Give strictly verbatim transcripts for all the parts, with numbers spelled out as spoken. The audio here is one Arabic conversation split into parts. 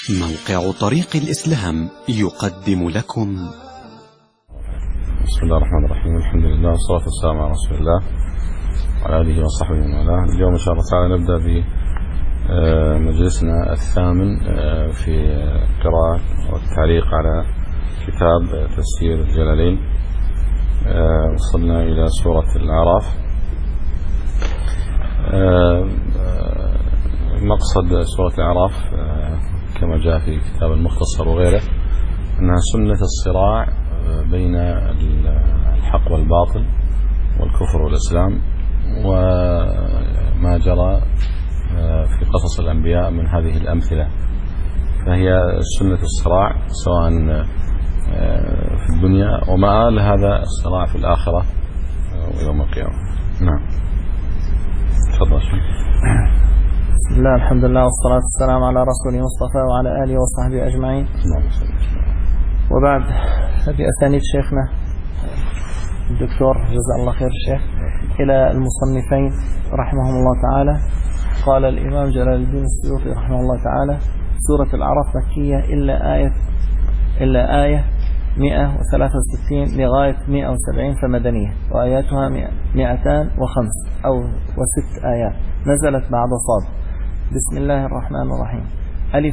موقع طريق الإسلام يقدم لكم. بسم الله الرحمن الرحيم. الحمد لله والصلاة والسلام على رسول الله وعلى آله وصحبه ومن والاه. اليوم إن شاء الله تعالى نبدأ بمجلسنا الثامن في قراءة والتعليق على كتاب تفسير الجلالين. وصلنا إلى سورة الأعراف. مقصد سورة الأعراف كما جاء في كتاب المختصر وغيره أنها سنة الصراع بين الحق والباطل والكفر والإسلام، وما جرى في قصص الأنبياء من هذه الأمثلة، فهي سنة الصراع سواء في الدنيا ومآل هذا الصراع في الآخرة ويوم القيامة. نعم، تفضل. بسم الله، الحمد لله والصلاة والسلام على رسول المصطفى وعلى آله وصحبه أجمعين. وبعد، في أسانيد شيخنا الدكتور جزاه الله خير الشيخ إلى المصنفين رحمهم الله تعالى. قال الإمام جلال الدين السيوطي رحمه الله تعالى: سورة الأعراف مكية إلا آية إلا آية مئة وثلاثة وستين لغاية مئة وسبعين فمدنية، وآياتها مئتان وخمس أو وست آيات، نزلت بعد صاد. بسم الله الرحمن الرحيم. ألف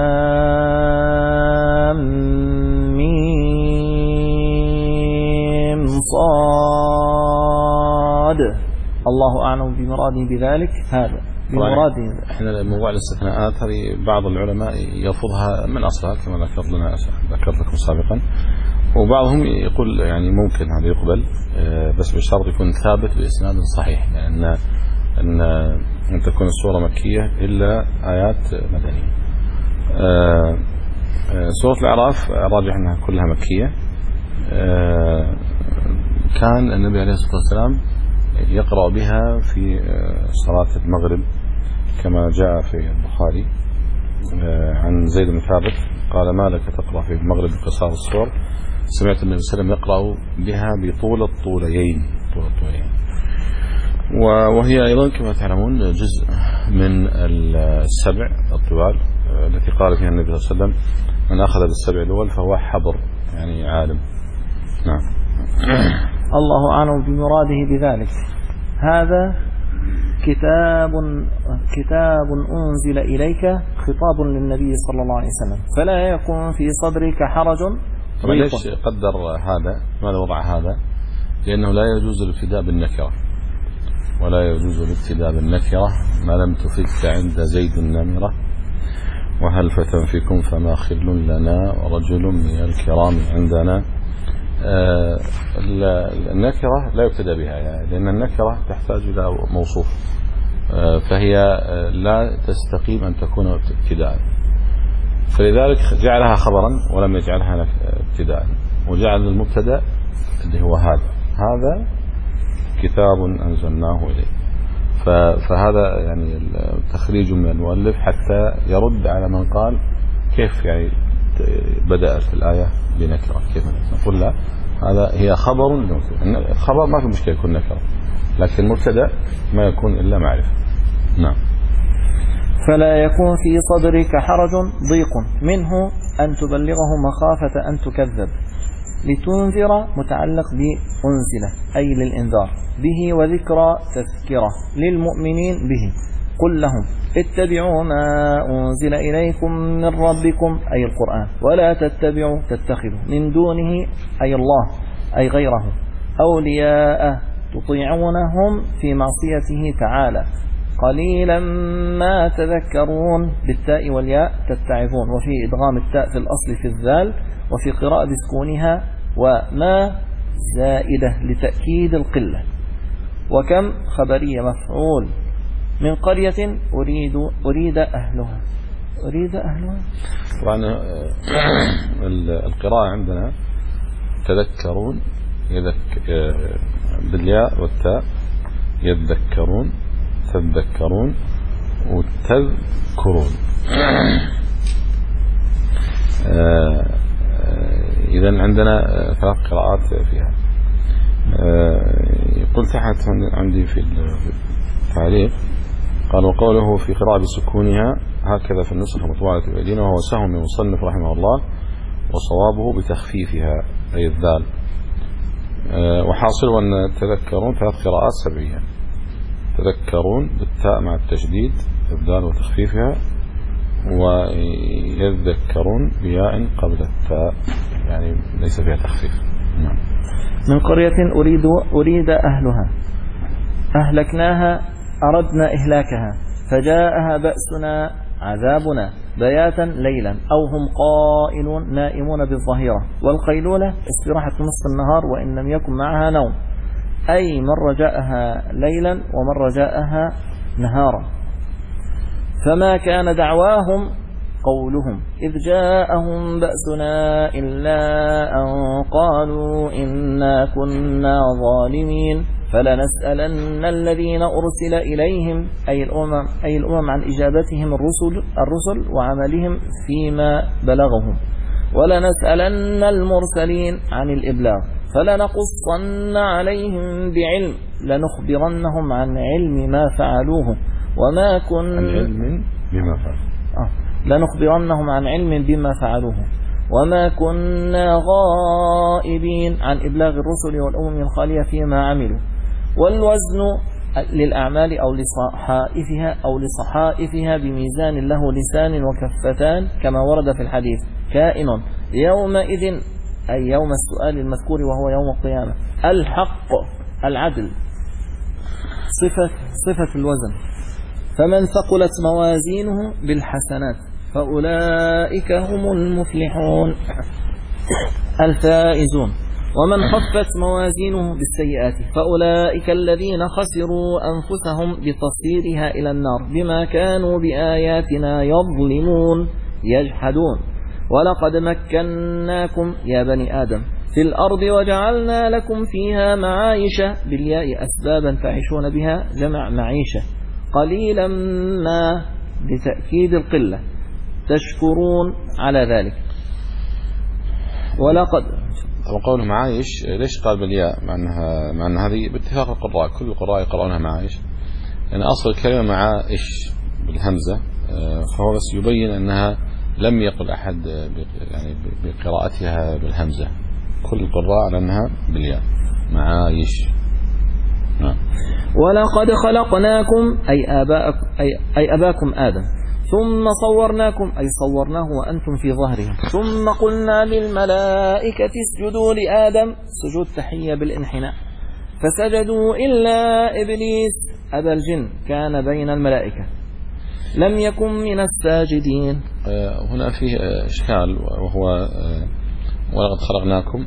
لام ميم صاد. الله أعلم بمراده بذلك. هذا بمراده. احنا موضوع الاستثناءات هذه بعض العلماء يرفضها من أصلها كما ذكرت لنا ذكرت لكم سابقا، وبعضهم يقول يعني ممكن هذا يقبل بس بشرط يكون ثابت بإسناد صحيح، لأن يعني أن أن تكون السورة مكية إلا آيات مدنية. سورة الأعراف راجح أنها كلها مكية. كان النبي عليه الصلاة والسلام يقرأ بها في صلاة المغرب كما جاء في البخاري عن زيد بن ثابت قال: ما لك تقرأ في المغرب بقصار السور؟ سمعت النبي صلى الله عليه وسلم يقرأ بها بطول الطوليين طول الطوليين. وهي أيضا كما تعلمون جزء من السبع الطوال التي قال فيها النبي صلى الله عليه وسلم: من أخذ بالسبع الأول فهو حبر، يعني عالم. نعم. الله أعلم بمراده بذلك. هذا كتاب كتاب أنزل إليك خطاب للنبي صلى الله عليه وسلم، فلا يكون في صدرك حرج. ليش قدر هذا؟ ماذا وضع هذا؟ لأنه لا يجوز الابتداء بالنكرة، ولا يجوز الابتداء بالنكرة ما لم تفدك عند زيد النمرة، وهل فتن فيكم فما خل لنا ورجل من الكرام عندنا. آه النكرة لا يبتدأ بها، يعني لأن النكرة تحتاج إلى موصوف، آه فهي آه لا تستقيم أن تكون ابتداء، فلذلك جعلها خبرا ولم يجعلها ابتداء، وجعل المبتدأ اللي هو هذا هذا كتاب أنزلناه إليه. فهذا يعني تخريج من المؤلف حتى يرد على من قال كيف يعني بدأت الآية بنكرة، كيف نقول لا، هذا هي خبر. الخبر ما في مشكلة يكون نكرة، لكن مبتدأ ما يكون إلا معرفة. نعم. فلا يكون في صدرك حرج ضيق منه أن تبلغه مخافة أن تكذب. لتنذر متعلق بأنزل أي للإنذار به، وذكرى تذكرة للمؤمنين به. قل لهم اتبعوا ما أنزل إليكم من ربكم أي القرآن، ولا تتبعوا تتخذوا من دونه أي الله أي غيره أولياء تطيعونهم في معصيته تعالى، قليلا ما تذكرون بالتاء والياء تتعظون، وفي إدغام التاء في الأصل في الذال، وفي قراءة بسكونها وما زائدة لتأكيد القلة. وكم خبرية مفعول من قرية أريد أريد أهلها أريد أهلها. طبعا القراءة عندنا تذكرون يذك بالياء والتاء، يذكرون تذكرون وتذكرون. إذن عندنا ثلاث قراءات فيها. يقول تحت عندي في التعليق قال وقوله في قراءة بسكونها هكذا في النسخ المطبوعة بأيدينا وهو سهم من المصنف رحمه الله، وصوابه بتخفيفها أي الذال. وحاصل أن تذكرون ثلاث قراءات سبعية، تذكرون بالتاء مع التشديد الذال وتخفيفها، ويذكرون بياء قبل التاء يعني ليس فيها تخفيف. نعم. من قرية أريد أريد أهلها أهلكناها أردنا إهلاكها فجاءها بأسنا عذابنا بياتا ليلا أو هم قائلون نائمون بالظهيرة. والقيلولة استراحة نصف النهار وإن لم يكن معها نوم، أي مرة جاءها ليلا ومرة جاءها نهارا. فما كان دعواهم قولهم إذ جاءهم بأسنا إلا أن قالوا إنا كنا ظالمين فلنسألن الذين أرسل إليهم أي الأمم, أي الأمم عن إجابتهم الرسل, الرسل وعملهم فيما بلغهم، ولنسألن المرسلين عن الإبلاغ فلنقصن عليهم بعلم لنخبرنهم عن علم ما فعلوه وما كن عن علم بما فعلوه آه. لنخبرنهم عن علم بما فعلوه وما كنا غائبين عن إبلاغ الرسل والأمم الخالية فيما عملوا. والوزن للأعمال أو لصحائفها أو لصحائفها بميزان له لسان وكفتان كما ورد في الحديث كائن يومئذ أي يوم السؤال المذكور وهو يوم القيامة. الحق العدل صفة, صفة الوزن. فمن ثقلت موازينه بالحسنات فأولئك هم المفلحون الفائزون. ومن خفت موازينه بالسيئات فأولئك الذين خسروا أنفسهم بتصيرها إلى النار بما كانوا بآياتنا يظلمون يجحدون. ولقد مكناكم يا بني آدم في الأرض وجعلنا لكم فيها معايش بالياء أسبابا تعيشون بها جمع معيشة قليلا ما بتأكيد القلة تشكرون على ذلك. ولقد وقوله معايش ليش قال بالياء مع أنها مع أن هذه باتفاق القراء كل القراء يقرؤونها معايش، يعني أصل الكلمة معايش بالهمزة، فهو بس يبين أنها لم يقل أحد يعني بقراءتها بالهمزة، كل القراء على أنها بالياء معايش. نعم. ولقد خلقناكم أي آباءكم أي, أي أباكم آدم ثم صورناكم أي صورناه وأنتم في ظهره ثم قلنا للملائكة اسجدوا لآدم سجود تحية بالانحناء فسجدوا إلا إبليس أبا الجن كان بين الملائكة لم يكن من الساجدين. هنا فيه إشكال وهو ولقد خلقناكم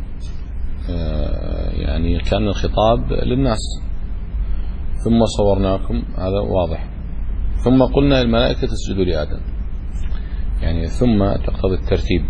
يعني كان الخطاب للناس ثم صورناكم هذا واضح، ثم قلنا الملائكة اسجدوا لآدم يعني ثم تقتضي الترتيب.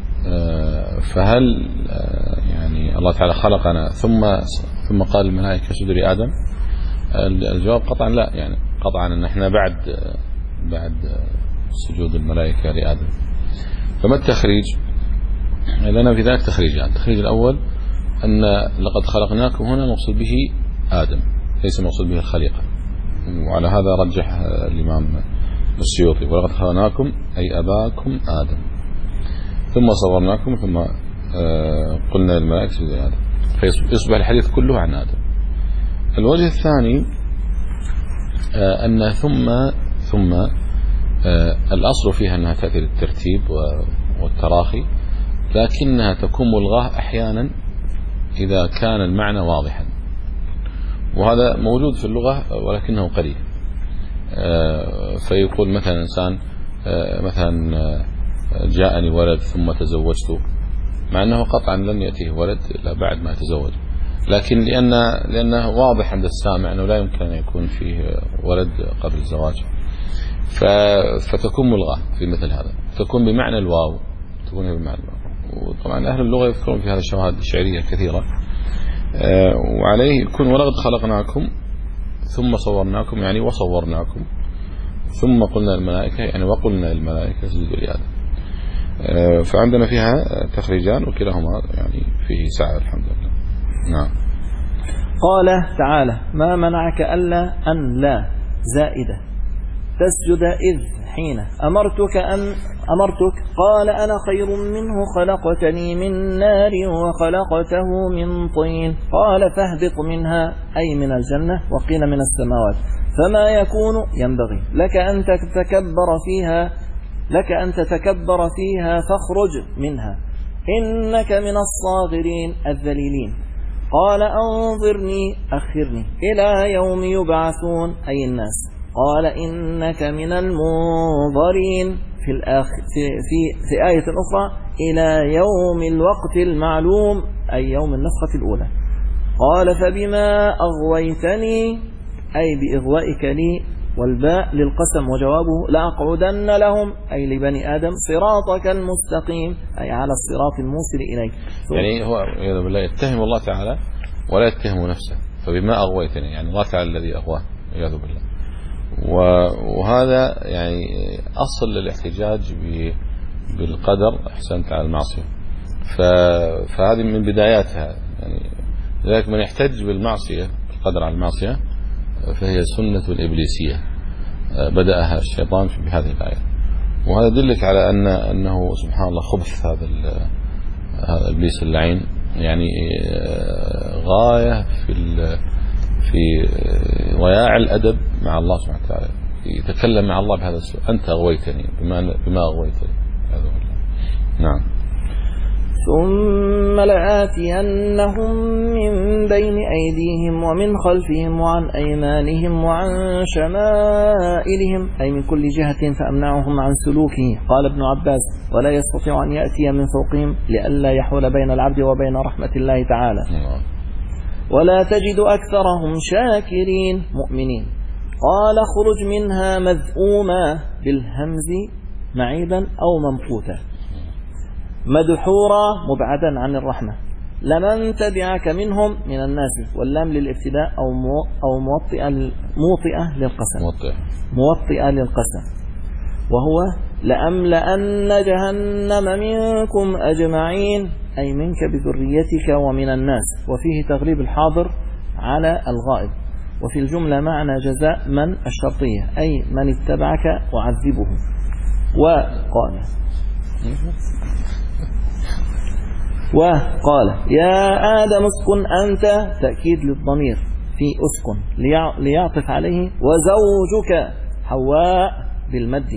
فهل يعني الله تعالى خلقنا ثم ثم قال الملائكة اسجدوا لآدم؟ الجواب قطعا لا، يعني قطعا ان احنا بعد بعد سجود الملائكة لآدم. فما التخريج؟ لنا في ذلك تخريجان. التخريج الأول أن لقد خلقناكم هنا مقصود به آدم ليس مقصود به الخليقة، وعلى هذا رجح الإمام السيوطي ولقد خلقناكم أي أباكم آدم ثم صورناكم ثم قلنا للملائكة اسجدوا لآدم، فيصبح الحديث كله عن آدم. الوجه الثاني أن ثم ثم الأصل فيها أنها تأتي للترتيب والتراخي، لكنها تكون ملغاة أحيانا إذا كان المعنى واضحا، وهذا موجود في اللغة ولكنه قليل. فيقول مثلا إنسان مثلا جاءني ولد ثم تزوجته، مع أنه قطعا لن يأتيه ولد إلا بعد ما يتزوج، لكن لأن لأنه واضح عند السامع أنه لا يمكن أن يكون فيه ولد قبل الزواج، فتكون ملغاة في مثل هذا، تكون بمعنى الواو، تكون بمعنى الواو. وطبعا أهل اللغة يذكرون في هذا الشواهد الشعرية كثيرة. وعليه يكون ولقد خلقناكم ثم صورناكم يعني وصورناكم ثم قلنا الملائكة يعني وقلنا الملائكة اسجدوا لآدم. فعندنا فيها تخريجان وكلاهما يعني فيه سعة الحمد لله. نعم. قال تعالى ما منعك ألا أن لا زائدة تسجد إذ حين أمرتك أن أمرتك قال أنا خير منه خلقتني من نار وخلقته من طين قال فاهبط منها أي من الجنة وقيل من السماوات فما يكون ينبغي لك أن تتكبر فيها لك أن تتكبر فيها فاخرج منها إنك من الصاغرين الذليلين قال أنظرني أخرني إلى يوم يبعثون أي الناس قال إنك من المنظرين في, الآخر في, في, في آية أخرى إلى يوم الوقت المعلوم أي يوم النفخة الأولى قال فبما أغويتني أي بإغوائك لي والباء للقسم وجوابه لأقعدن لهم أي لبني آدم صراطك المستقيم أي على الصراط الموصل إليك. يعني هو لا يتهم الله تعالى ولا يتهم نفسه فبما أغويتني يعني الله تعالى الذي أغواه والعياذ بالله. وهذا يعني أصل للاحتجاج بالقدر أحسنت على المعصية فهذه من بداياتها يعني لذلك من يحتج بالمعصية القدر على المعصية فهي سنة الإبليسية بدأها الشيطان في هذه الآية وهذا يدلك على أن أنه سبحان الله خبث هذا هذا إبليس اللعين يعني غاية في في ضياع الأدب مع الله سبحانه وتعالى يتكلم مع الله بهذا السؤال أنت أغويتني بما بما أغويتني هذا هو نعم ثم لآتينهم من بين أيديهم ومن خلفهم وعن أيمانهم وعن شمائلهم أي من كل جهة فأمنعهم عن سلوكه قال ابن عباس ولا يستطيع أن يأتي من فوقهم لئلا يحول بين العبد وبين رحمة الله تعالى ولا تجد أكثرهم شاكرين مؤمنين قال خرج منها مذءوما بالهمز معيبا أو ممقوتا مدحورا مبعدا عن الرحمة لمن تبعك منهم من الناس واللام للابتداء أو أو موطئة موطئة للقسم موطئة للقسم وهو لأملأن جهنم منكم أجمعين أي منك بذريتك ومن الناس وفيه تغليب الحاضر على الغائب وفي الجملة معنى جزاء من الشرطية أي من اتبعك وعذبه وقال وقال يا آدم اسكن أنت تأكيد للضمير في أسكن ليعطف عليه وزوجك حواء بالمد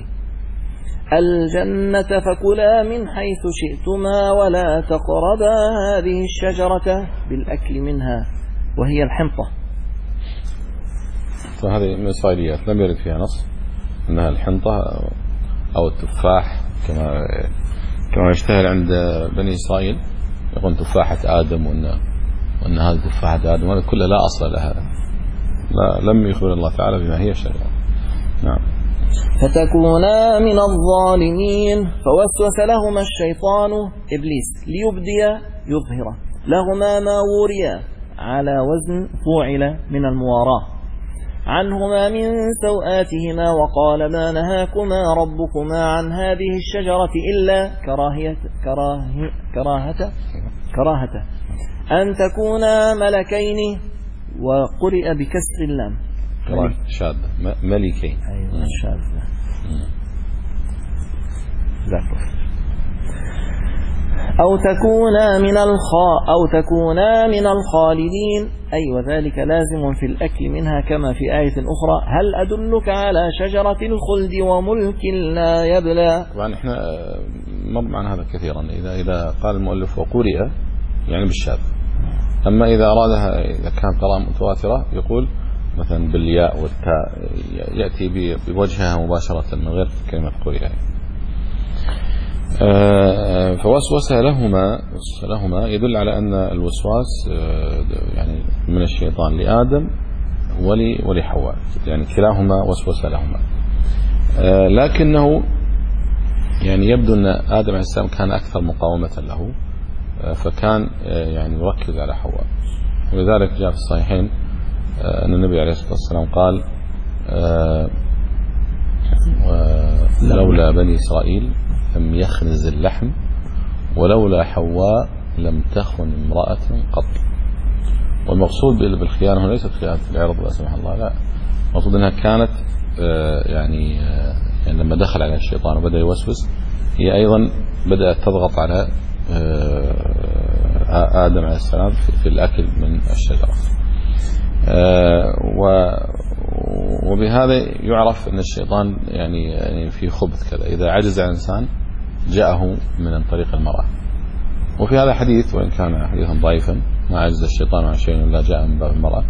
الجنة فكلا من حيث شئتما ولا تقربا هذه الشجرة بالأكل منها وهي الحنطة فهذه من الإسرائيليات لم يرد فيها نص أنها الحنطة أو التفاح كما كما يشتهر عند بني إسرائيل يقول تفاحة آدم وأن, وأن هذه تفاحة آدم هذا كله لا أصل لها لا لم يخبر الله تعالى بما هي الشجرة نعم فتكونا من الظالمين فوسوس لهما الشيطان إبليس ليبدي يظهر لهما ما وريا على وزن فوعل من المواراة عنهما من سوآتهما وقال ما نهاكما ربكما عن هذه الشجرة إلا كراهية كراهية كراهة كراهة أن تكونا ملكين وقرئ بكسر اللام شاذة ملكين أيوة شاذة أو تكونا من الخا أو تكونا من الخالدين أي وذلك لازم في الأكل منها كما في آية أخرى هل أدلك على شجرة الخلد وملك لا يبلى. طبعا احنا مر معنا هذا كثيرا إذا إذا قال المؤلف وقرئ يعني بالشاذ أما إذا أرادها إذا كانت قراءة متواترة يقول مثلا بالياء والتاء يأتي بوجهها مباشرة من غير كلمة قرئ. فوسوس لهما لهما يدل على أن الوسواس يعني من الشيطان لآدم ولحواء يعني كلاهما وسوس لهما لكنه يعني يبدو أن آدم عليه السلام كان أكثر مقاومة له فكان يعني يركز على حواء ولذلك جاء في الصحيحين أن النبي عليه الصلاة والسلام قال لولا بني إسرائيل لم يخنز اللحم ولولا حواء لم تخن امرأة قط. والمقصود بالخيانة هنا ليست خيانة العرض لا سمح الله لا المقصود أنها كانت يعني, يعني لما دخل عليها الشيطان وبدأ يوسوس هي أيضا بدأت تضغط على آدم عليه السلام في الأكل من الشجرة. وبهذا يعرف أن الشيطان يعني, يعني في خبث كذا، إذا عجز عن الإنسان جاءه من طريق المرأة. وفي هذا حديث وإن كان حديثا ضعيفا، ما عجز الشيطان عن شيء إلا جاء من باب المرأة،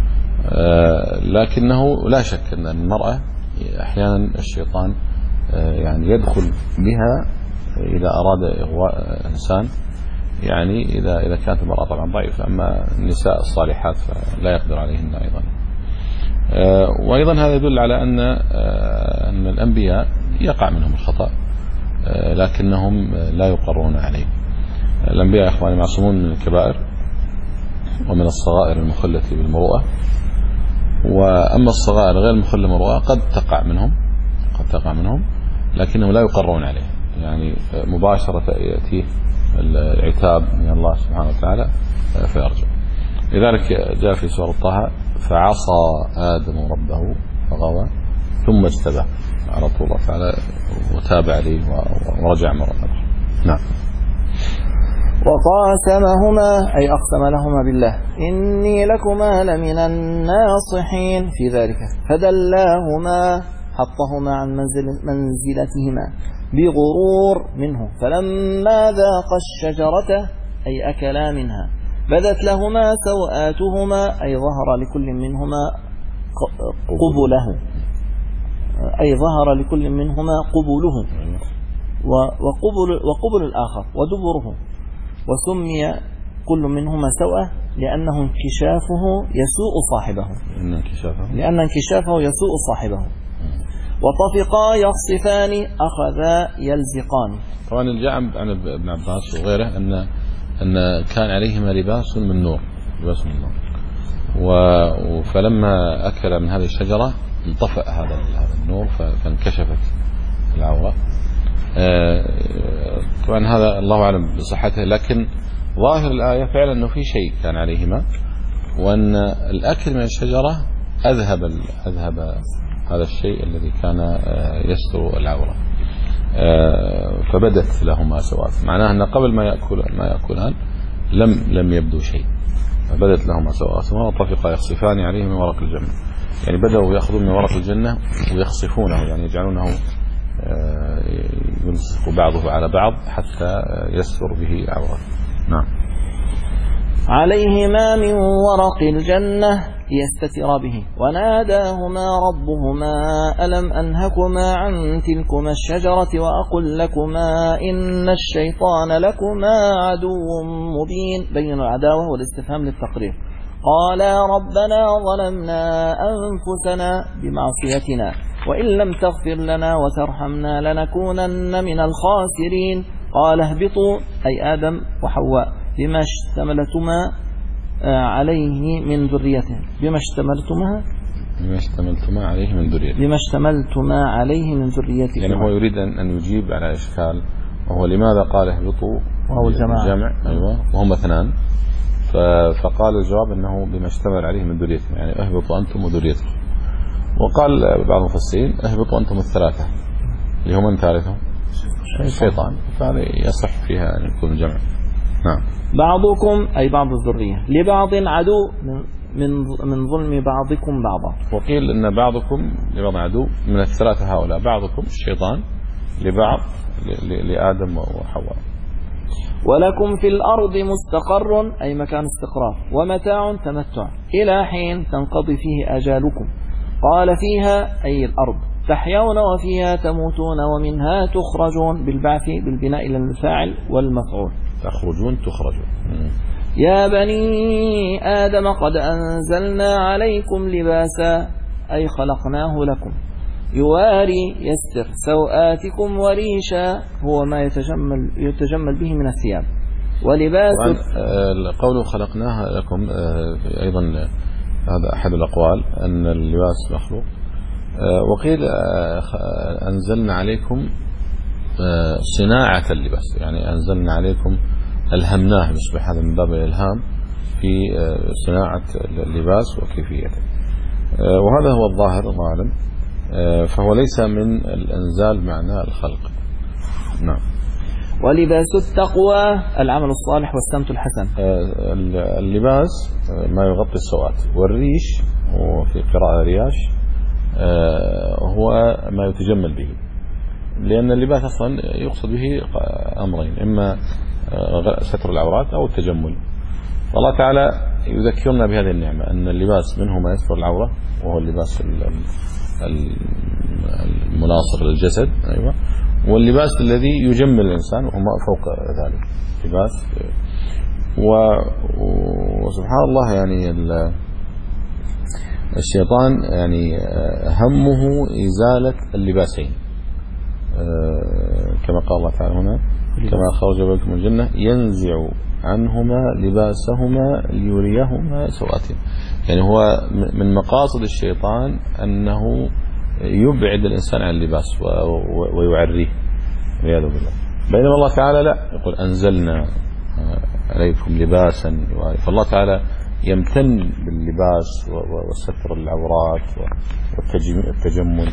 لكنه لا شك أن المرأة أحيانا الشيطان يعني يدخل بها إذا أراد إغواء إنسان، يعني إذا إذا كانت المرأة طبعا ضعيفة، أما النساء الصالحات فلا يقدر عليهن أيضا. وأيضا هذا يدل على أن أن الأنبياء يقع منهم الخطأ لكنهم لا يقرون عليه. الأنبياء إخواني معصومون من الكبائر ومن الصغائر المخلة بالمروءة، وأما الصغائر غير المخلة بالمروءة قد تقع منهم قد تقع منهم لكنهم لا يقرون عليه، يعني مباشرة يأتيه العتاب من الله سبحانه وتعالى فيرجع. لذلك جاء في سورة طه: فعصى آدم ربه فغوى ثم اجتباه، على طول الله تعالى وتاب عليه ورجع مرة أخرى. نعم. وقاسمهما أي أقسم لهما بالله: إني لكما لمن الناصحين في ذلك، فدلاهما حطهما عن منزل منزلتهما بغرور منه، فلما ذاق الشجرة أي أكلا منها بدت لهما سوآتهما أي ظهر لكل منهما قبله أي ظهر لكل منهما قبله وقبل, وقبل الآخر ودبره، وسمي كل منهما سوءة لأنه انكشافه يسوء صاحبه لأن انكشافه يسوء صاحبه. وطفقا يخصفان أخذا يلزقان. طبعا الجاء عن ابن عباس وغيره أن أن كان عليهما لباس من نور لباس من نور فلما أكل من هذه الشجرة انطفأ هذا هذا النور فانكشفت العورة. طبعا هذا الله أعلم بصحته، لكن ظاهر الآية فعلا أنه في شيء كان عليهما، وأن الأكل من الشجرة أذهب أذهب هذا الشيء الذي كان يستر العورة، فبدت لهما سوآت، معناه أن قبل ما يأكل ما يأكلان لم لم يبدو شيء، فبدت لهما سوآتهما وطفقا يخصفان عليه من ورق الجنة، يعني بدأوا يأخذون من ورق الجنة ويخصفونه، يعني يجعلونه يلصق بعضه على بعض حتى يستر به عورة. نعم. عليهما من ورق الجنة ليستتر به، وناداهما ربهما ألم أنهكما عن تلكما الشجرة وأقل لكما إن الشيطان لكما عدو مبين. بين العداوة والاستفهام للتقرير. قالا ربنا ظلمنا أنفسنا بمعصيتنا وإن لم تغفر لنا وترحمنا لنكونن من الخاسرين. قال اهبطوا أي آدم وحواء بما اشتملتما عليه من ذريته بما اشتملتما بما اشتملتما عليه من ذريته بما اشتملتما عليه من ذريته يعني هو يريد أن يجيب على إشكال، وهو لماذا قال اهبطوا وهو الجماعة الجمع أيوة وهم اثنان، فقال الجواب أنه بما اشتمل عليه من ذريته، يعني اهبطوا أنتم وذريتكم. وقال بعض المفسرين اهبطوا أنتم الثلاثة اللي هم من ثالثهم الشيطان، فهذا يصح فيها أن يكون الجمع. نعم. بعضكم أي بعض الذرية لبعض عدو من من ظلم بعضكم بعضا. وقيل أن بعضكم لبعض عدو من الثلاثة هؤلاء، بعضكم الشيطان لبعض لآدم وحواء. ولكم في الأرض مستقر أي مكان استقرار ومتاع تمتع إلى حين تنقضي فيه أجالكم. قال فيها أي الأرض تحيون وفيها تموتون ومنها تخرجون بالبعث بالبناء إلى الفاعل والمفعول. تخرجون تخرجون. يا بني آدم قد أنزلنا عليكم لباسا أي خلقناه لكم يواري يستر سوآتكم وريشا هو ما يتجمل يتجمل به من الثياب. ولباس قوله خلقناها لكم أيضا هذا أحد الأقوال أن اللباس مخلوق، وقيل أنزلنا عليكم صناعة اللباس، يعني أنزلنا عليكم ألهمناه، يصبح هذا من باب الإلهام في صناعة اللباس وكيفيته. وهذا هو الظاهر الله أعلم فهو ليس من الإنزال معنى الخلق. نعم. ولباس التقوى العمل الصالح والسمت الحسن. اللباس ما يغطي السوءات، والريش وفي قراءة رياش هو ما يتجمل به، لأن اللباس أصلا يقصد به أمرين، إما ستر العورات أو التجمل. والله تعالى يذكرنا بهذه النعمة أن اللباس منه ما يستر العورة وهو اللباس المناصر للجسد، أيوة، واللباس الذي يجمل الإنسان وهو فوق ذلك لباس. وسبحان الله يعني الشيطان يعني همه إزالة اللباسين، كما قال الله تعالى هنا كما خرج بكم من الجنة ينزع عنهما لباسهما ليريهما سوآتهم. يعني هو من مقاصد الشيطان أنه يبعد الإنسان عن اللباس ويعريه والعياذ بالله، بينما الله تعالى لا، يقول أنزلنا عليكم لباسا. فالله تعالى يمتن باللباس وستر العورات والتجمل.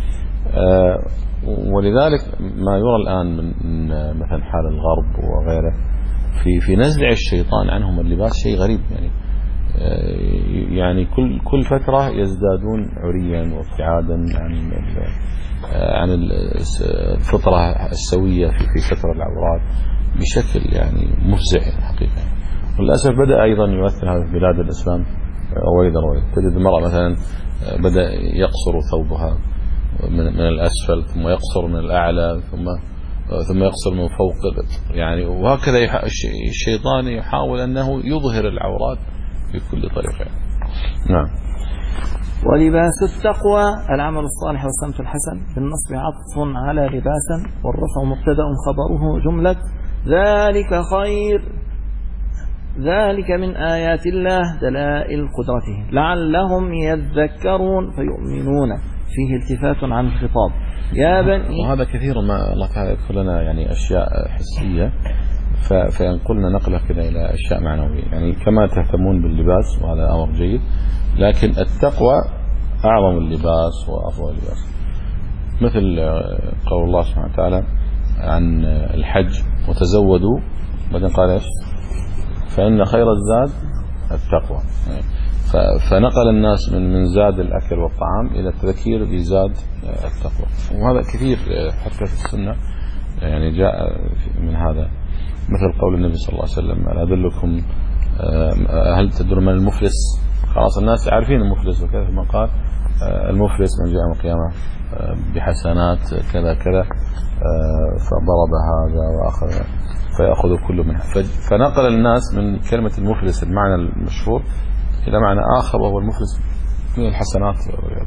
ولذلك ما يرى الآن من مثلا حال الغرب وغيره في في نزع الشيطان عنهم اللباس شيء غريب. يعني يعني كل كل فترة يزدادون عريا وابتعادا عن عن الفطرة السوية في في ستر العورات بشكل يعني مفزع حقيقة. وللأسف بدأ أيضا يؤثر هذا في بلاد الإسلام رويدا رويدا. تجد المرأة مثلا بدأ يقصر ثوبها من من الأسفل، ثم يقصر من الأعلى، ثم ثم يقصر من فوق، يعني وهكذا الشيطان يحاول أنه يظهر العورات بكل طريقة. نعم. ولباس التقوى العمل الصالح والسمت الحسن، بالنصب عطف على لباسا، والرفع مبتدأ خبره جملة ذلك خير، ذلك من آيات الله دلائل قدرته لعلهم يذكرون فيؤمنون، فيه التفات عن الخطاب. يا بني، وهذا كثير ما الله تعالى يذكر لنا يعني أشياء حسية فينقلنا نقلة كذا إلى أشياء معنوية، يعني كما تهتمون باللباس وهذا أمر جيد، لكن التقوى أعظم اللباس وأفضل اللباس. مثل قول الله سبحانه وتعالى عن الحج وتزودوا، بعدين قال إيش؟ فإن خير الزاد التقوى. فنقل الناس من من زاد الأكل والطعام إلى التذكير بزاد التقوى، وهذا كثير حتى في السنة يعني جاء من هذا، مثل قول النبي صلى الله عليه وسلم هل أدلكم هل تدرون من المفلس؟ خلاص الناس عارفين المفلس وكذا، ثم قال المفلس من جاء يوم القيامة بحسنات كذا كذا فضرب هذا وأخذ فيأخذ كل منها. فنقل الناس من كلمة المفلس المعنى المشهور إلى معنى آخر وهو المفلس من الحسنات،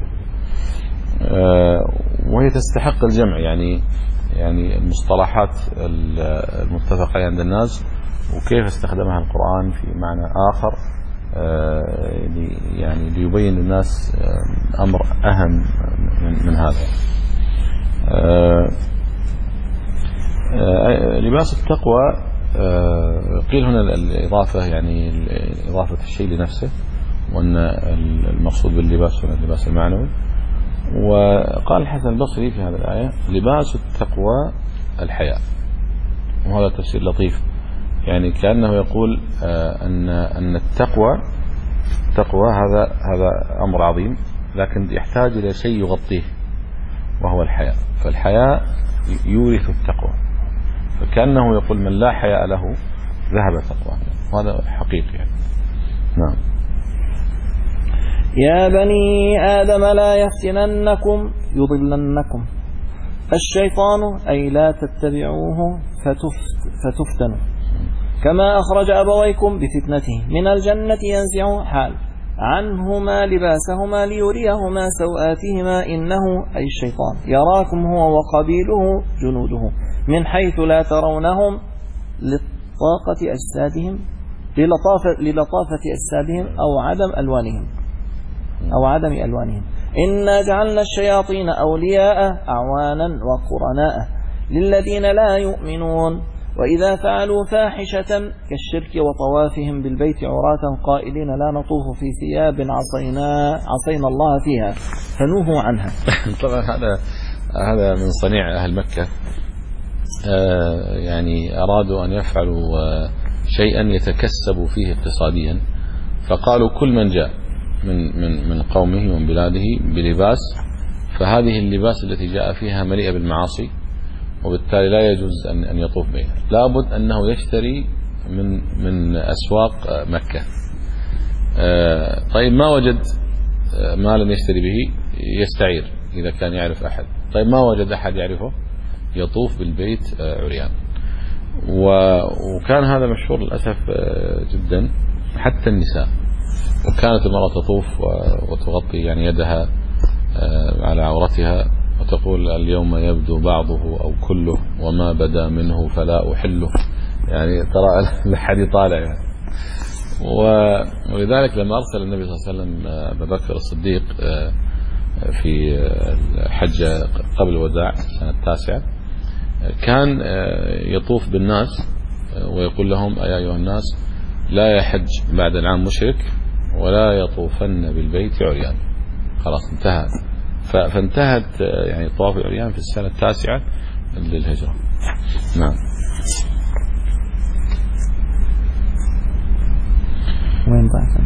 وهي تستحق الجمع. يعني يعني المصطلحات المتفقة عند الناس وكيف استخدمها القرآن في معنى آخر، يعني ليبين للناس أمر أهم من هذا. لباس التقوى قيل هنا الإضافة يعني إضافة الشيء لنفسه، وأن المقصود باللباس هنا اللباس المعنوي. وقال الحسن البصري في هذه الآية لباس التقوى الحياء، وهذا تفسير لطيف، يعني كأنه يقول أن أن التقوى التقوى هذا هذا أمر عظيم، لكن يحتاج إلى شيء يغطيه وهو الحياء، فالحياء يورث التقوى، فكأنه يقول من لا حياء له ذهب تقوى، وهذا حقيقي يعني. نعم. يا بني آدم لا يفتننكم يضلنكم الشيطان، أي لا تتبعوه فتفت فتفتنوا، كما أخرج أبويكم بفتنته من الجنة ينزع حال عنهما لباسهما ليريهما سوآتهما إنه أي الشيطان يراكم هو وقبيله جنوده من حيث لا ترونهم لطاقة أجسادهم للطافة, للطافة أجسادهم أو عدم ألوانهم أو عدم ألوانهم إنا جعلنا الشياطين أولياء أعوانا وقرناء للذين لا يؤمنون وإذا فعلوا فاحشة كالشرك وطوافهم بالبيت عراة قائلين لا نطوف في ثياب عصينا عصينا الله فيها فنوهوا عنها. طبعا هذا هذا من صنيع أهل مكة، آه يعني أرادوا أن يفعلوا آه شيئا يتكسبوا فيه اقتصاديا، فقالوا كل من جاء من من من قومه ومن بلاده بلباس، فهذه اللباس التي جاء فيها مليئة بالمعاصي، وبالتالي لا يجوز أن أن يطوف بها، لابد أنه يشتري من من أسواق مكة. طيب ما وجد مالا يشتري به يستعير إذا كان يعرف أحد. طيب ما وجد أحد يعرفه يطوف بالبيت عريان. وكان هذا مشهور للأسف جدا حتى النساء، وكانت المرأة تطوف وتغطي يعني يدها على عورتها وتقول اليوم يبدو بعضه أو كله وما بدا منه فلا أحله، يعني ترى لحد يطالع يعني. ولذلك لما أرسل النبي صلى الله عليه وسلم أبا بكر الصديق في حجة قبل الوداع السنة التاسعة، كان يطوف بالناس ويقول لهم يا أيها الناس لا يحج بعد العام مشرك ولا يطوفن بالبيت عريان. خلاص انتهت، فانتهت يعني طواف العريان في السنة التاسعة للهجرة. نعم. وين ضعف؟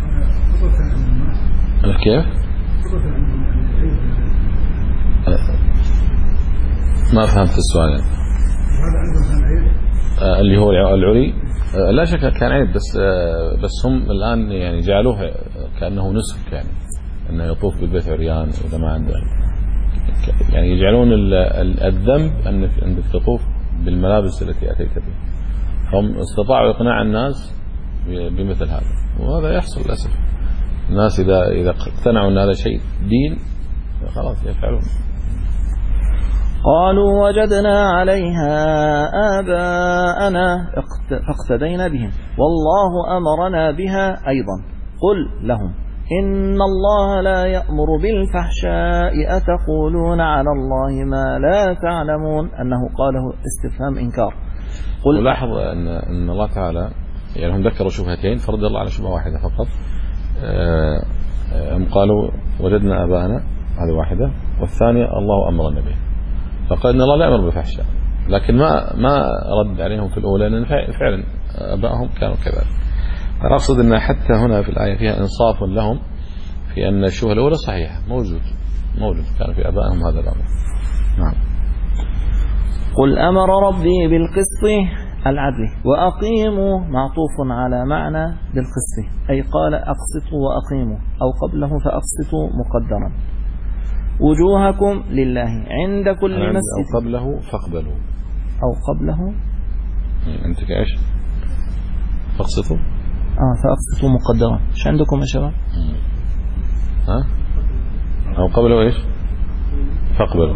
كيف؟ ما فهمت السؤال. آه اللي هو العري آه لا شك كان عيد، بس آه بس هم الآن يعني جعلوه كأنه نسك، يعني أنه يطوف بالبيت عريان إذا ما عنده، يعني يجعلون الذنب أنك أنك تطوف بالملابس التي أتيت بها. هم استطاعوا إقناع الناس بمثل هذا، وهذا يحصل للأسف. الناس إذا إذا اقتنعوا أن هذا شيء دين خلاص يفعلون. قالوا وجدنا عليها آباءنا فاقتدينا بهم والله أمرنا بها أيضا. قل لهم إن الله لا يأمر بالفحشاء أتقولون على الله ما لا تعلمون، أنه قاله استفهام إنكار. قل ولاحظ أن أن الله تعالى يعني هم ذكروا شبهتين، فرد الله على شبهة واحدة فقط. هم قالوا وجدنا آباءنا، هذه واحدة، والثانية الله أمرنا به. فقال إن الله لا يأمر بالفحشاء، لكن ما ما رد عليهم في الأولى لأن فعلا آبائهم كانوا كذلك. أنا أقصد أن حتى هنا في الآية فيها إنصاف لهم في أن الشبهة الأولى صحيحة، موجود موجود كان في آبائهم هذا الأمر. نعم. قل أمر ربي بالقسط العدل وأقيموا معطوف على معنى بالقسط، أي قال أقسطوا وأقيموا، أو قبله فأقسطوا مقدرا. وجوهكم لله عند كل مسجد، أو قبله فاقبلوا، أو قبله أنت كإيش فاقسطوا آه فأقسطوا مقدرا. إيش عندكم يا شباب؟ ها أو قبله إيش فاقبلوا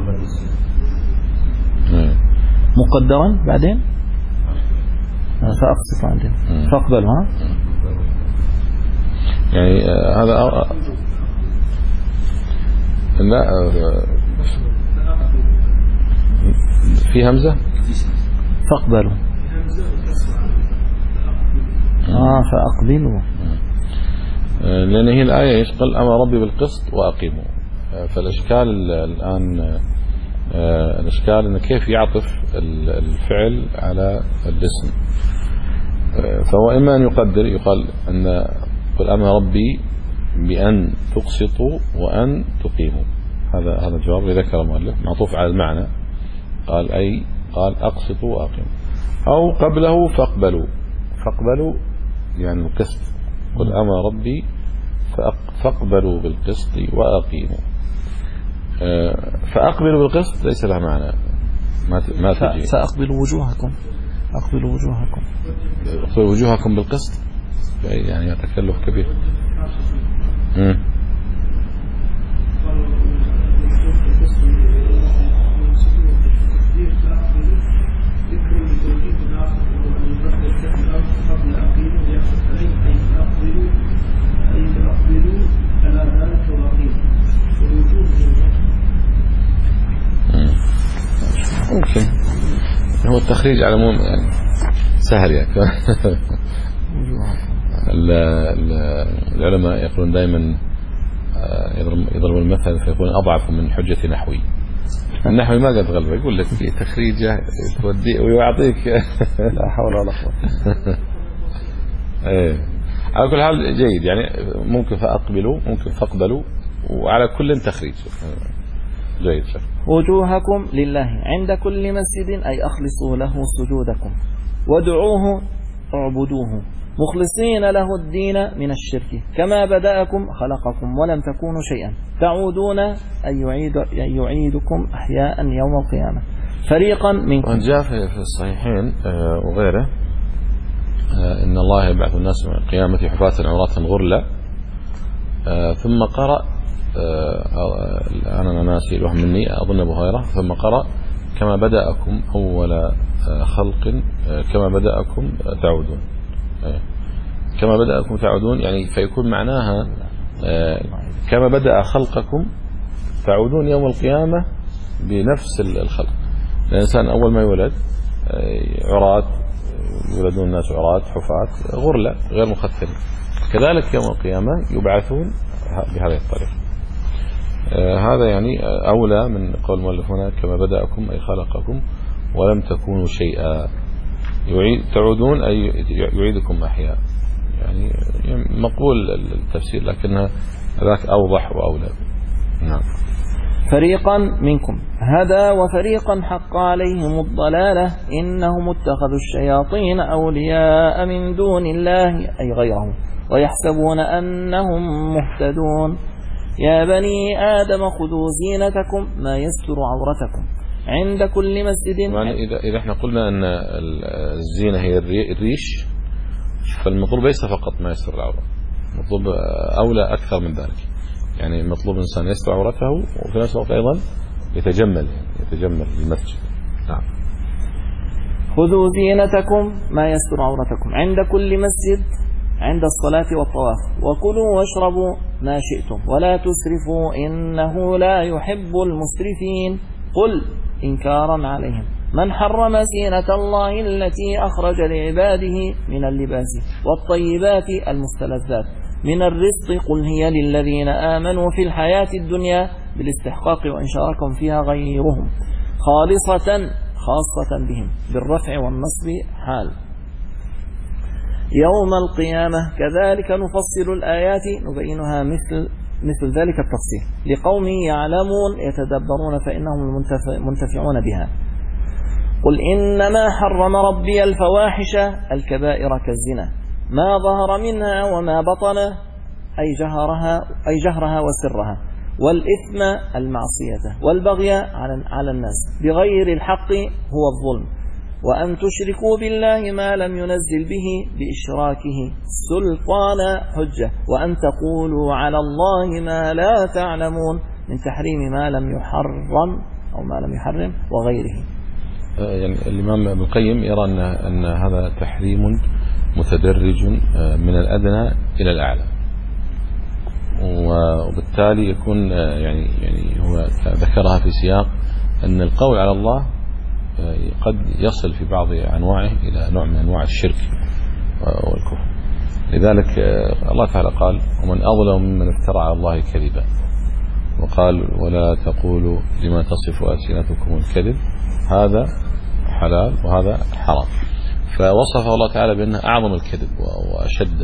مقدرا بعدين فأقسطوا عندهم فاقبلوا. ها يعني آه هذا آه لا آه في همزة فاقبلوا آه فأقبلوا، لأن هي الآية إيش قال أمر ربي بالقسط وأقيموا. فالإشكال الآن الإشكال أنه كيف يعطف الفعل على الاسم. فهو إما أن يقدر يقال أن قل أمر ربي بأن تقسطوا وأن تقيموا، هذا هذا الجواب اللي ذكر المؤلف معطوف على المعنى، قال أي قال أقسطوا وأقيموا. أو قبله فاقبلوا، فاقبلوا يعني القسط، قل أمر ربي فاقبلوا بالقسط وأقيموا. فأقبلوا بالقسط ليس لها معنى، ما ما تجي. فأقبلوا وجوهكم، أقبلوا وجوهكم، أقبلوا وجوهكم بالقسط يعني تكلف كبير. امم ممكن هو التخريج على العموم يعني سهل يعني. العلماء يقولون دائما يضرب المثل فيقول أضعف من حجة نحوي. النحوي ما قد غلبه، يقول لك في تخريجه تودي ويعطيك. لا حول ولا قوة. ايه على كل حال جيد يعني، ممكن فأقبلوا ممكن فاقبلوا، وعلى كل تخريج جيد. وجوهكم لله عند كل مسجد أي أخلصوا له سجودكم، ودعوه اعبدوه مخلصين له الدين من الشرك، كما بدأكم خلقكم ولم تكونوا شيئا، تعودون أن يعيد يعيدكم أحياء يوم القيامة. فريقا منكم. جاء في الصحيحين وغيره إن الله يبعث الناس من القيامة حفاة عراة غرلا، ثم قرأ أنا ناسي الوهم مني أظن أبو هريرة، ثم قرأ كما بدأكم أول خلق كما بدأكم تعودون، كما بدأكم تعودون يعني فيكون معناها كما بدأ خلقكم تعودون يوم القيامة بنفس الخلق. الإنسان أول ما يولد عراة، يولدون الناس عراة حفاة غرلا غير مختلين، كذلك يوم القيامة يبعثون بهذه الطريقة. هذا يعني أولى من قول المؤلف هنا كما بدأكم أي خلقكم ولم تكونوا شيئا، يعيد تعودون أي يعيدكم أحياء، يعني مقبول التفسير لكن ذاك أوضح وأولى. نعم. فريقا منكم هدى وفريقا حق عليهم الضلالة إنهم اتخذوا الشياطين أولياء من دون الله أي غيرهم ويحسبون أنهم مهتدون. يا بني آدم خذوا زينتكم ما يستر عورتكم عند كل مسجد. يعني إذا إذا احنا قلنا أن الزينة هي الريش، فالمطلوب ليس فقط ما يستر العورة، مطلوب أولى أكثر من ذلك، يعني مطلوب إنسان يستر عورته وفي نفس الوقت أيضا يتجمل يتجمل المسجد. نعم. خذوا زينتكم ما يستر عورتكم عند كل مسجد عند الصلاة والطواف، وكلوا واشربوا ما شئتم ولا تسرفوا إنه لا يحب المسرفين. قل إنكارا عليهم من حرم زينة الله التي أخرج لعباده من اللباس والطيبات المستلذات من الرزق، قل هي للذين آمنوا في الحياة الدنيا بالاستحقاق وإن شاركهم فيها غيرهم خالصة خاصة بهم بالرفع والنصب حال. يوم القيامة كذلك نفصل الآيات نبينها مثل مثل ذلك التفصيل لقوم يعلمون يتدبرون فإنهم المنتفعون بها. قل إنما حرم ربي الفواحش الكبائر كالزنا ما ظهر منها وما بطن أي جهرها أي جهرها وسرها، والإثم المعصية والبغي على الناس بغير الحق هو الظلم، وأن تشركوا بالله ما لم ينزل به بإشراكه سلطان حجة، وأن تقولوا على الله ما لا تعلمون من تحريم ما لم يحرم أو ما لم يحرم وغيره. يعني الإمام ابن القيم يرى أن أن هذا تحريم متدرج من الأدنى إلى الأعلى، وبالتالي يكون يعني يعني هو ذكرها في سياق أن القول على الله قد يصل في بعض أنواعه إلى نوع من أنواع الشرك والكفر. لذلك الله تعالى قال ومن أظلم ممن افترى على الله كذبا، وقال ولا تقولوا لما تصف ألسنتكم الكذب هذا حلال وهذا حرام، فوصف الله تعالى بأنه أعظم الكذب وأشده.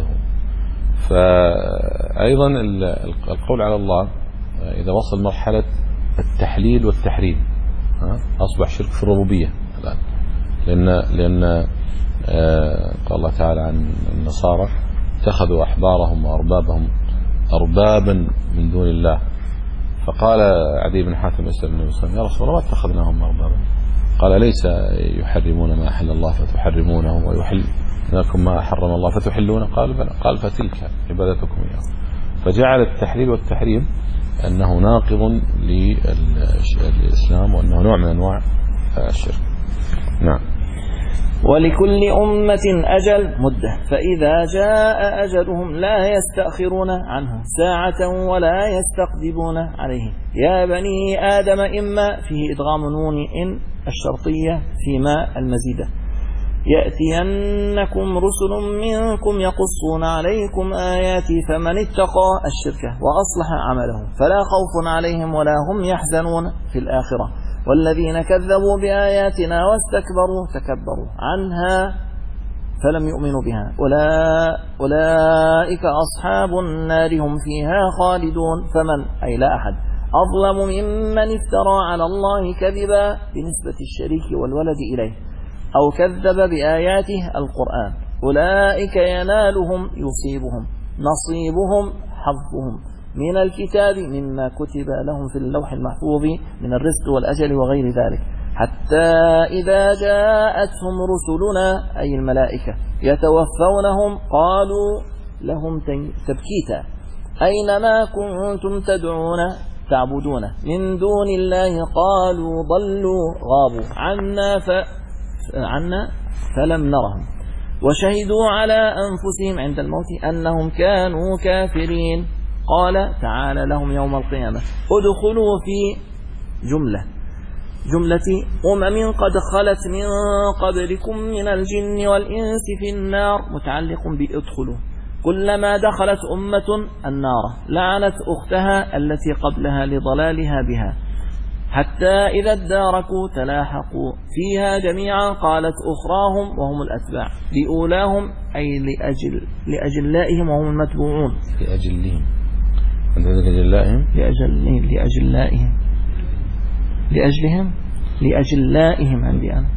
فأيضا القول على الله إذا وصل مرحلة التحليل والتحريم أصبح شرك في الربوبية الآن، لأن لأن قال الله تعالى عن النصارى اتخذوا أحبارهم وأربابهم أربابا من دون الله، فقال عدي بن حاتم يسأل النبي صلى الله عليه وسلم يا رسول الله ما اتخذناهم أربابا؟ قال ليس يحرمون ما أحل الله فتحرمونه ويحل لكم ما حرم الله فتحلونه؟ قال بلى. قال فتلك عبادتكم إياه. فجعل التحليل والتحريم أنه ناقض للإسلام وأنه نوع من أنواع الشرك. نعم. ولكل أمة أجل مدة فإذا جاء أجلهم لا يستأخرون عنه ساعة ولا يستقدمون عليه. يا بني آدم إما فيه إدغام نون إن الشرطية في ما المزيدة يأتينكم رسل منكم يقصون عليكم آياتي فمن اتقى الشركة وأصلح عمله فلا خوف عليهم ولا هم يحزنون في الآخرة. والذين كذبوا بآياتنا واستكبروا تكبروا عنها فلم يؤمنوا بها أولئك أصحاب النار هم فيها خالدون. فمن أي لا أحد أظلم ممن افترى على الله كذبا بنسبة الشريك والولد إليه أو كذب بآياته القرآن. أولئك ينالهم يصيبهم نصيبهم حظهم من الكتاب مما كتب لهم في اللوح المحفوظ من الرزق والأجل وغير ذلك حتى إذا جاءتهم رسلنا أي الملائكة يتوفونهم قالوا لهم تبكيتا أينما كنتم تدعون تعبدون من دون الله قالوا ضلوا غابوا عنا, ف... عنا فلم نرهم وشهدوا على أنفسهم عند الموت أنهم كانوا كافرين. قال تعالى لهم يوم القيامة ادخلوا في جملة جملة أمم قد خلت من قبلكم من الجن والإنس في النار متعلق بادخلوا. كلما دخلت أمة النار لعنت أختها التي قبلها لضلالها بها حتى إذا اداركوا تلاحقوا فيها جميعا قالت أخراهم وهم الأتباع لأولاهم أي لأجل لأجلائهم وهم المتبوعون لأجلهم لأجلائهم لأجل لأجلائهم لأجلهم لأجلائهم عندي أنا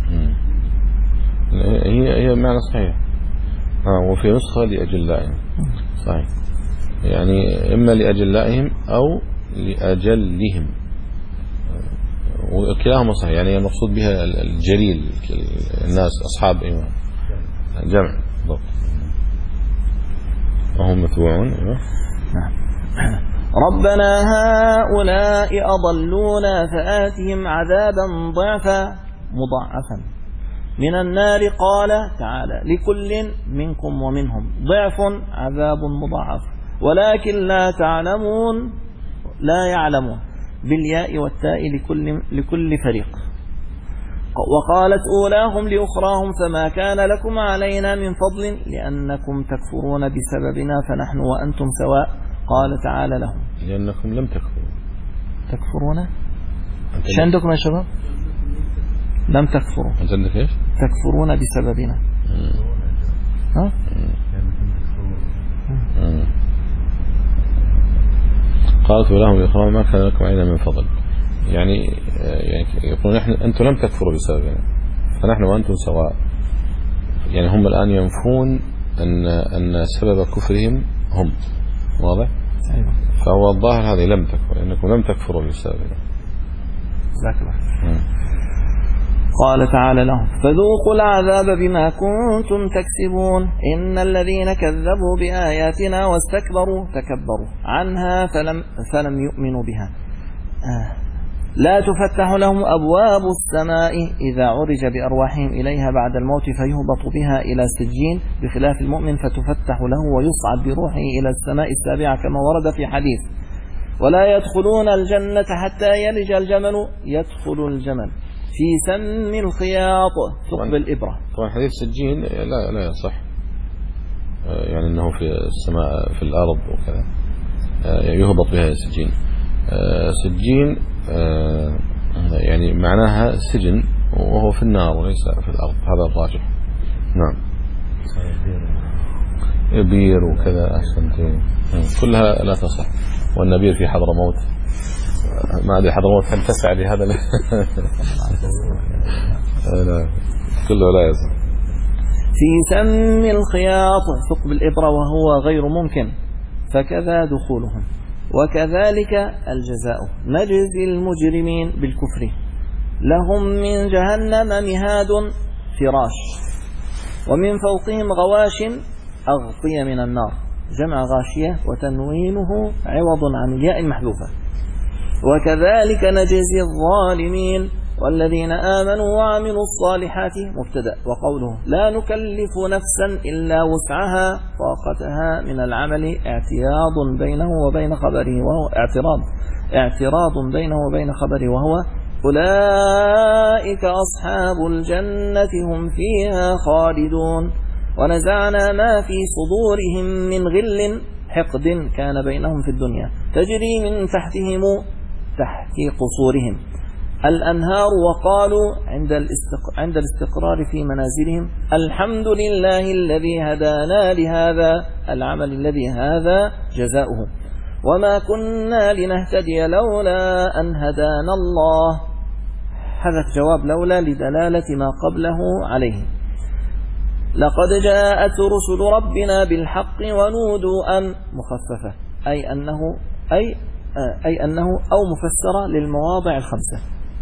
هي هي معنى صحيح آه وفي نسخة لأجلائهم صحيح يعني إما لأجلائهم أو لأجلهم وكلاهما صحيح يعني المقصود بها الجليل الناس أصحاب إيمان جمع ضبط وهم متبوعون. نعم. ربنا هؤلاء أضلونا فآتهم عذابا ضعفا مضاعفا من النار. قال تعالى لكل منكم ومنهم ضعف عذاب مضاعف ولكن لا تعلمون لا يعلمون بالياء والتاء لكل, لكل فريق. وقالت أولاهم لأخراهم فما كان لكم علينا من فضل لأنكم تكفرون بسببنا فنحن وأنتم سواء. قال تعالى لهم لأنكم لم تكفروا تكفرون ايش عندكم يا شباب؟ لم تكفروا أنت عندك إيش؟ تكفرون بسببنا مم. ها؟ مم. قالت لهم لأخراهم ما كان لكم علينا من فضل يعني يعني يقولون نحن أنتم لم تكفروا بسببنا فنحن وأنتم سواء يعني هم الآن ينفون أن أن سبب كفرهم هم واضح؟ أيوة. فهو الظاهر هذه لم تكفر لأنكم لم تكفروا بسببنا. قال تعالى لهم فذوقوا العذاب بما كنتم تكسبون إن الذين كذبوا بآياتنا واستكبروا تكبروا عنها فلم, فلم يؤمنوا بها آه. لا تفتح لهم أبواب السماء إذا عرج بأرواحهم إليها بعد الموت فيهبط بها إلى سجين بخلاف المؤمن فتفتح له ويصعد بروحه إلى السماء السابعة كما ورد في حديث ولا يدخلون الجنة حتى يلج الجمل يدخل الجمل في سم الخياط ثقب الإبرة. طبعا حديث سجين لا لا يصح يعني أنه في السماء في الأرض وكذا يهبط بها سجين. سجين يعني معناها سجن وهو في النار وليس في الأرض هذا الراجح. نعم بير وكذا أحسنتين كلها لا تصح والنبير في حضرموت ما أدري حضرموت هل تسع لهذا لا كله لا يصح. في سم الخياط ثقب الإبرة وهو غير ممكن فكذا دخولهم وكذلك الجزاء نجزي المجرمين بالكفر لهم من جهنم مهاد فراش ومن فوقهم غواش أغطية من النار جمع غاشية وتنوينه عوض عن الياء المحذوفة وكذلك نجزي الظالمين والذين آمنوا وعملوا الصالحات مبتدأ. وقوله لا نكلف نفسا إلا وسعها طاقتها من العمل اعتراض بينه وبين خبره وهو اعتراض اعتراض بينه وبين خبره وهو أولئك أصحاب الجنة هم فيها خالدون. ونزعنا ما في صدورهم من غل حقد كان بينهم في الدنيا تجري من تحتهم تحت قصورهم الأنهار وقالوا عند عند الاستقرار في منازلهم الحمد لله الذي هدانا لهذا العمل الذي هذا جزاؤه وما كنا لنهتدي لولا أن هدانا الله. هذا الجواب لولا لدلالة ما قبله عليه. لقد جاءت رسل ربنا بالحق ونودوا أن مخففة أي أنه أي أي أنه أو مفسرة للمواضع الخمسة.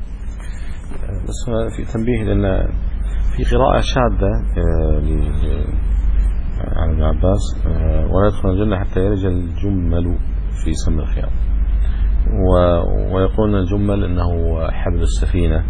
بس في تنبيه لأن في قراءة شاذة عن ابن عباس ولا يدخل الجنة حتى يلج الجمل في سم الخياط، ويقولون الجمل أنه حبل السفينة،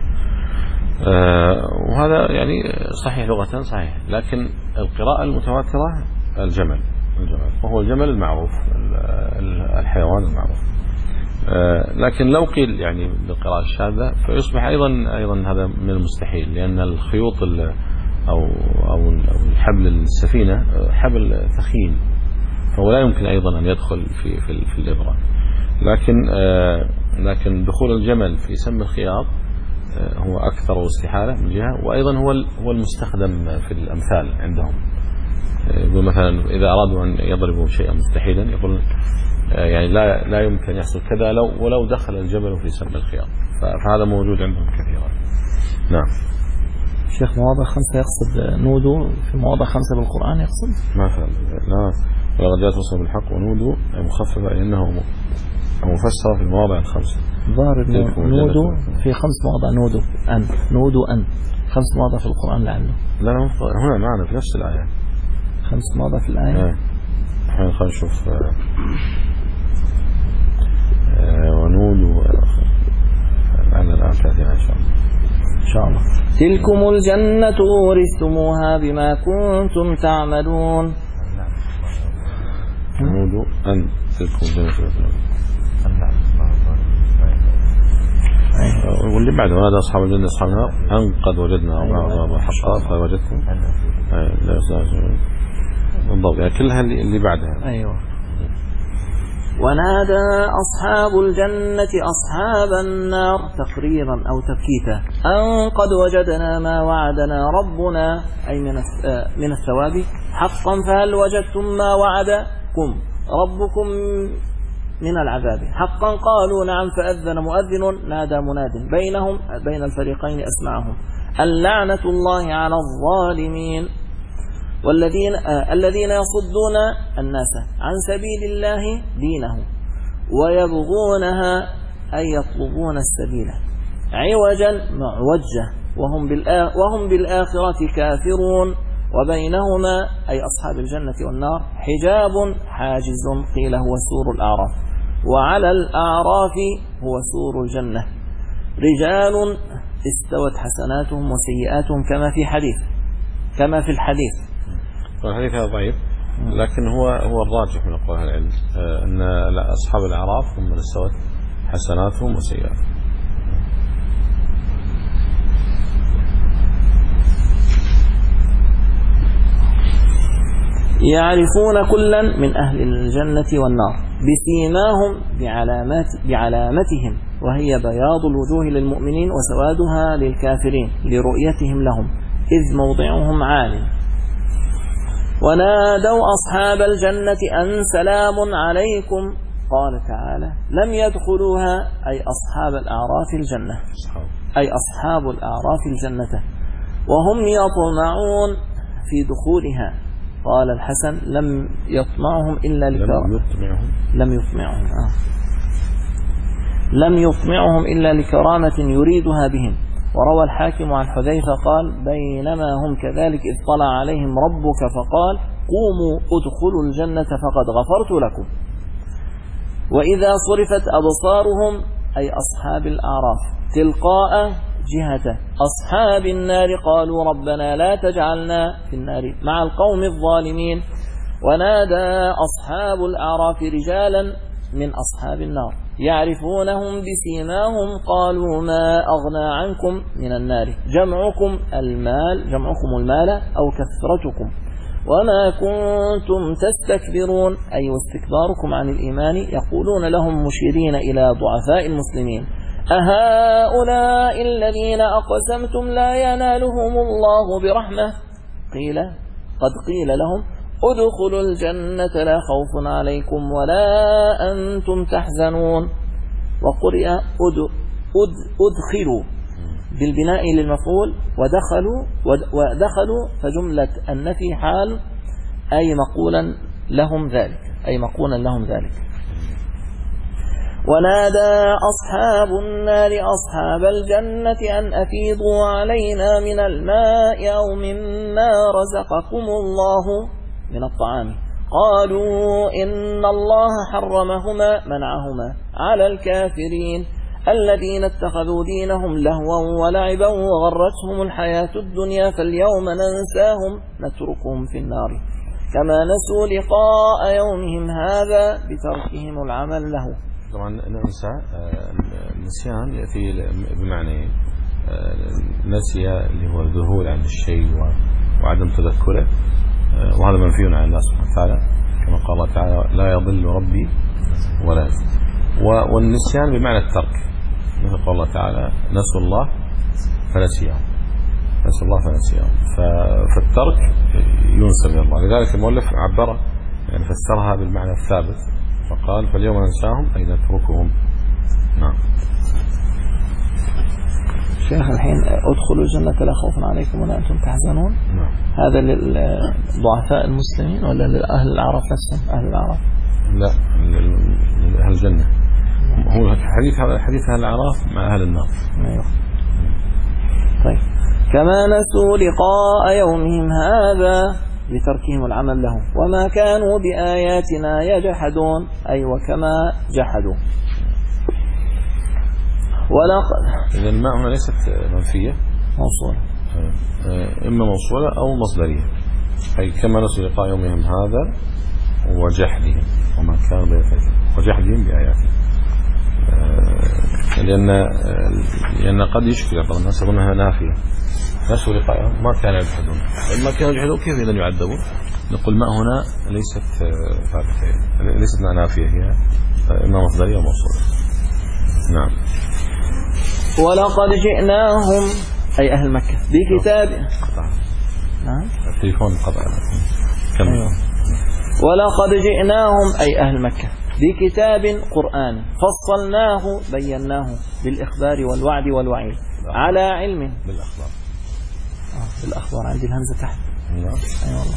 وهذا يعني صحيح لغة صحيح، لكن القراءة المتواترة الجمل الجمل وهو الجمل المعروف الحيوان المعروف. لكن لو قيل يعني بالقراءة الشاذة فيصبح أيضا أيضا هذا من المستحيل، لأن الخيوط أو أو الحبل السفينة حبل ثخين، فهو لا يمكن أيضا أن يدخل في في, في الإبرة. لكن لكن دخول الجمل في سم الخياط هو أكثر استحالة من جهة، وأيضا هو هو المستخدم في الأمثال عندهم. يقول مثلا إذا أرادوا أن يضربوا شيئا مستحيلا يقول يعني لا لا يمكن يحصل كذا لو ولو دخل الجبل في سم الخياط، فهذا موجود عندهم كثيرا. نعم. شيخ مواضع خمسة يقصد نودوا في مواضع خمسة بالقرآن يقصد؟ ما فعل لا ولقد جاءت رسل بالحق ونودوا مخففة إنه مفسرة في المواضع الخمسة. ظاهر نودوا في خمس مواضع نودوا أن نودوا أن خمس مواضع في القرآن لعله. لا لا هنا معنا في نفس الآية خمس مواضع في الآية. الحين خلينا نشوف ونودوا على الآن ثلاثين إن شاء الله. إن شاء الله. تلكم الجنة ورثتموها بما كنتم تعملون. نودوا أن تلكم الجنة واللي بعده هذا أصحاب الجنة أصحاب النار أن قد وجدنا أو حقا فوجدتم بالضبط، يعني كلها اللي بعدها. أيوة. ونادى أصحاب الجنة أصحاب النار تقريرا أو تبكيتا أن قد وجدنا ما وعدنا ربنا أي من من الثواب حقا فهل وجدتم ما وعدكم ربكم من العذاب حقا قالوا نعم فأذن مؤذن نادى مناد بينهم بين الفريقين أسمعهم اللعنة الله على الظالمين. والذين آه الذين يصدون الناس عن سبيل الله دينه ويبغونها أي يطلبون السبيل عوجا معوجة وهم, وهم بالآخرة كافرون وبينهما أي أصحاب الجنة والنار حجاب حاجز قيل هو سور الأعراف وعلى الأعراف هو سور الجنة رجال استوت حسناتهم وسيئاتهم كما في حديث كما في الحديث. الحديث هذا ضعيف لكن هو هو الراجح من أقوال العلم أن أصحاب الأعراف هم من استوت حسناتهم وسيئاتهم. يعرفون كلا من أهل الجنة والنار بسيماهم بعلامات بعلامتهم وهي بياض الوجوه للمؤمنين وسوادها للكافرين لرؤيتهم لهم إذ موضعهم عال. ونادوا أصحاب الجنة أن سلام عليكم قال تعالى لم يدخلوها أي أصحاب الأعراف الجنة أي أصحاب الأعراف الجنة وهم يطمعون في دخولها. قال الحسن لم يطمعهم إلا لكرامة لم يطمعهم آه. لم يطمعهم إلا لكرامة يريدها بهم. وروى الحاكم عن حذيفة قال بينما هم كذلك إذ طلع عليهم ربك فقال قوموا ادخلوا الجنة فقد غفرت لكم. وإذا صرفت أبصارهم أي أصحاب الأعراف تلقاء جهة أصحاب النار قالوا ربنا لا تجعلنا في النار مع القوم الظالمين. ونادى أصحاب الأعراف رجالا من أصحاب النار يعرفونهم بسيماهم قالوا ما أغنى عنكم من النار جمعكم المال جمعكم المال أو كثرتكم وما كنتم تستكبرون أي واستكباركم عن الإيمان. يقولون لهم مشيرين إلى ضعفاء المسلمين أهؤلاء الذين أقسمتم لا ينالهم الله برحمة قيل قد قيل لهم ادخلوا الجنة لا خوف عليكم ولا أنتم تحزنون. وقرئ أد أد أدخلوا بالبناء للمفعول ودخلوا ودخلوا فجملة النفي حال أي مقولا لهم ذلك أي مقولا لهم ذلك. ونادى أصحاب النار أصحاب الجنة أن أفيضوا علينا من الماء أو مما رزقكم الله من الطعام قالوا إن الله حرمهما منعهما على الكافرين الذين اتخذوا دينهم لهوا ولعبا وغرتهم الحياة الدنيا فاليوم ننساهم نتركهم في النار كما نسوا لقاء يومهم هذا بتركهم العمل له. طبعا ننسى النسيان يأتي بمعنى نسي اللي هو الذهول عن الشيء وعدم تذكره وهذا منفي عن الله سبحانه وتعالى كما قال الله تعالى لا يضل ربي ولا ينسى. والنسيان بمعنى الترك مثل قال الله تعالى نسوا الله فنسيهم نسوا الله فنسيهم فالترك ينسى من الله. لذلك المؤلف عبره يعني فسرها بالمعنى الثابت فقال فاليوم ننساهم أي نتركهم. نعم. شيخ الحين ادخلوا الجنة لا خوف عليكم ولا أنتم تحزنون. نعم. هذا للضعفاء المسلمين ولا لأهل الأعراف نفسهم؟ أهل الأعراف لا لأهل الجنة. هو حديث هذا حديث أهل الأعراف مع أهل النار. أيوه. طيب كما نسوا لقاء يومهم هذا بتركهم العمل له وما كانوا بآياتنا يجحدون أي وكما جحدوا. ولقد إذا الماء هنا ليست منفية موصولة إما موصولة أو مصدرية أي كما نسوا لقاء يومهم هذا وجحدهم وما كانوا بآياتنا وجحدهم بآياتنا لأن لأن قد يشكل بعض الناس يظنها نافية نسوا لقاءهم ما كانوا يجحدون ما كانوا يجحدون كيف إذا يعذبون. نقول ما هنا ليست ثابتة ليست نافية هي إما مصدرية أو موصولة. نعم. ولقد جئناهم أي أهل مكة بكتاب نعم التليفون قطع كم أيوه. ولقد جئناهم أي أهل مكة بكتاب قرآن فصلناه بيناه بالإخبار والوعد والوعيد على علم بالأخبار آه بالأخبار عندي الهمزة تحت. نعم. أي والله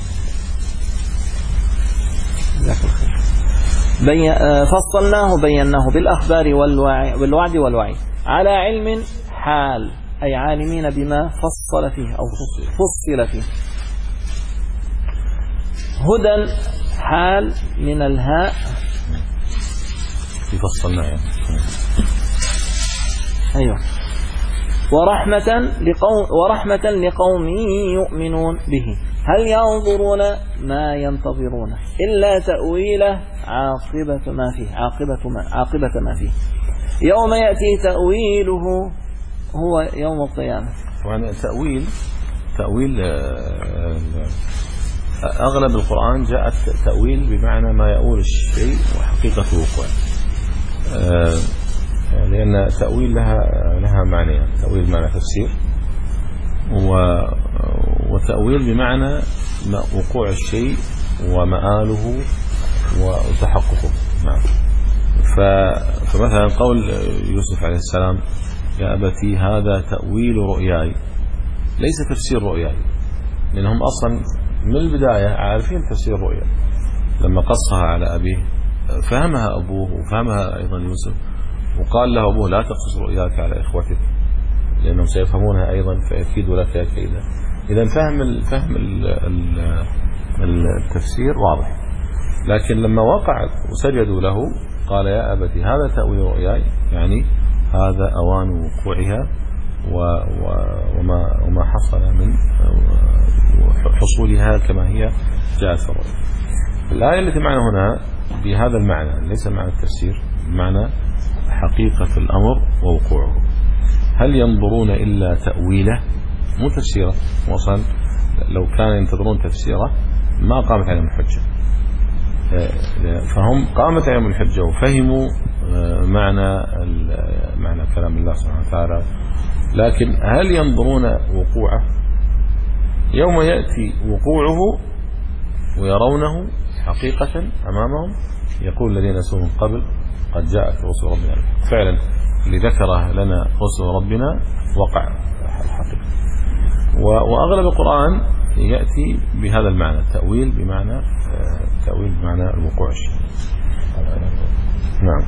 جزاك الخير. بي... فصلناه بيناه بالأخبار والوعد والوعيد على علم حال أي عالمين بما فصل فيه أو فصل فيه. هدى حال من الهاء فصلناه يعني. أيوه. ورحمة لقوم ورحمة لقوم يؤمنون به هل ينظرون ما ينتظرون إلا تأويله عاقبة ما فيه عاقبة ما عاقبة ما فيه يوم يأتي تأويله هو يوم القيامة. طبعا تأويل تأويل أغلب القرآن جاءت تأويل بمعنى ما يؤول الشيء وحقيقة وقوعه لأن تأويل لها لها معنى تأويل معنى تفسير وتأويل بمعنى وقوع الشيء ومآله وتحققه. نعم. فمثلا قول يوسف عليه السلام يا أبتي هذا تأويل رؤياي ليس تفسير رؤياي لأنهم أصلا من البداية عارفين تفسير الرؤيا لما قصها على أبيه فهمها أبوه وفهمها أيضا يوسف وقال له أبوه لا تقصص رؤياك على إخوتك لأنهم سيفهمونها أيضا فيكيدوا لك كيدا. إذا فهم الفهم التفسير واضح لكن لما وقعت وسجدوا له قال يا أبتي هذا تأويل رؤياي يعني هذا أوان وقوعها وما وما حصل من حصولها كما هي جاءت في الرؤيا. الآية التي معنا هنا بهذا المعنى، ليس معنى التفسير، معنى حقيقة الأمر ووقوعه. هل ينظرون إلا تأويله؟ مو تفسيره، وصل لو كانوا ينتظرون تفسيره ما قامت عليهم الحجة. فهم قامت عليهم الحجة وفهموا معنى معنى كلام الله سبحانه وتعالى، لكن هل ينظرون وقوعه؟ يوم يأتي وقوعه ويرونه حقيقة أمامهم يقول الذين نسوا من قبل قد جاءت رسل ربنا. فعلا اللي ذكره لنا رسل ربنا وقع الحقيقة. وأغلب القرآن يأتي بهذا المعنى، التأويل بمعنى التأويل بمعنى الوقوع. نعم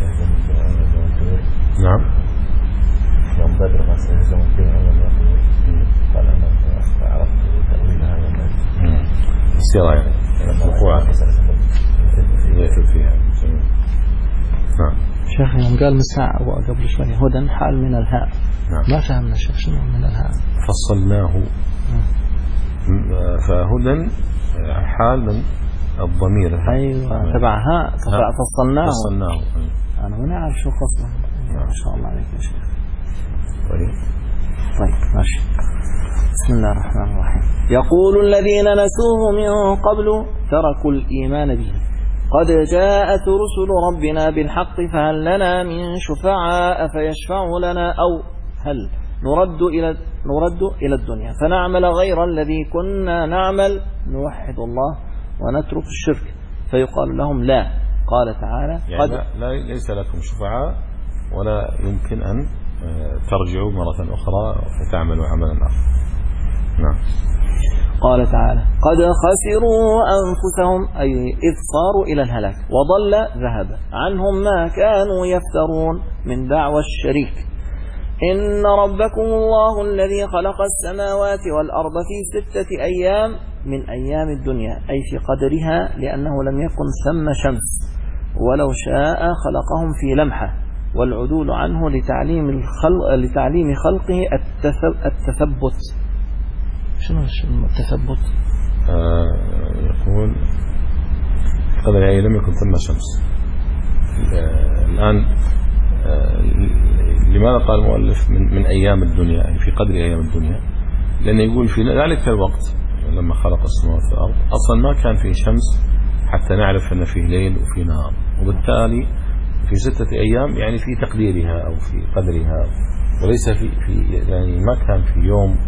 نعم. يوم بدر مثلا زمن فيه أول قال أنا عرفت تأويل هذا السيرة يعني وقوع يأتي فيها. نعم. شيخ يوم قال مساء قبل شوي هدى حال من الهاء. نعم. ما فهمنا شيخ شنو من الهاء. فصلناه. فهدى حال من الضمير. أيوة تبع هاء فصلناه. فصلناه. أنا ما نعرف شو قصده. ما شاء الله عليك يا شيخ. طيب. طيب ماشي. بسم الله الرحمن الرحيم. يقول الذين نسوه من قبل تركوا الإيمان به قد جاءت رسل ربنا بالحق فهل لنا من شفعاء فيشفعوا لنا أو هل نرد إلى نرد إلى الدنيا فنعمل غير الذي كنا نعمل نوحد الله ونترك الشرك فيقال لهم لا. قال تعالى يعني قد لا ليس لكم شفعاء ولا يمكن أن ترجعوا مرة أخرى فتعملوا عملا آخر. نعم. قال تعالى قد خسروا أنفسهم أي إذ صاروا إلى الهلاك وضل ذهب عنهم ما كانوا يفترون من دعوى الشريك. إن ربكم الله الذي خلق السماوات والأرض في ستة أيام من أيام الدنيا أي في قدرها لأنه لم يكن ثم شمس ولو شاء خلقهم في لمحة والعدول عنه لتعليم الخلق لتعليم خلقه التثبت. شنو التثبت؟ آه يقول قدر يعني لم يكن ثم شمس. آه الآن آه لماذا قال المؤلف من, من أيام الدنيا يعني في قدر أيام الدنيا؟ لأنه يقول في ذلك الوقت لما خلق السماوات والأرض أصلا ما كان فيه شمس حتى نعرف أن فيه ليل وفيه نهار، وبالتالي في ستة أيام يعني في تقديرها أو في قدرها، وليس في, في يعني ما كان في يوم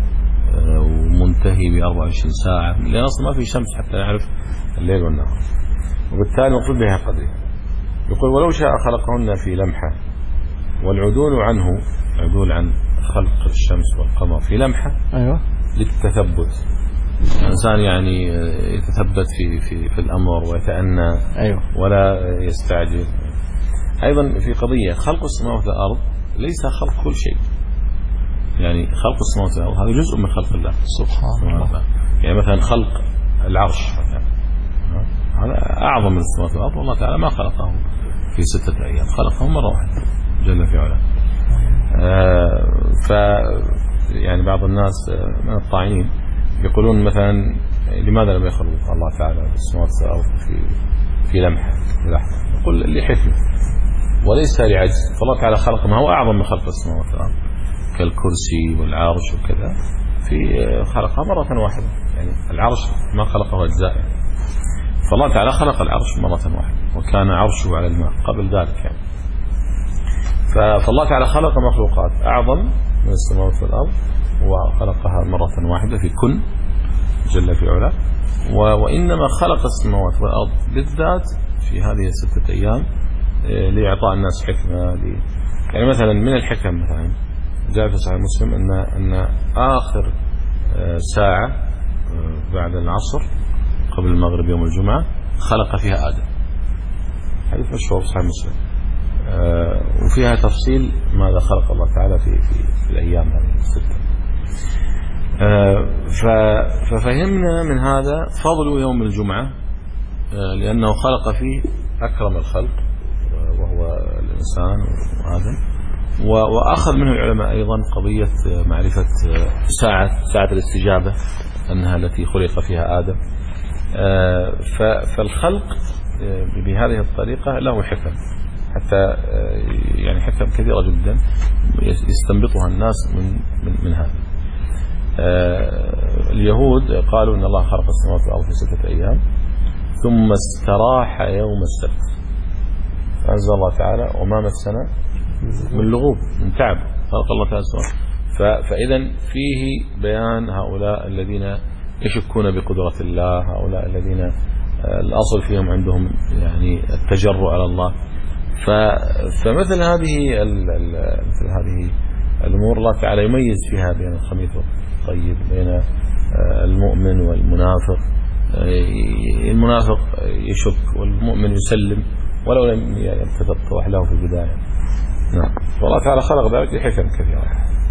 ومنتهي ب أربعة وعشرين ساعة لأن أصلا ما في شمس حتى نعرف الليل والنهار، وبالتالي المقصود بها قدرها. يقول ولو شاء خلقهن في لمحة والعدول عنه عدول عن خلق الشمس والقمر في لمحة. أيوة. للتثبت الإنسان يعني يتثبت في في في الأمر ويتأنى. أيوة. ولا يستعجل. أيضا في قضية خلق السماوات والأرض ليس خلق كل شيء، يعني خلق السماوات والأرض هذا جزء من خلق الله سبحان الله. يعني مثلا خلق العرش مثلا هذا أعظم من السماوات والأرض، والله تعالى ما خلقه في ستة أيام، خلقه مرة واحدة جل في علاه. آه ف يعني بعض الناس من الطاعنين يقولون مثلا لماذا لم يخلق الله تعالى السماوات والأرض في في لمحة في لحظة؟ يقول لحكمة وليس لعجز، فالله تعالى خلق ما هو أعظم من خلق السماوات والأرض كالكرسي والعرش وكذا في خلقها مرة واحدة، يعني العرش ما خلقه أجزاء يعني. فالله تعالى خلق العرش مرة واحدة وكان عرشه على الماء قبل ذلك يعني. فالله تعالى خلق مخلوقات أعظم من السماوات والأرض وخلقها مرة واحدة في كن جل في علاه، وإنما خلق السماوات والأرض بالذات في هذه الستة أيام لإعطاء الناس حكمة لي. يعني مثلا من الحكم مثلا جاء في صحيح مسلم أن أن آخر ساعة بعد العصر قبل المغرب يوم الجمعة خلق فيها آدم، حديث مشهور صحيح مسلم، وفيها تفصيل ماذا خلق الله تعالى في في, في الأيام هذه الستة. ففهمنا من هذا فضل يوم الجمعة لأنه خلق فيه أكرم الخلق وهو الإنسان وآدم، وأخذ منه العلماء أيضا قضية معرفة ساعة ساعة الاستجابة أنها التي خلق فيها آدم. فالخلق بهذه الطريقة له حكم، حتى يعني حكم كثيرة جدا يستنبطها الناس من من, من هذا. اليهود قالوا إن الله خلق السماوات والأرض في ستة أيام ثم استراح يوم السبت، فأنزل الله تعالى وما مسنا من لغوب من تعب، خلق الله تعالى السماوات. فإذا فيه بيان هؤلاء الذين يشكون بقدرة الله، هؤلاء الذين الأصل فيهم عندهم يعني التجرؤ على الله. فمثل هذه مثل هذه الأمور الله تعالى يميز فيها بين الخبيث والطيب، بين المؤمن والمنافق. المنافق يشك والمؤمن يسلم ولو لم يتضح له في البداية. نعم. والله تعالى خلق ذلك لحكم كثيرة.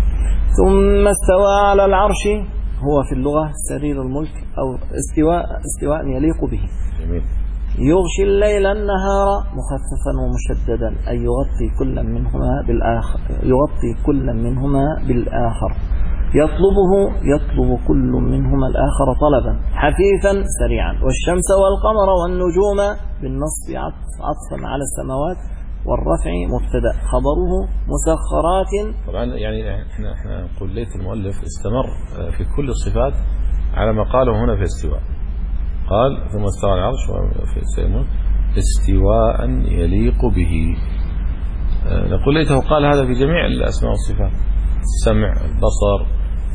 ثم استوى على العرش، هو في اللغة سرير الملك أو استواء استواء يليق به. جميل. يغشي الليل النهار مخففا ومشددا، أي يغطي كل منهما بالآخر يغطي كل منهما بالآخر يطلبه يطلب كل منهما الآخر طلبا حثيثا سريعا. والشمس والقمر والنجوم بالنصب عطفا على السماوات، والرفع مبتدا خبره مسخرات. طبعا يعني احنا احنا نقول ليت المؤلف استمر في كل الصفات على ما قاله هنا في استواء. قال ثم استوى على العرش وفي السماء استواء يليق به. نقول ليته قال هذا في جميع الأسماء والصفات، السمع، البصر،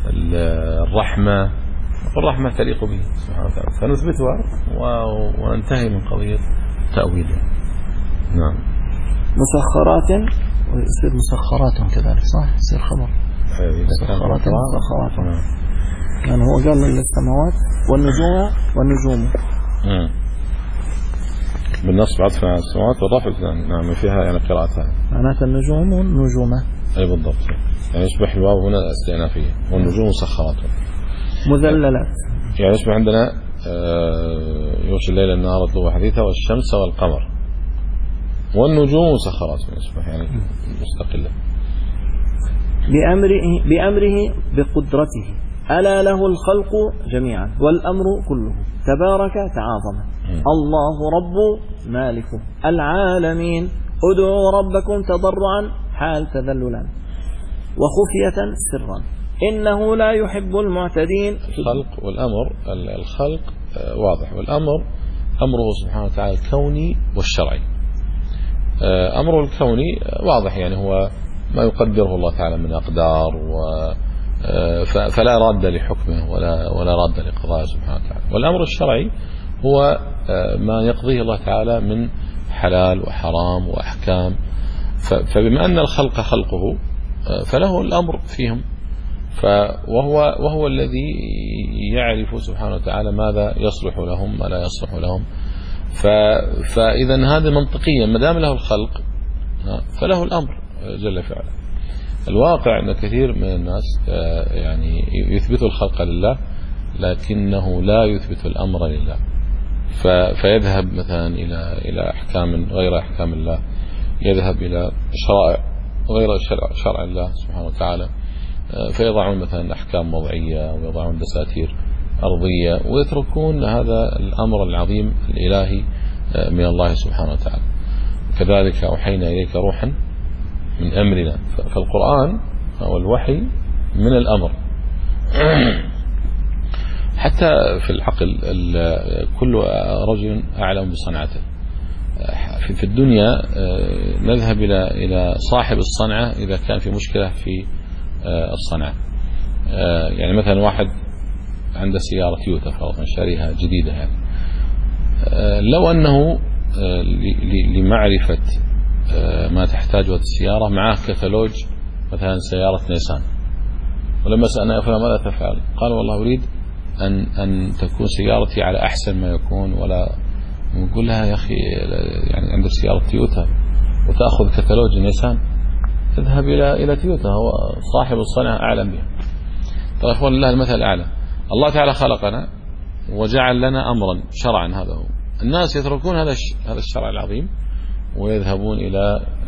الرحمة. الرحمة تليق به سبحانه وتعالى، فنثبتها وننتهي من قضية تأويلها. نعم. مسخرات، ويصير مسخرات كذلك صح؟ يصير خبر مسخرات مسخرات. نعم. يعني هو قال للسماوات والنجوم والنجوم مم. بالنصب عطفا على السماوات والرفع. نعم فيها يعني قراءتها معناتها النجوم والنجوم. أي بالضبط، يعني يصبح الواو هنا استئنافية، والنجوم مسخرات مذللات. يعني يصبح عندنا يغشي الليل النهار يطلبه حديثا والشمس والقمر والنجوم مسخرات، يصبح يعني مستقلة. بأمره بأمره بقدرته ألا له الخلق جميعا والأمر كله تبارك تعاظم. الله رب مالك العالمين ادعوا ربكم تضرعا حال تذللا وخفية سرا إنه لا يحب المعتدين. الخلق والأمر، الخلق واضح، والأمر أمره سبحانه وتعالى الكوني والشرعي. أمره الكوني واضح، يعني هو ما يقدره الله تعالى من أقدار، و فلا راد لحكمه ولا ولا راد لقضائه سبحانه وتعالى. والأمر الشرعي هو ما يقضيه الله تعالى من حلال وحرام وأحكام. فبما أن الخلق خلقه فله الأمر فيهم، وهو وهو الذي يعرف سبحانه وتعالى ماذا يصلح لهم ما لا يصلح لهم. فإذا هذا منطقيا ما دام له الخلق فله الأمر جل في علاه. الواقع أن كثير من الناس يعني يثبت الخلق لله لكنه لا يثبت الأمر لله، فيذهب مثلا إلى إلى أحكام غير أحكام الله، يذهب إلى شرائع غير شرع, شرع الله سبحانه وتعالى، فيضعون مثلا أحكام وضعية ويضعون دساتير أرضية ويتركون هذا الأمر العظيم الإلهي من الله سبحانه وتعالى. كذلك أوحينا إليك روحا من أمرنا، فالقرآن هو الوحي من الأمر. حتى في العقل كل رجل أعلم بصنعته. في الدنيا نذهب إلى إلى صاحب الصنعة إذا كان في مشكلة في الصنعة. يعني مثلا واحد عنده سيارة تويوتا فرضا شاريها جديدة، يعني لو أنه لمعرفة ما تحتاجه السيارة معاه كتالوج مثلا سيارة نيسان، ولما سألنا يا فلان ماذا تفعل؟ قال والله أريد أن أن تكون سيارتي على أحسن ما يكون. ولا نقول لها يا أخي يعني عندك سيارة تويوتا وتأخذ كتالوج نيسان، اذهب إلى إلى تويوتا، هو صاحب الصنعة أعلم بها. ترى إخوان الله المثل الأعلى، الله تعالى خلقنا وجعل لنا أمرا شرعا، هذا هو. الناس يتركون هذا هذا الشرع العظيم ويذهبون إلى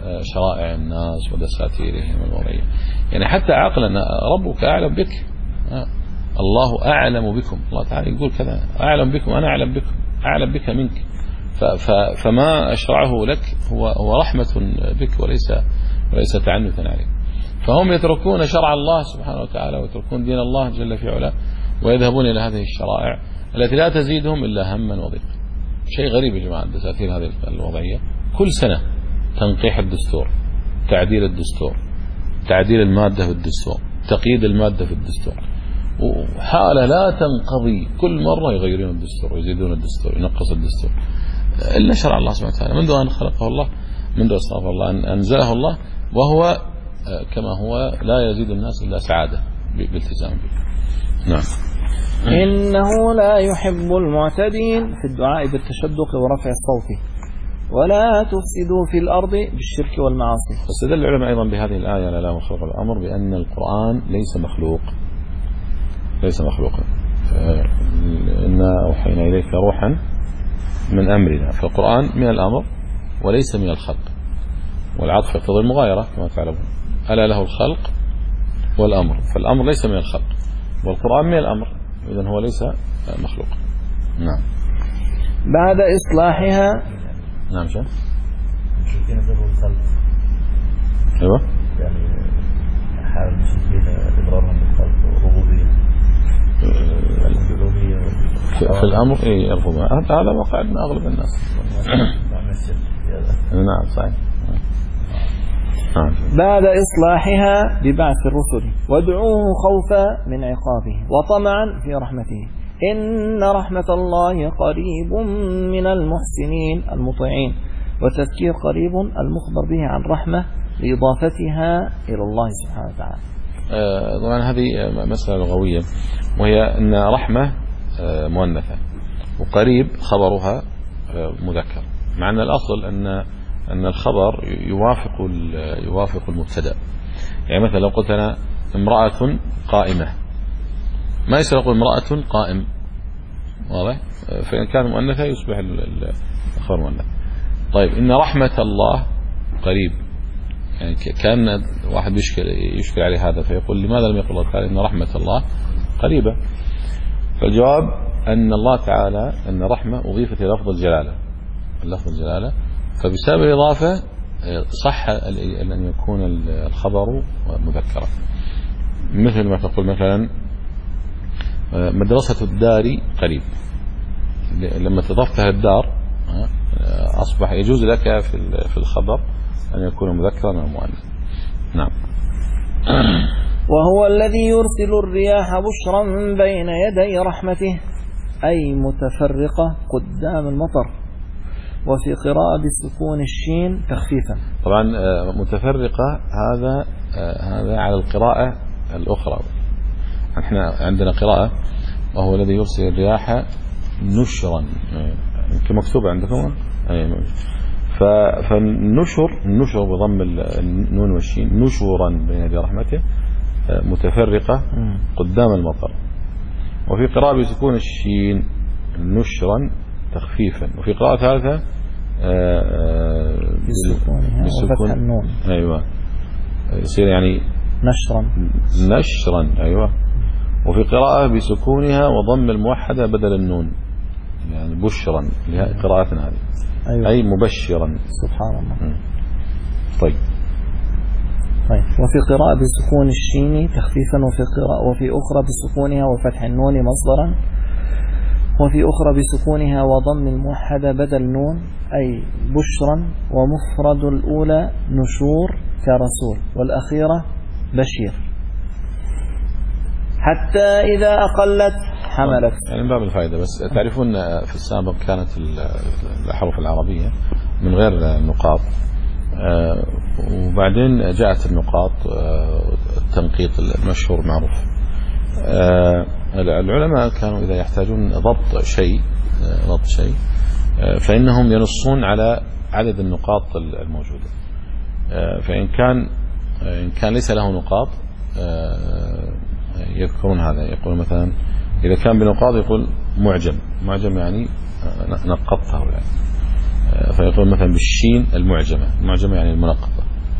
شرائع الناس ودساتيرهم الوضعية. يعني حتى عقلنا ربك أعلم بك، الله أعلم بكم، الله تعالى يقول كذا أعلم بكم، أنا أعلم بكم، أعلم بك منك. فما أشرعه لك هو هو رحمة بك وليس وليس تعنتا عليك. فهم يتركون شرع الله سبحانه وتعالى ويتركون دين الله جل في علاه ويذهبون إلى هذه الشرائع التي لا تزيدهم إلا هما وضيقا. شيء غريب يا جماعة الدساتير هذه الوضعية، كل سنة تنقيح الدستور، تعديل الدستور، تعديل المادة في الدستور، تقييد المادة في الدستور، وحالة لا تنقضي، كل مرة يغيرون الدستور ويزيدون الدستور، ينقص الدستور، إلا شرع الله سبحانه وتعالى منذ أن خلقه الله، منذ أصطفى الله أن أنزله الله، وهو كما هو لا يزيد الناس إلا سعادة بالالتزام به. نعم. إنه لا يحب المعتدين في الدعاء بالتشدق ورفع الصوت، ولا تفسدوا في الأرض بالشرك والمعاصي. واستدل العلماء أيضا بهذه الآية لا لا خلق الأمر بأن القرآن ليس مخلوق، ليس مخلوقا. إنا أوحينا إليك روحا من أمرنا، فالقرآن من الأمر وليس من الخلق، والعطف يقتضي المغايرة كما تعلمون، ألا له الخلق والأمر، فالأمر ليس من الخلق والقرآن من الأمر، إذن هو ليس مخلوق. نعم. بعد إصلاحها. نعم شيخ. المشركين ذبوا الخلق. أيوة. يعني حال المشركين إضرارهم بالخلق والربوبية. الألوهية. في الأمر إيه يرفضها، هذا واقع عندنا أغلب الناس. نعم صحيح. بعد إصلاحها ببعث الرسل وادعوه خوفا من عقابه وطمعا في رحمته، إن رحمة الله قريب من المحسنين المطيعين، وتذكير قريب المخبر به عن رحمة لإضافتها إلى الله سبحانه وتعالى. آه طبعا هذه مسألة لغوية، وهي أن رحمة آه مؤنثة وقريب خبرها آه مذكر، مع أن الأصل أن أن الخبر يوافق يوافق المبتدا. يعني مثلا لو قلت أنا امرأة قائمة، ما يصير أقول امرأة قائم، واضح؟ فإن كان مؤنثة يصبح الخبر مؤنث. طيب إن رحمة الله قريب، يعني كان واحد يشكل يشكل عليه هذا فيقول لماذا لم يقل الله تعالى إن رحمة الله قريبة؟ فالجواب أن الله تعالى أن رحمة أضيفت إلى لفظ الجلالة، اللفظ الجلالة، فبسبب الإضافة صح أن يكون الخبر مذكرا. مثل ما تقول مثلا مدرسة الدار قريب، لما تضفتها الدار أصبح يجوز لك في الخبر أن يكون مذكرا أو مؤنثا. نعم. وهو الذي يرسل الرياح بشرا بين يدي رحمته، أي متفرقة قدام المطر، وفي قراءة بسكون الشين تخفيفا. طبعا متفرقة هذا هذا على القراءة الأخرى. احنا عندنا قراءة وهو الذي يرسل الرياح نشرا كما مكتوب عندكم. فالنشر النشر بضم النون والشين نشورا بين يدي رحمته متفرقة قدام المطر، وفي قراءة بسكون الشين نشرا تخفيفا، وفي قراءة ثالثة بسكون النون. أيوة يصير يعني نشرا نشرا. أيوة. وفي قراءة بسكونها وضم الموحدة بدل النون، يعني بشرا قراءتنا هذه. أيوة. أي مبشرا. سبحان الله. طيب. طيب. وفي قراءة بسكون الشين تخفيفا، وفي قراءة وفي أخرى بسكونها وفتح النون مصدرا، وفي أخرى بسكونها وضم الموحدة بدل نون، أي بشرا، ومفرد الأولى نشور كرسول، والأخيرة بشير، حتى إذا أقلت حملت. يعني من باب الفائدة بس، تعرفون في السابق كانت الأحرف العربية من غير نقاط، وبعدين جاءت النقاط، التنقيط المشهور معروف. العلماء كانوا إذا يحتاجون ضبط شيء ضبط شيء فإنهم ينصون على عدد النقاط الموجودة، فإن كان إن كان ليس له نقاط يذكرون هذا، يقول مثلا إذا كان بنقاط يقول معجم، معجم يعني نقطته يعني. فيقول مثلا بالشين المعجمة، المعجمة يعني المنقطة.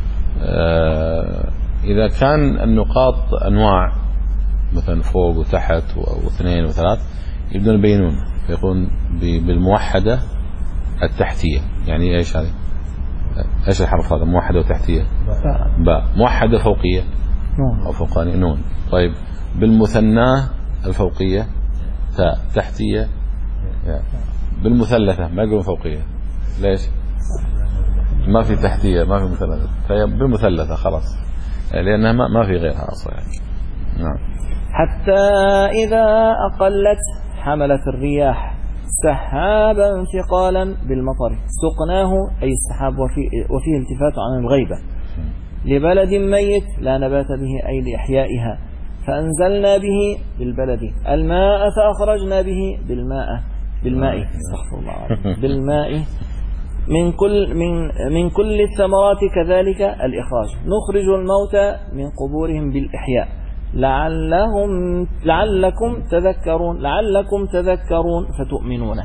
إذا كان النقاط أنواع مثلا فوق وتحت واثنين وثلاث يبدون يبينون، فيقولون بالموحدة التحتية. يعني إيش هذه؟ إيش الحرف هذا؟ موحدة وتحتية. باء. موحدة فوقية أو فوقانية نون. طيب بالمثناه الفوقية تاء، تحتية يا. بالمثلثة ما يقولون فوقية، ليش؟ ما في تحتية ما في مثلثة، فهي بالمثلثة خلاص لأنها ما ما في غيرها أصلا يعني. نعم. حتى إذا أقلت حملت الرياح سحابا ثقالا بالمطر سقناه، أي السحاب وفيه, وفيه التفات عن الغيبة، لبلد ميت لا نبات به أي لإحيائها، فأنزلنا به بالبلد الماء فأخرجنا به بالماء بالماء استغفر الله بالماء من كل من من كل الثمرات كذلك الإخراج، نخرج الموتى من قبورهم بالإحياء لعلهم لعلكم تذكرون لعلكم تذكرون فتؤمنون.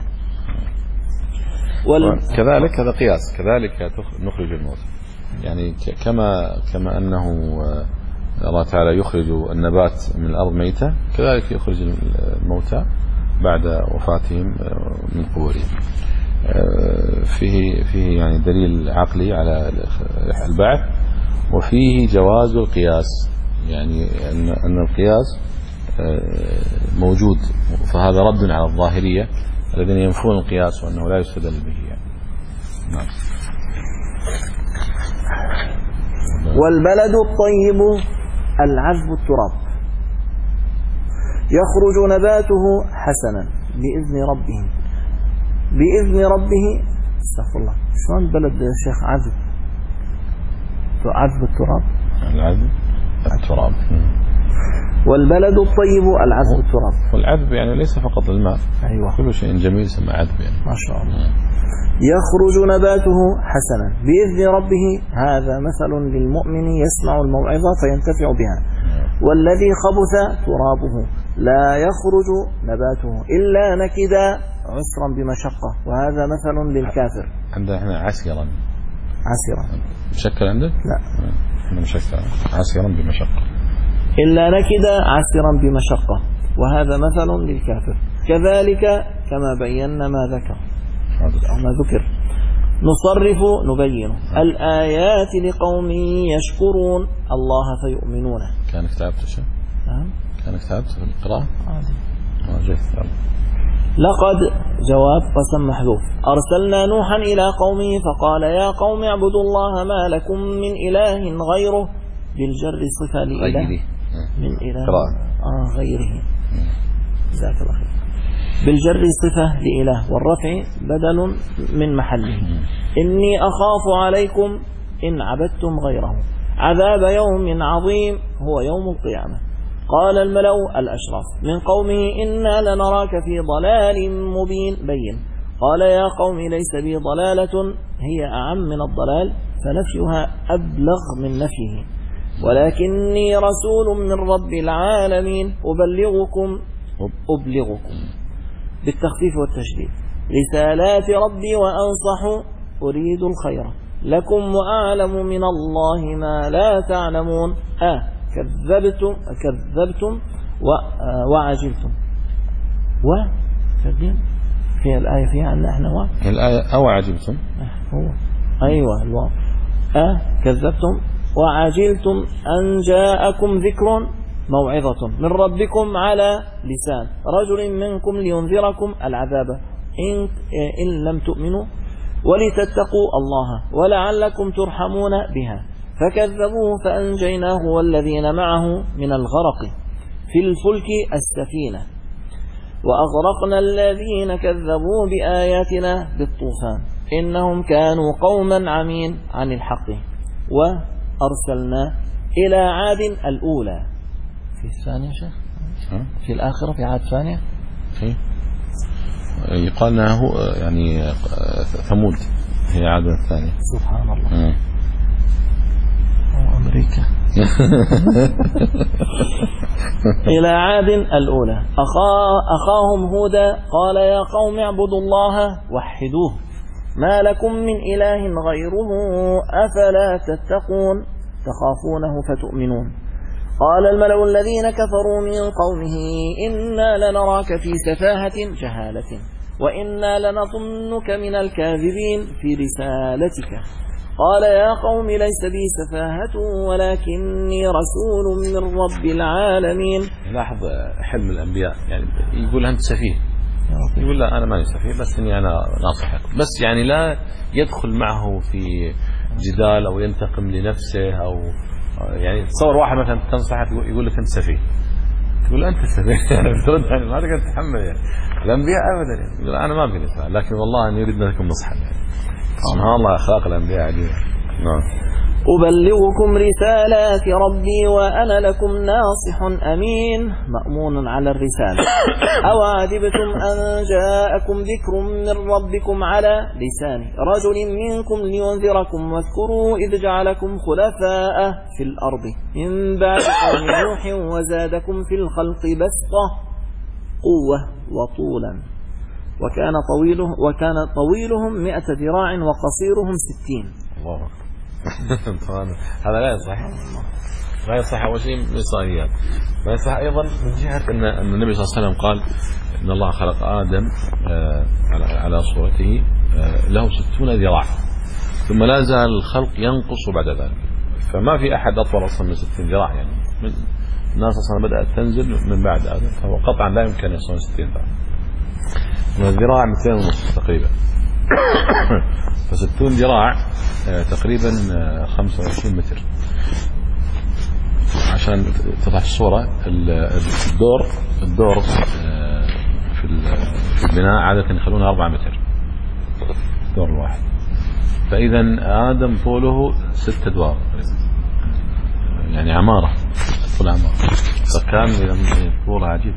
وال... كذلك هذا قياس، كذلك نخرج الموتى، يعني كما كما أنه الله تعالى يخرج النبات من الأرض ميتة، كذلك يخرج الموتى بعد وفاتهم من قبورهم. فيه فيه يعني دليل عقلي على البعث، وفيه جواز القياس، يعني أن أن القياس موجود، فهذا رد على الظاهرية الذين ينفون القياس وأنه لا يستدل به يعني. نعم. والبلد الطيب العذب التراب يخرج نباته حسنا بإذن ربه بإذن ربه استغفر الله. شلون بلد يا شيخ عذب؟ عذب التراب، العذب التراب. والبلد الطيب العذب التراب. والعذب يعني ليس فقط الماء، أيوة، كل شيء جميل يسمى عذب يعني. ما شاء الله. يخرج نباته حسنا بإذن ربه، هذا مثل للمؤمن يسمع الموعظة فينتفع بها. والذي خبث ترابه لا يخرج نباته إلا نكدا عسرا بمشقة، وهذا مثل للكافر. عندنا احنا عسيرا. عسيرا مشكل عندك؟ لا، احنا مشكل عسيرا بمشقة. إلا نكدا عسرا بمشقة، وهذا مثل للكافر. كذلك كما بينا ما ذكر أو ما ذكر نصرف نبين الآيات لقوم يشكرون الله فيؤمنون. كانك تعبت شيء؟ نعم. كانك تعبت في القراءة؟ عادي. ما جيت. لقد جواب قسم محذوف. أرسلنا نوحا إلى قومه فقال يا قوم اعبدوا الله ما لكم من إله غيره، بالجر صفة لإله من إله آه غيره. جزاك الله خير. بالجر صفة لإله، والرفع بدل من محله. إني أخاف عليكم إن عبدتم غيره عذاب يوم عظيم هو يوم القيامة. قال الملأ الأشراف من قومه إنا لنراك في ضلال مبين بين. قال يا قوم ليس بي ضلالة، هي أعم من الضلال فنفيها أبلغ من نفيه، ولكني رسول من رب العالمين أبلغكم أبلغكم بالتخفيف والتشديد رسالات ربي وأنصح أريد الخير لكم وأعلم من الله ما لا تعلمون. آه كذبتم كذبتم وعجلتم وكذبتم في الآية فيها عن نحن و الآية أو عجلتم هو أيوة الواو. آه كذبتم وعجلتم أن جاءكم ذكر موعظة من ربكم على لسان رجل منكم لينذركم العذاب إن, إن لم تؤمنوا ولتتقوا الله ولعلكم ترحمون بها. فكذبوه فأنجيناه والذين معه من الغرق في الفلك السفينة، وأغرقنا الذين كذبوا بآياتنا بالطوفان إنهم كانوا قوما عمين عن الحق. وأرسلنا إلى عاد الأولى في الثانية شيخ في الآخرة في عاد ثانية يقال أنه يعني ثمود هي عاد الثانية. سبحان الله. أمريكا. إلى عاد الأولى أخا أخاهم هودا قال يا قوم اعبدوا الله وحدوه ما لكم من إله غيره أفلا تتقون تخافونه فتؤمنون. قال الملأ الذين كفروا من قومه إنا لنراك في سفاهة جهالة وإنا لنظنك من الكاذبين في رسالتك. قال يا قوم ليس بي سفاهة ولكني رسول من رب العالمين. لاحظ حلم الأنبياء، يعني يقول أنت سفيه، يقول لا أنا ماني سفيه بس إني أنا ناصحك، بس يعني لا يدخل معه في جدال أو ينتقم لنفسه، أو يعني تصور واحد مثلا تنصحك يقول لك أنت سفيه، تقول أنت سفيه يعني بترد يعني ما تقدر تتحمل. يعني الأنبياء أبدا يعني يقول أنا ما فيني سفاه، لكن والله أني أريد لكم نصحا. يعني سبحان الله أخلاق الأنبياء عجيبة. نعم. أبلغكم رسالات ربي وأنا لكم ناصح أمين مأمون على الرسالة. أو عجبتم أن جاءكم ذكر من ربكم على لسان رجل منكم لينذركم واذكروا إذ جعلكم خلفاء في الأرض من بعد قوم نوح وزادكم في الخلق بسطة قوة وطولا وكان طويله وكان طويلهم مئة ذراع وقصيرهم ستين. الله طبعا هذا لا يصح، لا يصح أول شيء من إسرائيليات، لا يصح أيضا من جهة أن النبي صلى الله عليه وسلم قال إن الله خلق آدم على صورته له ستون ذراع ثم لا زال الخلق ينقص بعد ذلك، فما في أحد أطول أصلا من ستين ذراع. يعني الناس أصلا بدأت تنزل من بعد آدم، فهو قطعا لا يمكن يصل ستين ذراع، الذراع مئتين ونصف تقريبا. فستون ذراع تقريبا خمسة وعشرين متر. عشان تضع الصورة، الدور الدور في البناء عادة يخلونها أربعة متر الدور الواحد، فإذا آدم طوله ست أدوار يعني عمارة، طول عمارة، فكان طوله عجيب.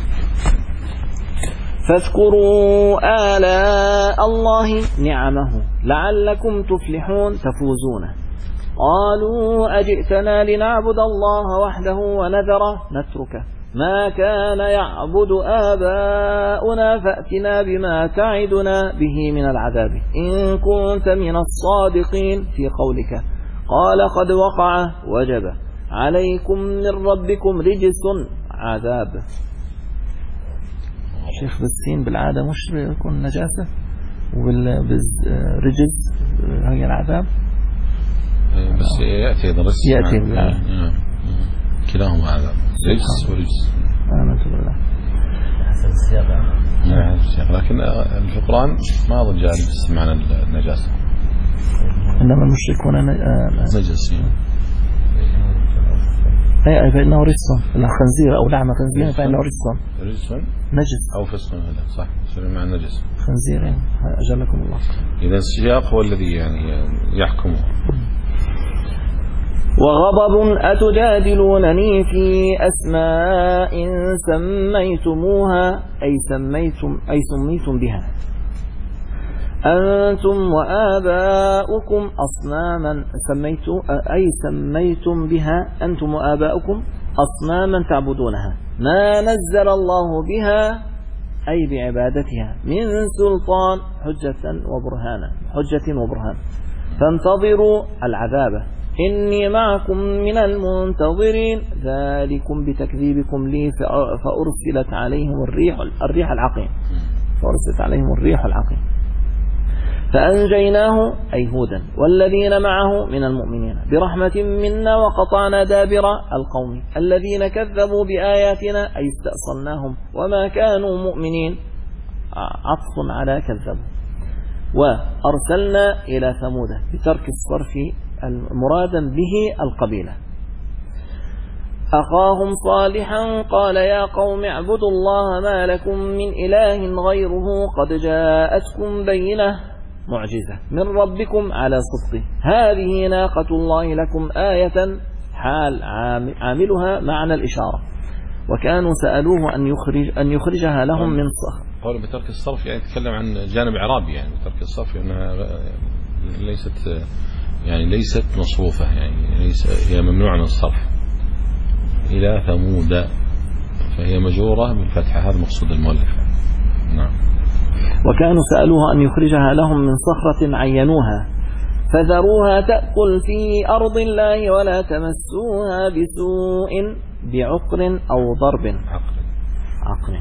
فاذكروا آلاء الله نعمه لعلكم تفلحون تفوزون. قالوا أجئتنا لنعبد الله وحده ونذر نتركه ما كان يعبد آباؤنا فأتنا بما تعدنا به من العذاب إن كنت من الصادقين في قولك. قال قد وقع وجب عليكم من ربكم رجس عذاب. شيخ بالسين بالعادة مش يكون نجاسة وبالرجز هي العذاب، بس يأتي درس يأتي كلاهما عذاب رجس ورجس. آمنت بالله. حسب السياق. نعم السياق، لكن في القرآن ما أظن جاء بس معنى النجاسة، إنما المشركون نجس. أي فإنه رجس، الخنزير أو لحم خنزير فإنه رجس رجس نجس أو فسق، هذا صح سلم مع النجس خنزير. أجلكم الله. إذا السياق هو الذي يعني يحكمه. وغضب أتجادلونني في أسماء سميتموها أي سميتم أي سميتم بها أنتم وآباؤكم أصناما سميتم أي سميتم بها أنتم وآباؤكم أصناما تعبدونها ما نزل الله بها أي بعبادتها من سلطان حجة وبرهانا حجة وبرهان فانتظروا العذاب إني معكم من المنتظرين ذلكم بتكذيبكم لي فأرسلت عليهم الريح الريح العقيم فأرسلت عليهم الريح العقيم فأنجيناه أي هودا والذين معه من المؤمنين برحمة منا وقطعنا دابر القوم الذين كذبوا بآياتنا أي استأصلناهم وما كانوا مؤمنين عطف على كذبوا. وأرسلنا إلى ثمود بترك الصرف المرادا به القبيلة أخاهم صالحا قال يا قوم اعبدوا الله ما لكم من إله غيره قد جاءتكم بينة معجزة من ربكم على صدقه هذه ناقة الله لكم آية حال عاملها معنى الإشارة وكانوا سألوه أن يخرج أن يخرجها لهم من صخر. قول بترك الصرف يعني يتكلم عن جانب إعرابي يعني بترك الصرف أنها ليست يعني ليست مصروفة يعني ليس هي ممنوعة من الصرف إلى ثمود فهي مجرورة بالفتحة هذا مقصود المؤلف. نعم. وكانوا سألوها أن يخرجها لهم من صخرة عينوها، فذروها تأكل في أرض الله ولا تمسوها بسوء بعقر أو ضرب. عقر. عقر.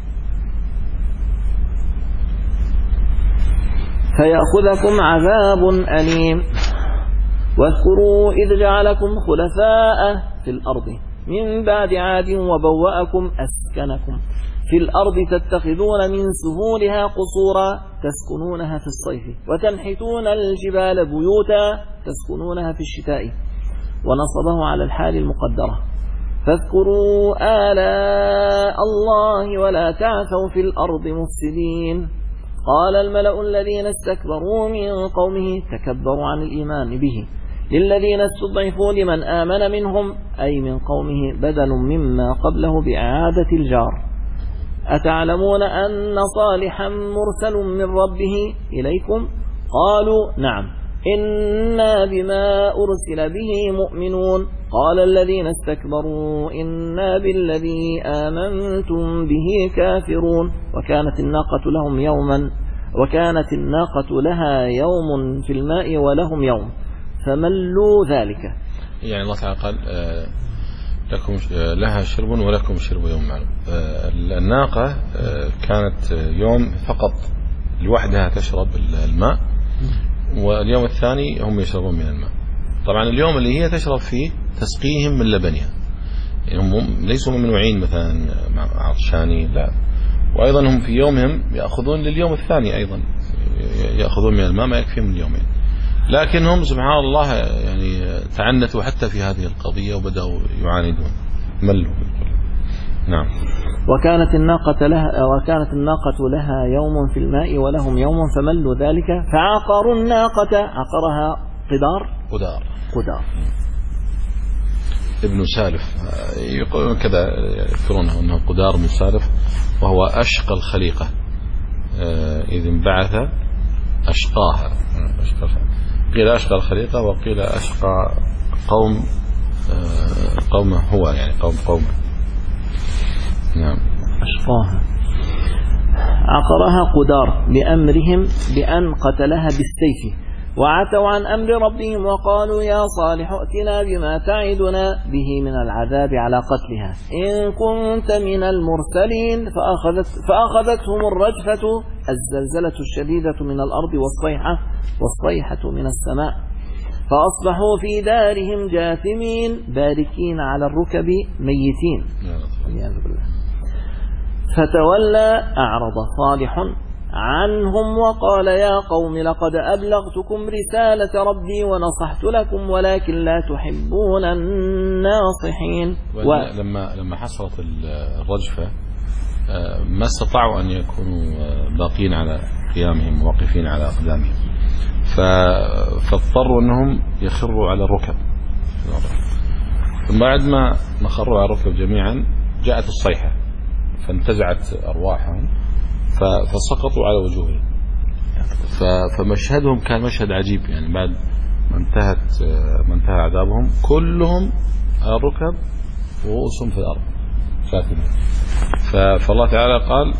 فيأخذكم عذاب أليم. واذكروا إذ جعلكم خلفاء في الأرض من بعد عاد وبوأكم أسكنكم في الأرض تتخذون من سهولها قصورا تسكنونها في الصيف وتنحتون الجبال بيوتا تسكنونها في الشتاء، ونصبه على الحال المقدرة. فاذكروا آلاء الله ولا تعثوا في الأرض مفسدين. قال الملأ الذين استكبروا من قومه تكبروا عن الإيمان به للذين استضعفوا لمن آمن منهم، أي من قومه بدل مما قبله بإعادة الجار. أتعلمون أن صالحا مرسل من ربه إليكم؟ قالوا نعم إنا بما أرسل به مؤمنون. قال الذين استكبروا إنا بالذي آمنتم به كافرون. وكانت الناقة لهم يوما وكانت الناقة لها يوم في الماء ولهم يوم فملوا ذلك. يعني الله تعالى قال آه لكم لها شرب ولكم شرب يوم معلوم. آه الناقة آه كانت يوم فقط لوحدها تشرب الماء، واليوم الثاني هم يشربون من الماء. طبعا اليوم اللي هي تشرب فيه تسقيهم من لبنها، يعني هم ليسوا ممنوعين مثلا عطشانين، لا، وأيضا هم في يومهم يأخذون لليوم الثاني أيضا يأخذون من الماء ما يكفي من اليومين، لكنهم سبحان الله يعني تعنتوا حتى في هذه القضية وبدأوا يعاندون ملوا. نعم. وكانت الناقة لها وكانت الناقة لها يوم في الماء ولهم يوم فملوا ذلك فعقروا الناقة عقرها قدار قدار قدار ابن سالف يقولون كذا يذكرونه أنه قدار من سالف، وهو أشقى الخليقة إذ انبعث أشقاها. قيل أشقى الخليقة وقيل أشقى قوم قوم هو يعني قوم قوم نعم أشقاها. عقرها قدار لأمرهم بأن قتلها بالسيف، وعتوا عن أمر ربهم وقالوا يا صالح ائتنا بما تعدنا به من العذاب على قتلها إن كنت من المرسلين. فأخذت فأخذتهم الرجفة الزلزلة الشديدة من الأرض والصيحة والصيحة من السماء فأصبحوا في دارهم جاثمين باركين على الركب ميتين. فتولى أعرض صالح عنهم وقال يا قوم لقد أبلغتكم رسالة ربي ونصحت لكم ولكن لا تحبون الناصحين. و... لما لما حصلت الرجفة ما استطاعوا أن يكونوا باقين على قيامهم واقفين على أقدامهم، فاضطروا أنهم يخروا على الركب. ثم بعد ما خروا على الركب جميعا جاءت الصيحة فانتزعت أرواحهم فسقطوا على وجوههم. فمشهدهم كان مشهد عجيب، يعني بعد ما انتهت ما انتهى عذابهم كلهم على الركب ورؤوسهم في الأرض شاتمين. فالله تعالى قال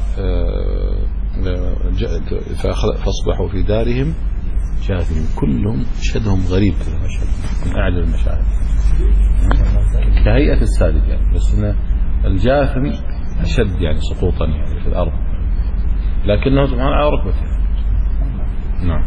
فاصبحوا في دارهم جاثمين. كلهم مشهدهم غريب كذا، مشهد من أعجب المشاهد كهيئة السادد يعني، بس إن الجاثم أشد يعني سقوطا يعني في الأرض، لكنه سبحانه على ركبته. نعم.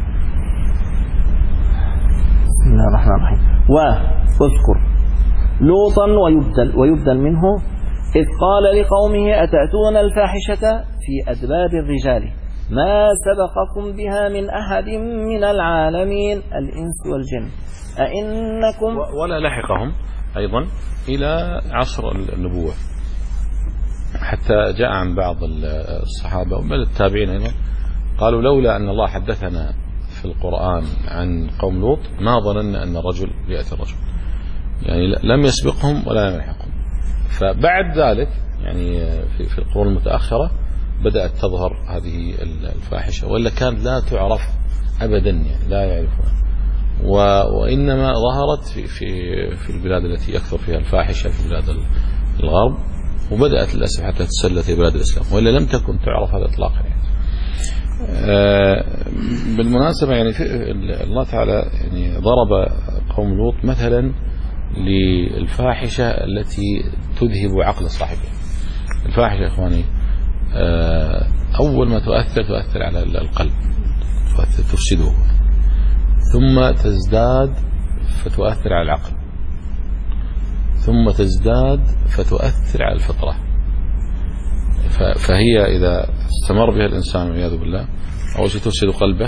بسم الله الرحمن الرحيم. واذكر لوطا ويبدل ويبدل منه إذ قال لقومه أتأتون الفاحشة في أدبار الرجال ما سبقكم بها من أحد من العالمين الإنس والجن أئنكم. ولا لحقهم أيضا إلى عصر النبوة، حتى جاء عن بعض الصحابة وبل التابعين أيضا قالوا لولا أن الله حدثنا في القرآن عن قوم لوط ما ظننا أن الرجل يأتي الرجل، يعني لم يسبقهم ولا يلحقهم. فبعد ذلك يعني في, في القرون المتأخرة بدأت تظهر هذه الفاحشة، وإلا كانت لا تعرف أبدا، يعني لا يعرفها، وإنما ظهرت في, في, في البلاد التي يكثر فيها الفاحشة في بلاد الغرب، وبدأت للأسف حتى تسلت في بلاد الإسلام، وإلا لم تكن تعرف هذا إطلاقا يعني. آه بالمناسبة يعني في الله تعالى يعني ضرب قوم لوط مثلا للفاحشة التي تذهب عقل صاحبها. الفاحشة إخواني آه أول ما تؤثر تؤثر على القلب، تفسده، ثم تزداد فتؤثر على العقل، ثم تزداد فتؤثر على الفطرة. فهي إذا استمر بها الإنسان والعياذ بالله أول شيء تفسد قلبه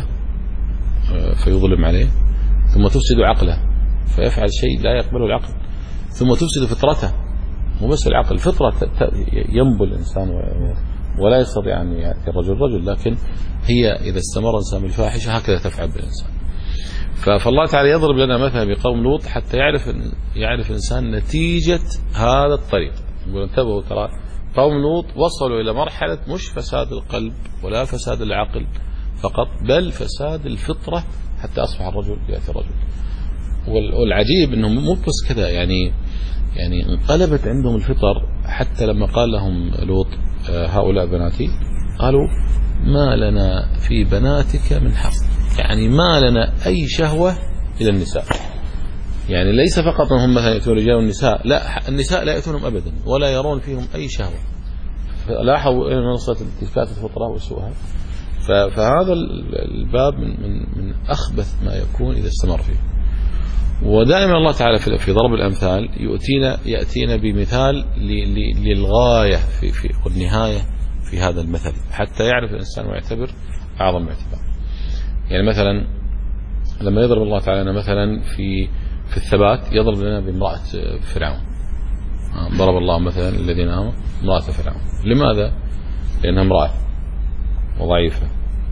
فيظلم عليه، ثم تفسد عقله فيفعل شيء لا يقبله العقل، ثم تفسد فطرته. مو بس العقل، الفطرة ينبو الإنسان ولا يستطيع أن يأتي الرجل رجل، لكن هي إذا استمر الإنسان بالفاحشة هكذا تفعل بالإنسان. فالله تعالى يضرب لنا مثلا بقوم لوط حتى يعرف يعرف الإنسان نتيجة هذا الطريق. يقول انتبهوا، ترى قوم لوط وصلوا إلى مرحلة مش فساد القلب ولا فساد العقل فقط، بل فساد الفطرة حتى أصبح الرجل يأتي الرجل. والعجيب أنهم مو بس كذا، يعني يعني انقلبت عندهم الفطر حتى لما قال لهم لوط هؤلاء بناتي قالوا ما لنا في بناتك من حق، يعني ما لنا أي شهوة إلى النساء. يعني ليس فقط هم مثلا يأتون رجال النساء، لا، النساء لا يأتونهم أبدا ولا يرون فيهم أي شهوة. لاحظوا إلى نصرة التفات الفطرة وسوءها. فهذا الباب من, من, من أخبث ما يكون إذا استمر فيه. ودائما الله تعالى في ضرب الأمثال يؤتينا يأتينا بمثال للغاية في في والنهاية في هذا المثل حتى يعرف الإنسان ويعتبر أعظم اعتبار. يعني مثلا لما يضرب الله تعالى مثلا في في الثبات يضرب لنا بامرأة فرعون. ضرب الله مثلا الذين آمنوا امرأة فرعون. لماذا؟ لأنها امرأة وضعيفة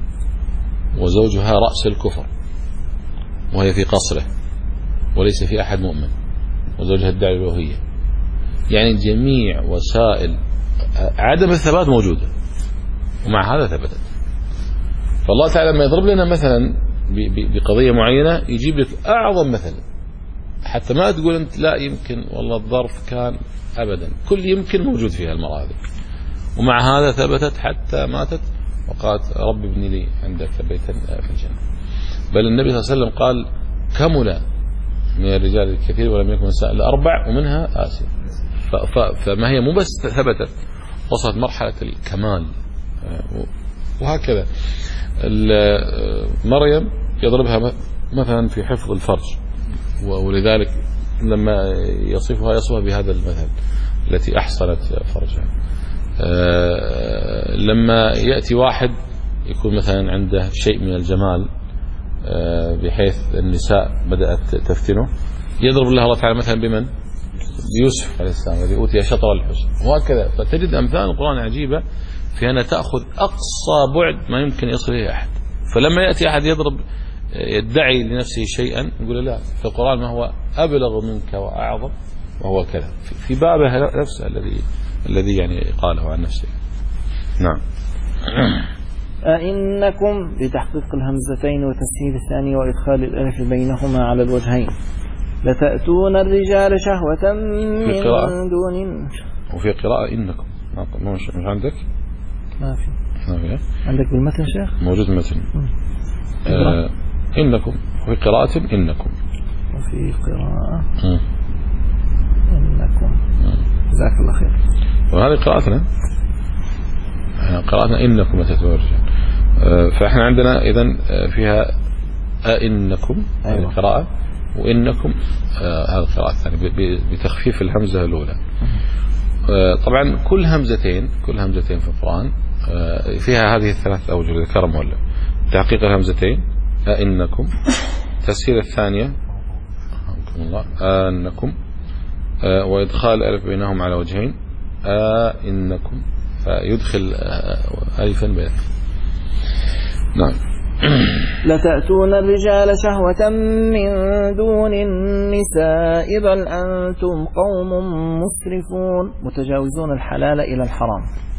وزوجها رأس الكفر وهي في قصره وليس في أحد مؤمن وزوجها ادعي الألوهية. يعني جميع وسائل عدم الثبات موجودة ومع هذا ثبتت. فالله تعالى لما يضرب لنا مثلا بقضية معينة يجيب لك أعظم مثل حتى ما تقول أنت لا يمكن والله الظرف كان، أبدا، كل يمكن موجود فيها المرأة هذه، ومع هذا ثبتت حتى ماتت وقالت رب ابني لي عندك بيتا في الجنة. بل النبي صلى الله عليه وسلم قال كمل من الرجال الكثير ولم يكن النساء إلا أربع ومنها آسيا. فما هي مو بس ثبتت، وصلت مرحلة الكمال. وهكذا مريم يضربها مثلا في حفظ الفرج، ولذلك لما يصفها يصفها بهذا المثل التي أحصلت فرجها. لما يأتي واحد يكون مثلا عنده شيء من الجمال بحيث النساء بدأت تفتنه يضرب الله الله تعالى مثلا بمن؟ بيوسف عليه السلام الذي أوتي شطر الحسن. وهكذا فتجد أمثال القرآن عجيبة في أنها تأخذ أقصى بعد ما يمكن يصل إليه أحد. فلما يأتي أحد يضرب يدعي لنفسه شيئا يقول لا، في القرآن ما هو أبلغ منك وأعظم وهو كذا في بابه نفسه الذي الذي يعني قاله عن نفسه. نعم. أئنكم بتحقيق الهمزتين وتسهيل الثاني وإدخال الألف بينهما على الوجهين لتأتون الرجال شهوة من دون. وفي قراءة إنكم مش عندك؟ ما في. ما في. عندك بالمتن شيخ؟ موجود المتن. آه إنكم. وفي قراءة إنكم. وفي قراءة م. إنكم. جزاك الله خير. وهذه قراءتنا قراءتنا إنكم لتأتون الرجال. آه فإحنا عندنا إذن فيها أئنكم هذه أيوة. قراءة، وإنكم آه هذه القراءة الثانية بتخفيف الهمزة الأولى. آه طبعا كل همزتين كل همزتين في القرآن آه فيها هذه الثلاث أوجه اللي ذكرها المؤلف: تحقيق الهمزتين أئنكم، تسهيل الثانية الله أنكم، آه وإدخال ألف بينهم على وجهين أئنكم، فيدخل ألفا بين. نعم. لتأتون الرجال شهوة من دون النساء بل أنتم قوم مسرفون متجاوزون الحلال إلى الحرام.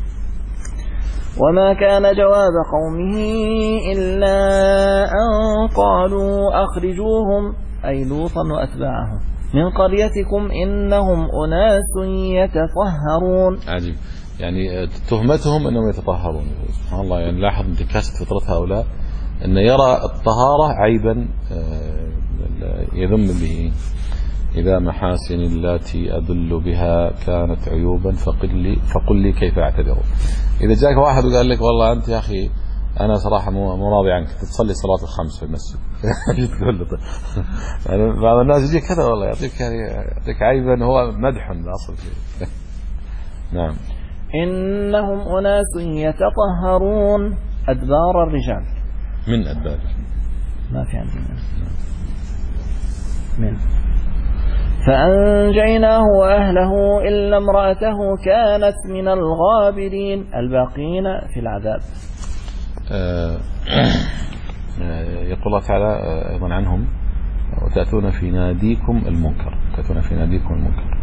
وما كان جواب قومه إلا أن قالوا أخرجوهم أي لوطا وأتباعهم من قريتكم إنهم أناس يتطهرون. عجيب. يعني تهمتهم أنهم يتطهرون. سبحان الله، يعني لاحظ انتكاسة فطرة هؤلاء أن يرى الطهارة عيبا يذم به. إذا محاسن التي أدل بها كانت عيوبا فقل لي, فقل لي كيف أعتذر. إذا جاك واحد وقال لك والله أنت يا أخي أنا صراحة مو راضي عنك تصلي صلاة الخمس في المسجد تقول له يعني بعض الناس يجي كذا والله يعطيك يعطيك عيبا هو مدح الأصل فيه. نعم. إنهم أناس يتطهرون أدبار الرجال. من أدبار ما في عندنا من. فأنجيناه وأهله إلا امرأته كانت من الغابرين الباقين في العذاب. يقول الله تعالى أيضا عنهم وتأتون في ناديكم المنكر، تأتون في ناديكم المنكر.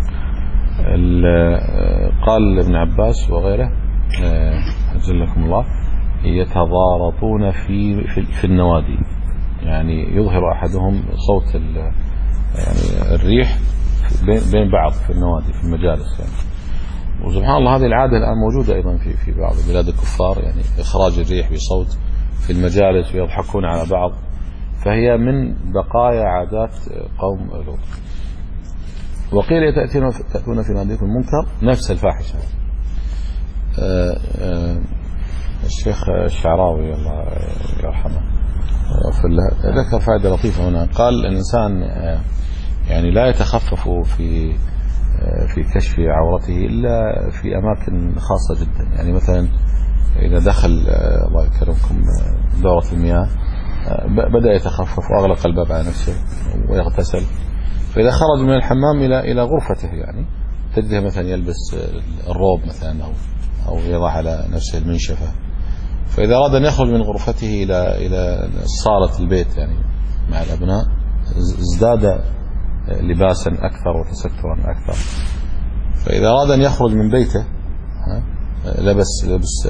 قال ابن عباس وغيره أجلكم الله يتضارطون في في النوادي، يعني يظهر أحدهم صوت يعني الريح بين بعض في النوادي في المجالس يعني. وسبحان الله هذه العادة الآن موجودة أيضا في في بعض بلاد الكفار، يعني إخراج الريح بصوت في المجالس ويضحكون على بعض، فهي من بقايا عادات قوم لوط. وقيل تأتون تأتون في ناديكم المنكر نفس الفاحشة. آآ آآ الشيخ الشعراوي الله يرحمه ذكر فائدة لطيفة هنا، قال الإنسان يعني لا يتخفف في في كشف عورته إلا في أماكن خاصة جدا. يعني مثلا إذا دخل الله يكرمكم دورة المياه بدأ يتخفف وأغلق الباب على نفسه ويغتسل، فإذا خرج من الحمام إلى إلى غرفته يعني تجده مثلا يلبس الروب مثلا أو أو يضع على نفسه المنشفة، فإذا أراد أن يخرج من غرفته إلى إلى صالة البيت يعني مع الأبناء ازداد لباسا أكثر وتسترا أكثر. فإذا أراد أن يخرج من بيته لبس لبس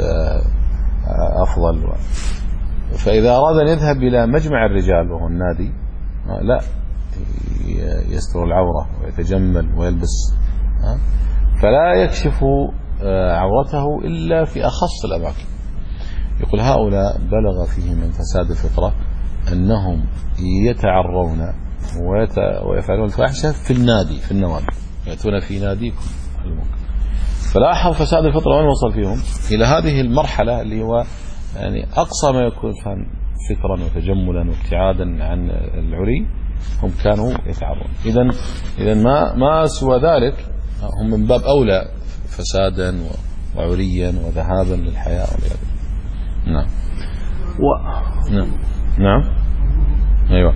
أفضل. فإذا أراد أن يذهب إلى مجمع الرجال وهو النادي لا يستر العورة ويتجمل ويلبس، فلا يكشف عورته إلا في أخص الأماكن. يقول هؤلاء بلغ فيهم من فساد الفطرة أنهم يتعرون ويفعلون الفاحشة في النادي في النوادي، يأتون في ناديكم المنكر. فلاحظ فساد الفطرة وين وصل فيهم إلى هذه المرحلة اللي هو يعني أقصى ما يكون كان فطرا وتجملا وابتعادا عن العري هم كانوا يتعرون. إذن إذن ما ما سوى ذلك هم من باب أولى فسادا وعريا وذهابا للحياة والعياذ بالله. نعم. و... نعم نعم أيوة.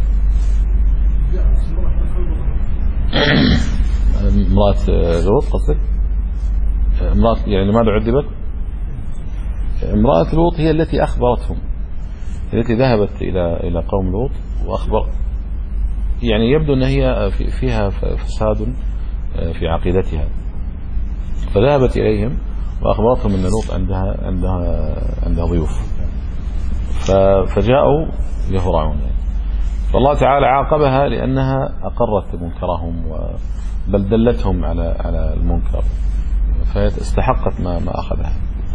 امرأة لوط قصدك؟ امرأة يعني لماذا عذبت؟ امرأة لوط هي التي أخبرتهم، التي ذهبت إلى إلى قوم لوط وأخبر، يعني يبدو أن هي فيها فساد في عقيدتها، فذهبت إليهم وأخبرتهم أن لوط عندها عندها عندها ضيوف، فجاءوا يهرعون يعني. فالله تعالى عاقبها لأنها أقرت منكرهم بل دلتهم على على المنكر، فاستحقت ما ما أخذها.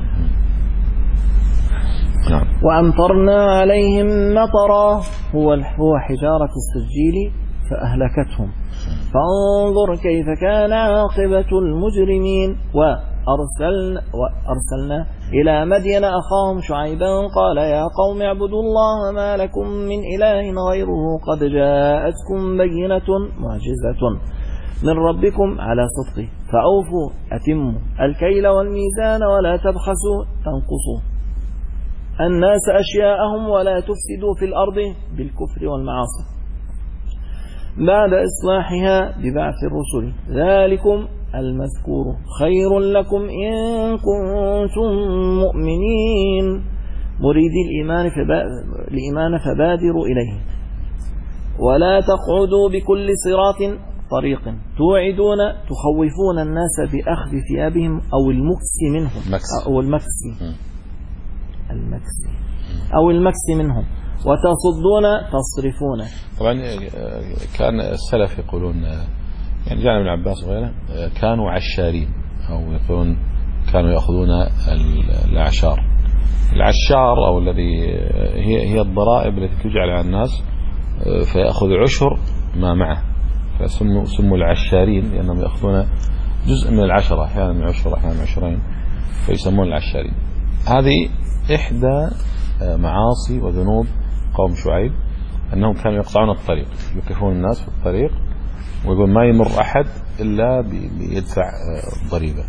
نعم. وأمطرنا عليهم مطرا هو هو حجارة السجيل فأهلكتهم، فانظر كيف كان عاقبة المجرمين. وأرسلنا, وأرسلنا إلى مدين أخاهم شعيبا قال يا قوم اعبدوا الله ما لكم من إله غيره قد جاءتكم بينة معجزة من ربكم على صدقه فأوفوا أتموا الكيل والميزان ولا تبخسوا تنقصوا الناس أشياءهم ولا تفسدوا في الأرض بالكفر والمعاصي بعد إصلاحها ببعث الرسل ذلكم المذكور خير لكم إن كنتم مؤمنين مريد الإيمان الإيمان فبادروا إليه ولا تقعدوا بكل صراط طريق توعدون تخوفون الناس بأخذ ثيابهم أو المكس منهم أو المكس المكس أو المكس منهم وتصدون تصرفون. طبعا كان السلف يقولون يعني جاء ابن عباس وغيره كانوا عشارين أو يقولون كانوا يأخذون الأعشار. العشار أو الذي هي هي الضرائب التي تجعل على الناس فيأخذ عشر ما معه، فسموا سموا العشارين لأنهم يأخذون جزء من العشرة، أحيانا عشر أحيانا عشرين، فيسمون العشارين. هذه إحدى معاصي وذنوب قوم شعيب، أنهم كانوا يقطعون الطريق، يوقفون الناس في الطريق ويقول ما يمر أحد إلا بيدفع ضريبة.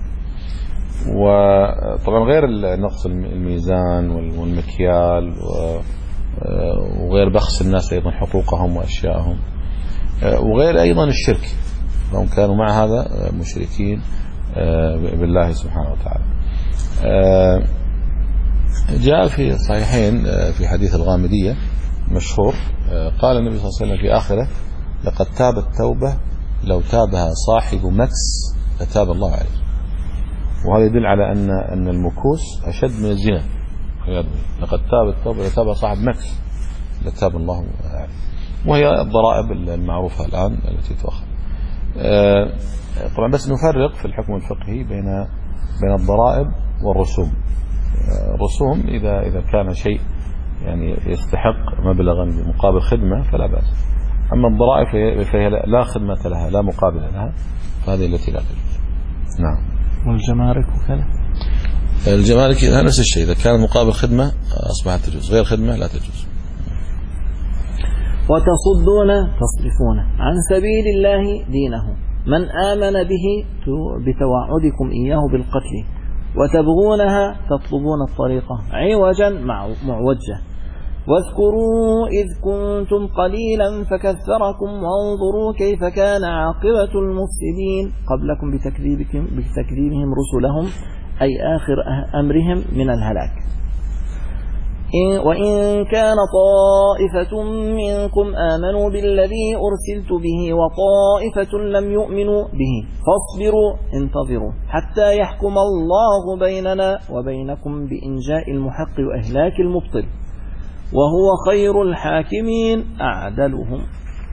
وطبعا غير نقص الميزان والمكيال وغير بخس الناس أيضا حقوقهم وأشياءهم، وغير أيضا الشرك، هم كانوا مع هذا مشركين بالله سبحانه وتعالى. جاء في الصحيحين في حديث الغامدية مشهور، قال النبي صلى الله عليه وسلم في آخره: لقد تابت توبة لو تابها صاحب مكس لتاب الله عليه. وهذا يدل على أن أن المكوس أشد من الزنا. لقد تابت توبة لتابها صاحب مكس لتاب الله عليه، وهي الضرائب المعروفة الآن التي تؤخذ. طبعا بس نفرق في الحكم الفقهي بين بين الضرائب والرسوم. الرسوم إذا إذا كان شيء يعني يستحق مبلغا بمقابل خدمة فلا بأس، أما الضرائب فهي لا خدمة لها لا مقابل لها، فهذه التي لا تجوز. نعم. والجمارك وكذا؟ الجمارك نفس الشيء، إذا كان مقابل خدمة أصبحت تجوز، غير خدمة لا تجوز. وتصدون تصرفون عن سبيل الله دينه من آمن به بتوعدكم إياه بالقتل، وتبغونها تطلبون الطريقة عوجا معوجة. واذكروا إذ كنتم قليلا فكثركم وانظروا كيف كان عاقبة المفسدين قبلكم بتكذيبكم بتكذيبهم رسلهم، أي آخر أمرهم من الهلاك. وإن كان طائفة منكم آمنوا بالذي أرسلت به وطائفة لم يؤمنوا به فاصبروا انتظروا حتى يحكم الله بيننا وبينكم بإنجاء المحق وإهلاك المبطل، وهو خير الحاكمين أعدلهم.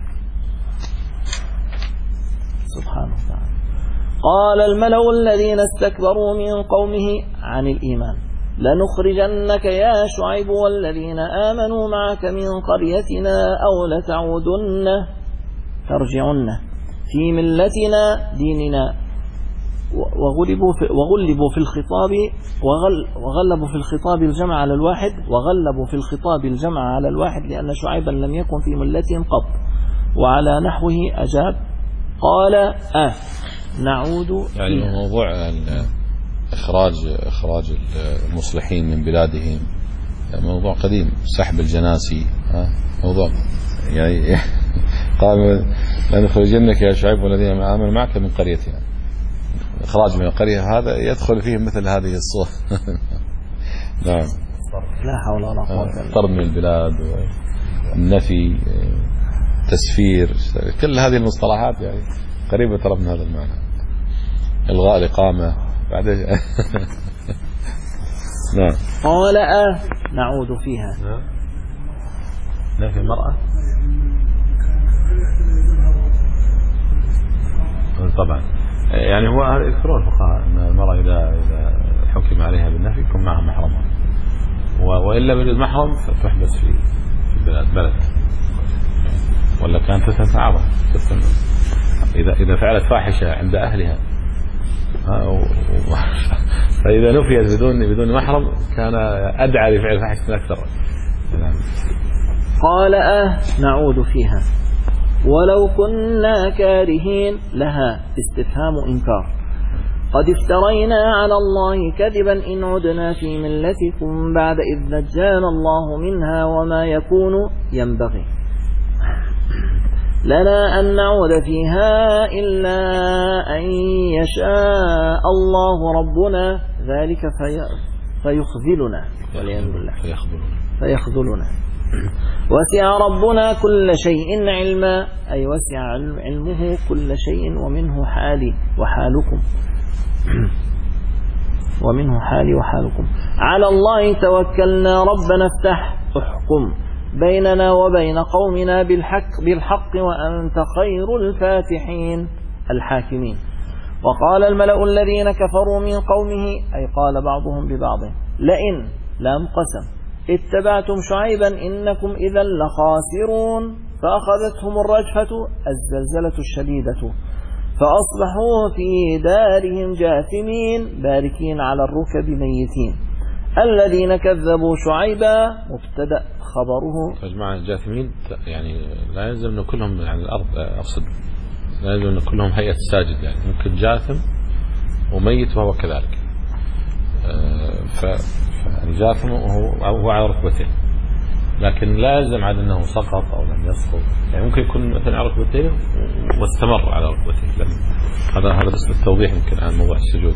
سبحانه وتعالى. قال الملأ الذين استكبروا من قومه عن الإيمان: لنخرجنك يا شعيب والذين آمنوا معك من قريتنا أو لتعودن ترجعن في ملتنا ديننا. وغلبوا في, وغلبوا في الخطاب وغل وغلبوا في الخطاب الجمع على الواحد وغلبوا في الخطاب الجمع على الواحد لأن شعيبا لم يكن في ملتهم قط. وعلى نحوه أجاب قال آه نعود. يعني موضوع إخراج إخراج المصلحين من بلادهم موضوع قديم، سحب الجناسي، موضوع يعني قال لنخرجنك يا شعيب والذين آمنوا معك من قريتنا. إخراج من القرية هذا يدخل فيه مثل هذه الصور. نعم. لا حول ولا قوة إلا بالله. طرد من البلاد، النفي، تسفير، كل هذه المصطلحات يعني قريبة ترى من هذا المعنى. إلغاء الإقامة بعد. نعم. قال آه نعود فيها. نعم. نفي المرأة. طبعا يعني هو يذكرون الفقهاء أن المرأة إذا إذا حكم عليها بالنفي يكون معها محرمها، وإلا بجد محرم فتحبس في في بلد بلد ولا كانت تتعرض إذا إذا فعلت فاحشة عند أهلها، فإذا نفيت بدون بدون محرم كان أدعى لفعل فاحشة أكثر. قال آه نعود فيها ولو كنا كارهين لها استفهام إنكار. قد افترينا على الله كذبا إن عدنا في ملتكم بعد إذ نجانا الله منها وما يكون ينبغي لنا أن نعود فيها إلا أن يشاء الله ربنا ذلك في فيخذلنا والعياذ بالله فيخذلنا. وسع ربنا كل شيء علما، أي وسع علمه كل شيء ومنه حالي وحالكم ومنه حالي وحالكم. على الله توكلنا ربنا افتح احكم بيننا وبين قومنا بالحق بالحق وأنت خير الفاتحين الحاكمين. وقال الملأ الذين كفروا من قومه، أي قال بعضهم ببعض: لئن لم قسم اتبعتم شعيبا إنكم إذا لخاسرون. فأخذتهم الرجفة الزلزلة الشديدة فأصبحوا في دارهم جاثمين باركين على الركب ميتين. الذين كذبوا شعيبا مبتدأ خبره. يا جماعة جاثمين يعني لا يلزم أن كلهم يعني الأرض، أقصد لا يلزم أن كلهم هيئة الساجد، يعني ممكن جاثم وميت وهو كذلك. فالجاثم هو على ركبتين، لكن لا يلزم عاد أنه سقط أو لم يسقط، يعني ممكن يكون مثلا على ركبتين واستمر على ركبتين. هذا هذا بس للتوضيح يمكن عن موضوع السجود.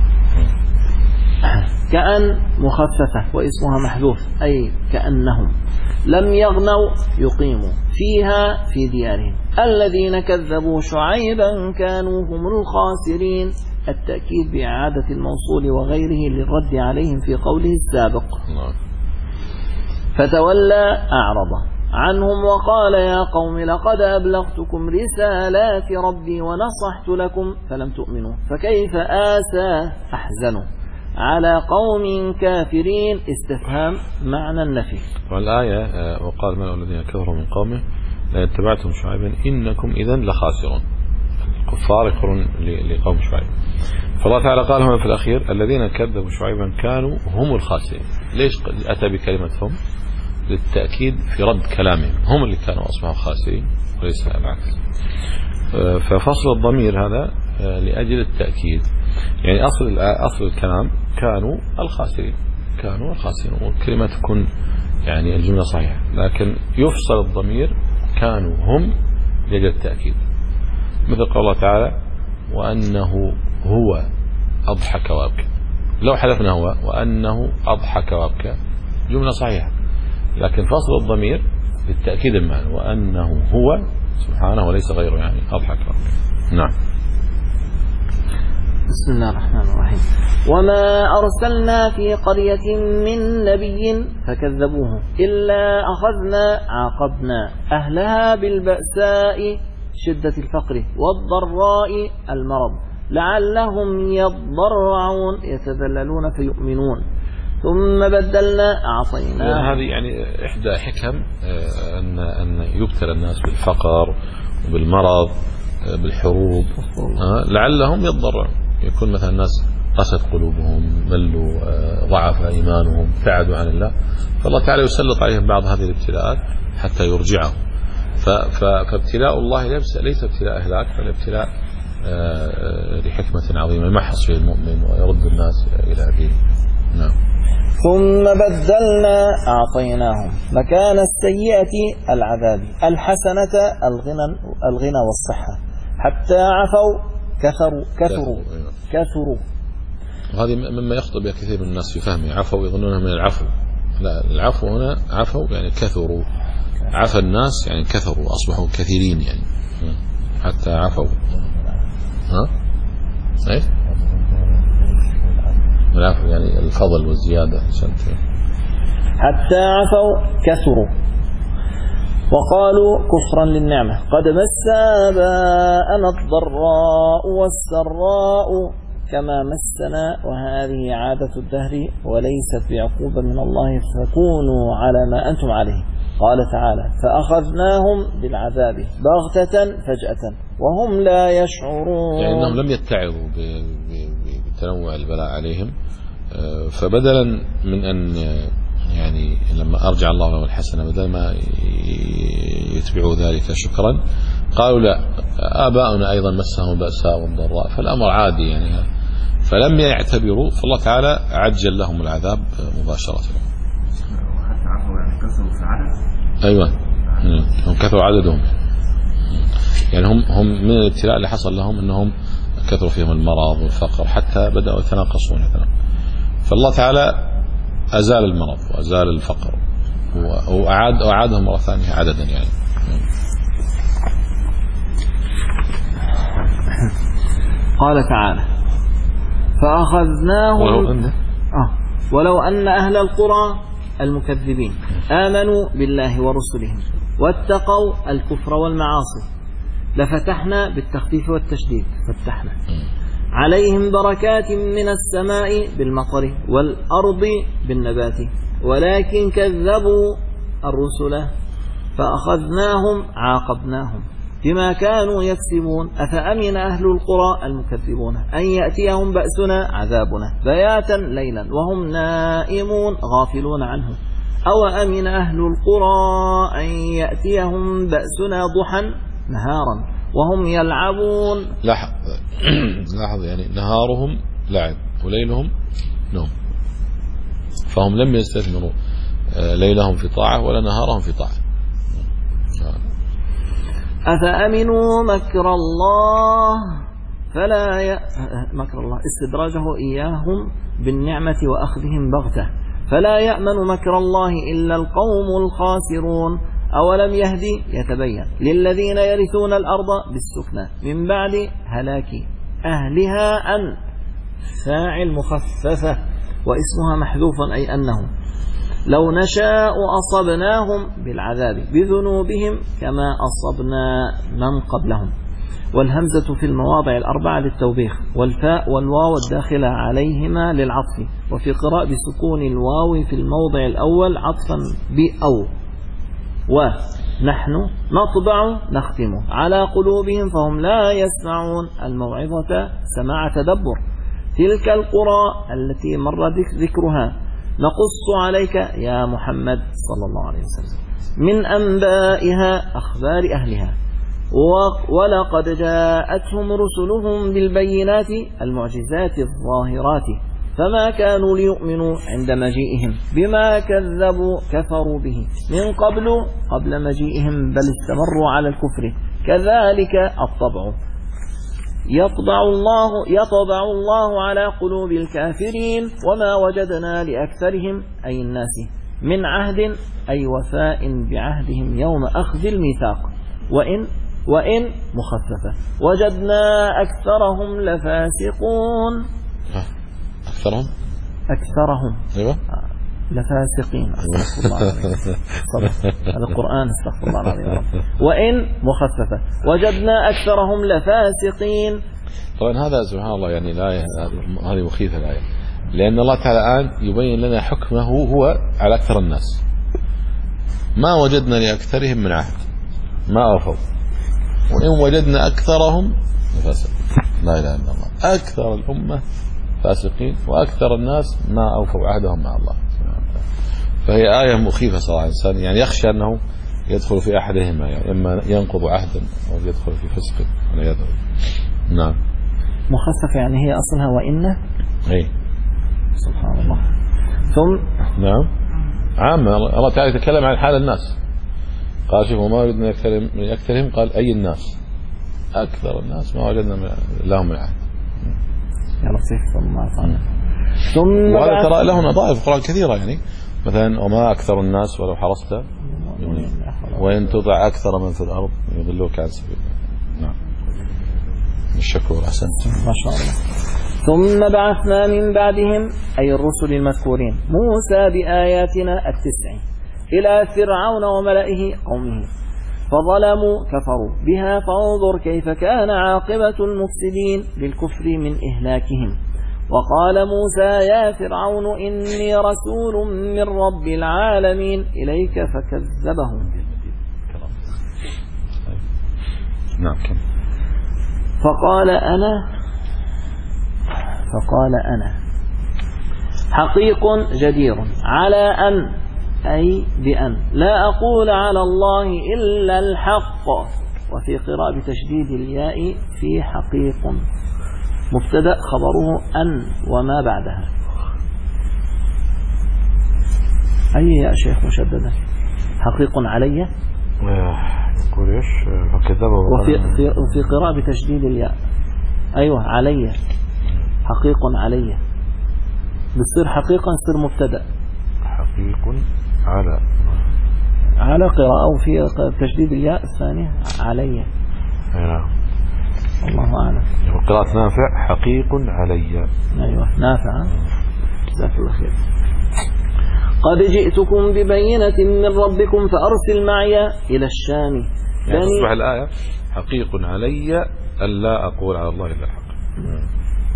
كأن مخففة واسمها محذوف، أي كأنهم لم يغنوا يقيموا فيها في ديارهم. الذين كذبوا شعيبا كانوا هم الخاسرين. التأكيد بإعادة الموصول وغيره للرد عليهم في قوله السابق. فتولى أعرض عنهم وقال: يا قوم لقد أبلغتكم رسالات ربي ونصحت لكم فلم تؤمنوا فكيف آسى أحزنوا على قوم كافرين. استفهام معنى النفي. والآية: وقال الملأ الذين كفروا من قومه لئن اتبعتم شعيبا إنكم إذا لخاسرون. الكفار يقولون لقوم شعيب. فالله تعالى قال هنا في الأخير: الذين كذبوا شعيبا كانوا هم الخاسرين. ليش أتى بكلمة هم؟ للتأكيد في رد كلامهم، هم اللي كانوا أصبحوا خاسرين وليس العكس. ففصل الضمير هذا لأجل التأكيد، يعني أصل أصل الكلام كانوا الخاسرين، كانوا الخاسرين، والكلمة تكون يعني الجملة صحيحة، لكن يفصل الضمير كانوا هم لأجل التأكيد، مثل قول الله تعالى: وأنه هو أضحك وأبكى. لو حذفنا هو وأنه أضحك وأبكى جملة صحيحة، لكن فصل الضمير للتأكيد المعنى، وأنه هو سبحانه وليس غيره، يعني أضحك وأبكى. نعم. بسم الله الرحمن الرحيم. وما أرسلنا في قرية من نبي فكذبوه إلا أخذنا عاقبنا أهلها بالبأساء شدة الفقر والضراء المرض لعلهم يضرعون يتذللون فيؤمنون ثم بدلنا أعطينا. هذه يعني إحدى حكم أن أن يبتلى الناس بالفقر وبالمرض بالحروب لعلهم يضرعون. يكون مثلا الناس قست قلوبهم، ملوا، ضعف إيمانهم، ابتعدوا عن الله، فالله تعالى يسلط عليهم بعض هذه الابتلاءات حتى يرجعهم. فابتلاء الله ليس ابتلاء إهلاك، بل ابتلاء لحكمة عظيمة يمحص فيه المؤمن ويرد الناس إلى دينه. نعم. ثم بدلنا أعطيناهم مكان السيئة العذاب الحسنة الغنى الغنى والصحة حتى عفوا كثروا كثروا كثروا. وهذه مما يخطئ بها كثير من الناس في فهمه. عفوا يظنونها من العفو، لا، العفو هنا عفوا يعني كثروا، عفى الناس يعني كثروا، أصبحوا كثيرين يعني حتى عفوا. ها؟ ايه؟ العفو يعني الفضل والزيادة. حتى عفوا كثروا وقالوا كفرا للنعمة قد مس آباءنا الضراء والسراء كما مسنا وهذه عادة الدهر وليست بعقوبة من الله فكونوا على ما أنتم عليه. قال تعالى: فأخذناهم بالعذاب بغتة فجأة وهم لا يشعرون. يعني أنهم لم يتعظوا بتنوع البلاء عليهم، فبدلا من أن يعني لما أرجع الله لهم الحسنة بدل ما يتبعوا ذلك شكرا قالوا لا، آباؤنا أيضا مسهم البأساء والضراء، فالأمر عادي يعني، فلم يعتبروا، فالله تعالى عجل لهم العذاب مباشرة. وحتى عفوا يعني كثروا في العدد. أيوة، هم كثروا عددهم، يعني هم هم من الابتلاء اللي حصل لهم أنهم كثروا فيهم المرض والفقر حتى بدأوا يتناقصون. فالله تعالى أزال المرض وأزال الفقر وأعاد أعادهم مرة ثانية عددا يعني. قال تعالى: فأخذناهم ولو أن, آه ولو أن أهل القرى المكذبين آمنوا بالله ورسلهم واتقوا الكفر والمعاصي لفتحنا بالتخفيف والتشديد فتحنا عليهم بركات من السماء بالمطر والأرض بالنبات ولكن كذبوا الرسل فأخذناهم عاقبناهم بما كانوا يكسبون أفأمن أهل القرى المكذبون أن يأتيهم بأسنا عذابنا بياتا ليلا وهم نائمون غافلون عنه أو أمن أهل القرى أن يأتيهم بأسنا ضحى نهارا وهم يلعبون. لاحظ لاحظ يعني نهارهم لعب وليلهم نوم، فهم لم يستثمروا ليلهم في طاعة ولا نهارهم في طاعة. أفأمنوا مكر الله فلا ي... مكر الله استدراجه إياهم بالنعمة وأخذهم بغتة فلا يأمن مكر الله إلا القوم الخاسرون. أولم يهدي يتبين للذين يرثون الأرض بالسكنى من بعد هلاك أهلها أن فاعل مخففة واسمها محذوف أي أنه لو نشاء أصبناهم بالعذاب بذنوبهم كما أصبنا من قبلهم. والهمزة في المواضع الأربعة للتوبيخ والفاء والواو الداخلة عليهما للعطف وفي قراءة بسكون الواو في الموضع الأول عطفا بأو. ونحن نطبع نختم على قلوبهم فهم لا يسمعون الموعظة سماع تدبر. تلك القرى التي مر ذكرها نقص عليك يا محمد صلى الله عليه وسلم من أنبائها أخبار أهلها ولقد جاءتهم رسلهم بالبينات المعجزات الظاهرات فما كانوا ليؤمنوا عند مجيئهم بما كذبوا كفروا به من قبل قبل مجيئهم بل استمروا على الكفر كذلك الطبع يطبع الله يطبع الله على قلوب الكافرين وما وجدنا لأكثرهم أي الناس من عهد أي وفاء بعهدهم يوم أخذ الميثاق وإن وإن مخففة وجدنا أكثرهم لفاسقون. أكثرهم أكثرهم أيوة لفاسقين استغفر الله العظيم هذا القرآن استغفر الله العظيم. وإن مخففة وجدنا أكثرهم لفاسقين. طبعا هذا سبحان الله يعني الآية هذه مخيفة الآية لأن الله تعالى الآن يبين لنا حكمه هو على أكثر الناس ما وجدنا لأكثرهم من عهد ما أوفوا وإن وجدنا أكثرهم لفاسقين. لا إله إلا الله أكثر الأمة فاسقين وأكثر الناس ما أوفوا عهدهم مع الله. فهي آية مخيفة صراحة الإنسان يعني يخشى أنه يدخل في أحدهما يعني إما ينقض عهدا أو يدخل في فسق والعياذ بالله. نعم مخفف يعني هي أصلها وإن أي سبحان الله. ثم نعم عامة الله تعالى يتكلم عن حال الناس قال شوفوا ما وجدنا من أكثرهم قال أي الناس أكثر الناس ما وجدنا لهم من عهد. يا لطيف صلى الله عليه وسلم. ثم وهذا ترى له نظائر في القرآن كثيرة يعني مثلا وما أكثر الناس ولو حرصت وإن تطع أكثر من في الأرض يضلوك عن سبيل الله. نعم الشكور أحسنت ما شاء الله. ثم بعثنا من بعدهم أي الرسل المذكورين موسى بآياتنا التسع إلى فرعون وملئه قومه فظلموا كفروا بها فانظر كيف كان عاقبة المفسدين للكفر من إهلاكهم. وقال موسى يا فرعون إني رسول من رب العالمين إليك فكذبهم نعم فقال أنا فقال أنا حقيق جدير على أن أي بأن لا أقول على الله إلا الحق. وفي قراءة بتشديد الياء في حقيق مبتدأ خبره أن وما بعدها أي يا شيخ مشددة حقيق علي يقول إيش فكذبوا وفي في في قراءة بتشديد الياء أيوة علي حقيق علي بتصير حقيقا يصير مبتدأ حقيق على على قراءة وفي تشديد الياء الثانية علي. نعم الله أعلم. قراءة نافع حقيق علي. أيوة نافع جزاك الله خير. قد جئتكم ببينة من ربكم فأرسل معي إلى الشام. يعني تصبح الآية حقيق علي ألا أقول على الله إلا الحق.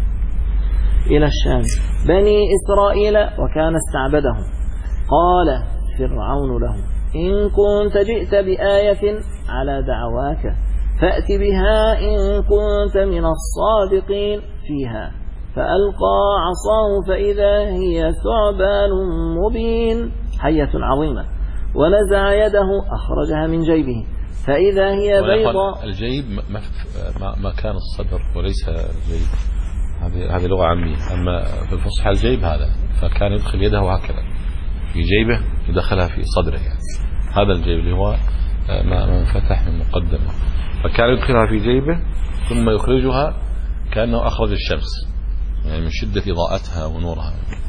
إلى الشام بني إسرائيل وكان استعبدهم. قال فرعون له إن كنت جئت بآية على دعواك فأت بها إن كنت من الصادقين فيها. فألقى عصاه فإذا هي ثعبان مبين حية عظيمة ونزع يده أخرجها من جيبه فإذا هي بيضاء. الجيب مكان الصدر وليس الجيب، هذه هذه لغة عامية. أما في الفصحى الجيب هذا، فكان يدخل يده هكذا في جيبه يدخلها في صدره، يعني هذا الجيب اللي هو ما منفتح من مقدمه، فكان يدخلها في جيبه ثم يخرجها كأنه أخرج الشمس، يعني من شدة إضاءتها ونورها.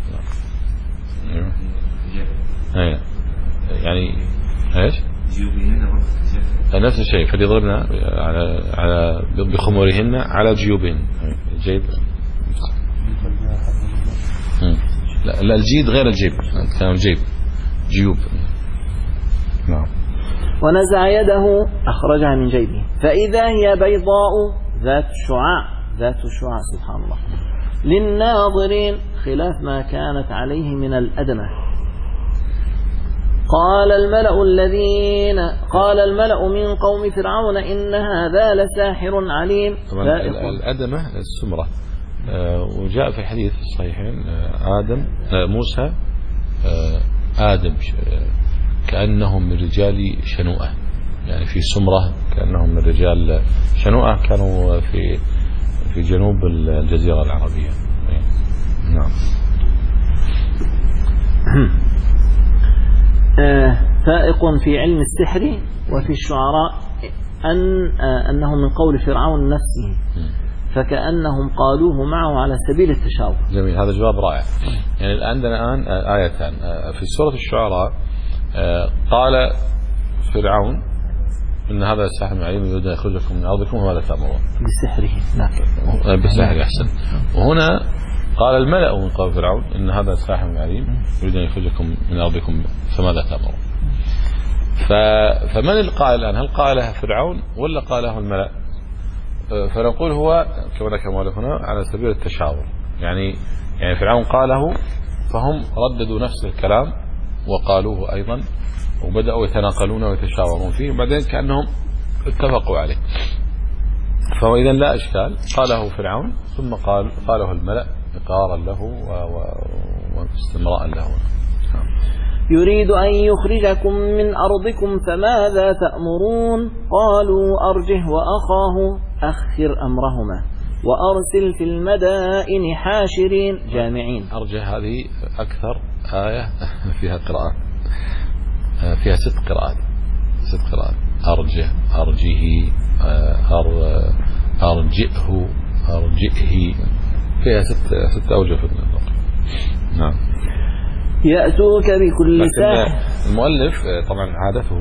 أيه. يعني ايش؟ نفس الشيء، فليضربنا على على بخمورهن على جيوبهن. جيب لا, لا الجيد غير الجيب، كان الجيب جيوب. نعم. ونزع يده أخرجها من جيبه فإذا هي بيضاء ذات شعاع، ذات شعاع سبحان الله للناظرين خلاف ما كانت عليه من الأدمة. قال الملأ الذين قال الملأ من قوم فرعون إن هذا لساحر عليم. الأدمة السمرة، وجاء في الحديث الصحيحين آدم موسى آدم كأنهم من رجال شنوءة، يعني في سمرة كأنهم من رجال شنوءة كانوا في في جنوب الجزيرة العربية. نعم. فائق في علم السحر وفي الشعراء أن أنه من قول فرعون نفسه فكأنهم قالوه معه على سبيل التشاور. جميل، هذا جواب رائع. يعني عندنا الآن آيتان في سورة الشعراء. قال فرعون إن هذا الساحر عليم يريد أن يخرجكم من أرضكم وماذا تأمرون؟ بسحره. نعم. بالسحر أحسن. وهنا قال الملأ من قوم فرعون إن هذا الساحر عليم يريد أن يخرجكم من أرضكم فماذا تأمرون؟ فمن القائل الآن؟ هل قالها فرعون ولا قاله الملأ؟ فنقول هو كما كما هنا على سبيل التشاور، يعني يعني فرعون قاله فهم رددوا نفس الكلام وقالوه أيضا وبدأوا يتناقلون ويتشاورون فيه وبعدين كأنهم اتفقوا عليه. فهو إذن لا إشكال، قاله فرعون ثم قال قاله الملأ إقرارا له واستمراء له. يريد أن يخرجكم من أرضكم فماذا تأمرون؟ قالوا أرجه وأخاه أخر أمرهما وأرسل في المدائن حاشرين جامعين. أرجه هذه أكثر آية فيها قراءة، فيها ست قراءات ست قراءات أرجه أرجه أر أرجئه أرجئه، فيها ست ست أوجه في النطق. نعم. يأتوك بكل ساحر. المؤلف طبعا عادته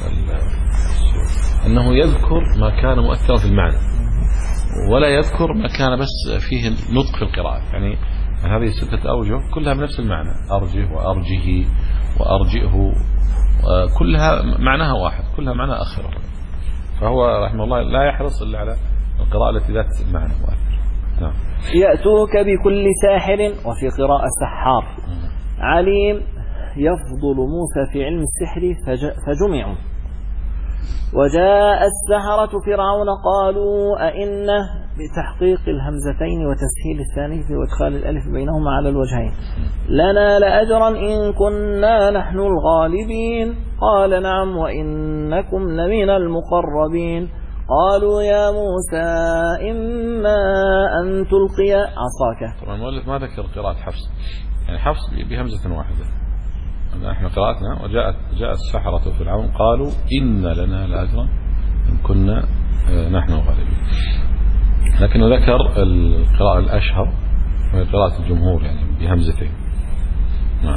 أنه يذكر ما كان مؤثرا في المعنى ولا يذكر ما كان بس فيه نطق في القراءة. يعني هذه ستة أوجه كلها بنفس المعنى، أرجه وأرجه وأرجئه كلها معناها واحد، كلها معنى آخره. فهو رحمه الله لا يحرص إلا على القراءة التي ذات المعنى مؤثر. نعم. يأتوك بكل ساحر وفي قراءة سحار عليم. يفضل موسى في علم السحر فجمعوا. وجاء السحرة فرعون قالوا أئنه بتحقيق الهمزتين وتسهيل الثانية وادخال الألف بينهما على الوجهين لنا لأجرا إن كنا نحن الغالبين. قال نعم وإنكم لمن المقربين. قالوا يا موسى إما أن تلقي عصاك. طبعا المؤلف ما ذكر قراءة حفص، يعني حفص بهمزة واحدة. احنا قراءتنا وجاءت جاء السحرة فرعون قالوا إن لنا لأجرا إن كنا نحن الغالبين، لكنه ذكر القراءة الأشهر وهي قراءة الجمهور يعني بهمزتين. نعم.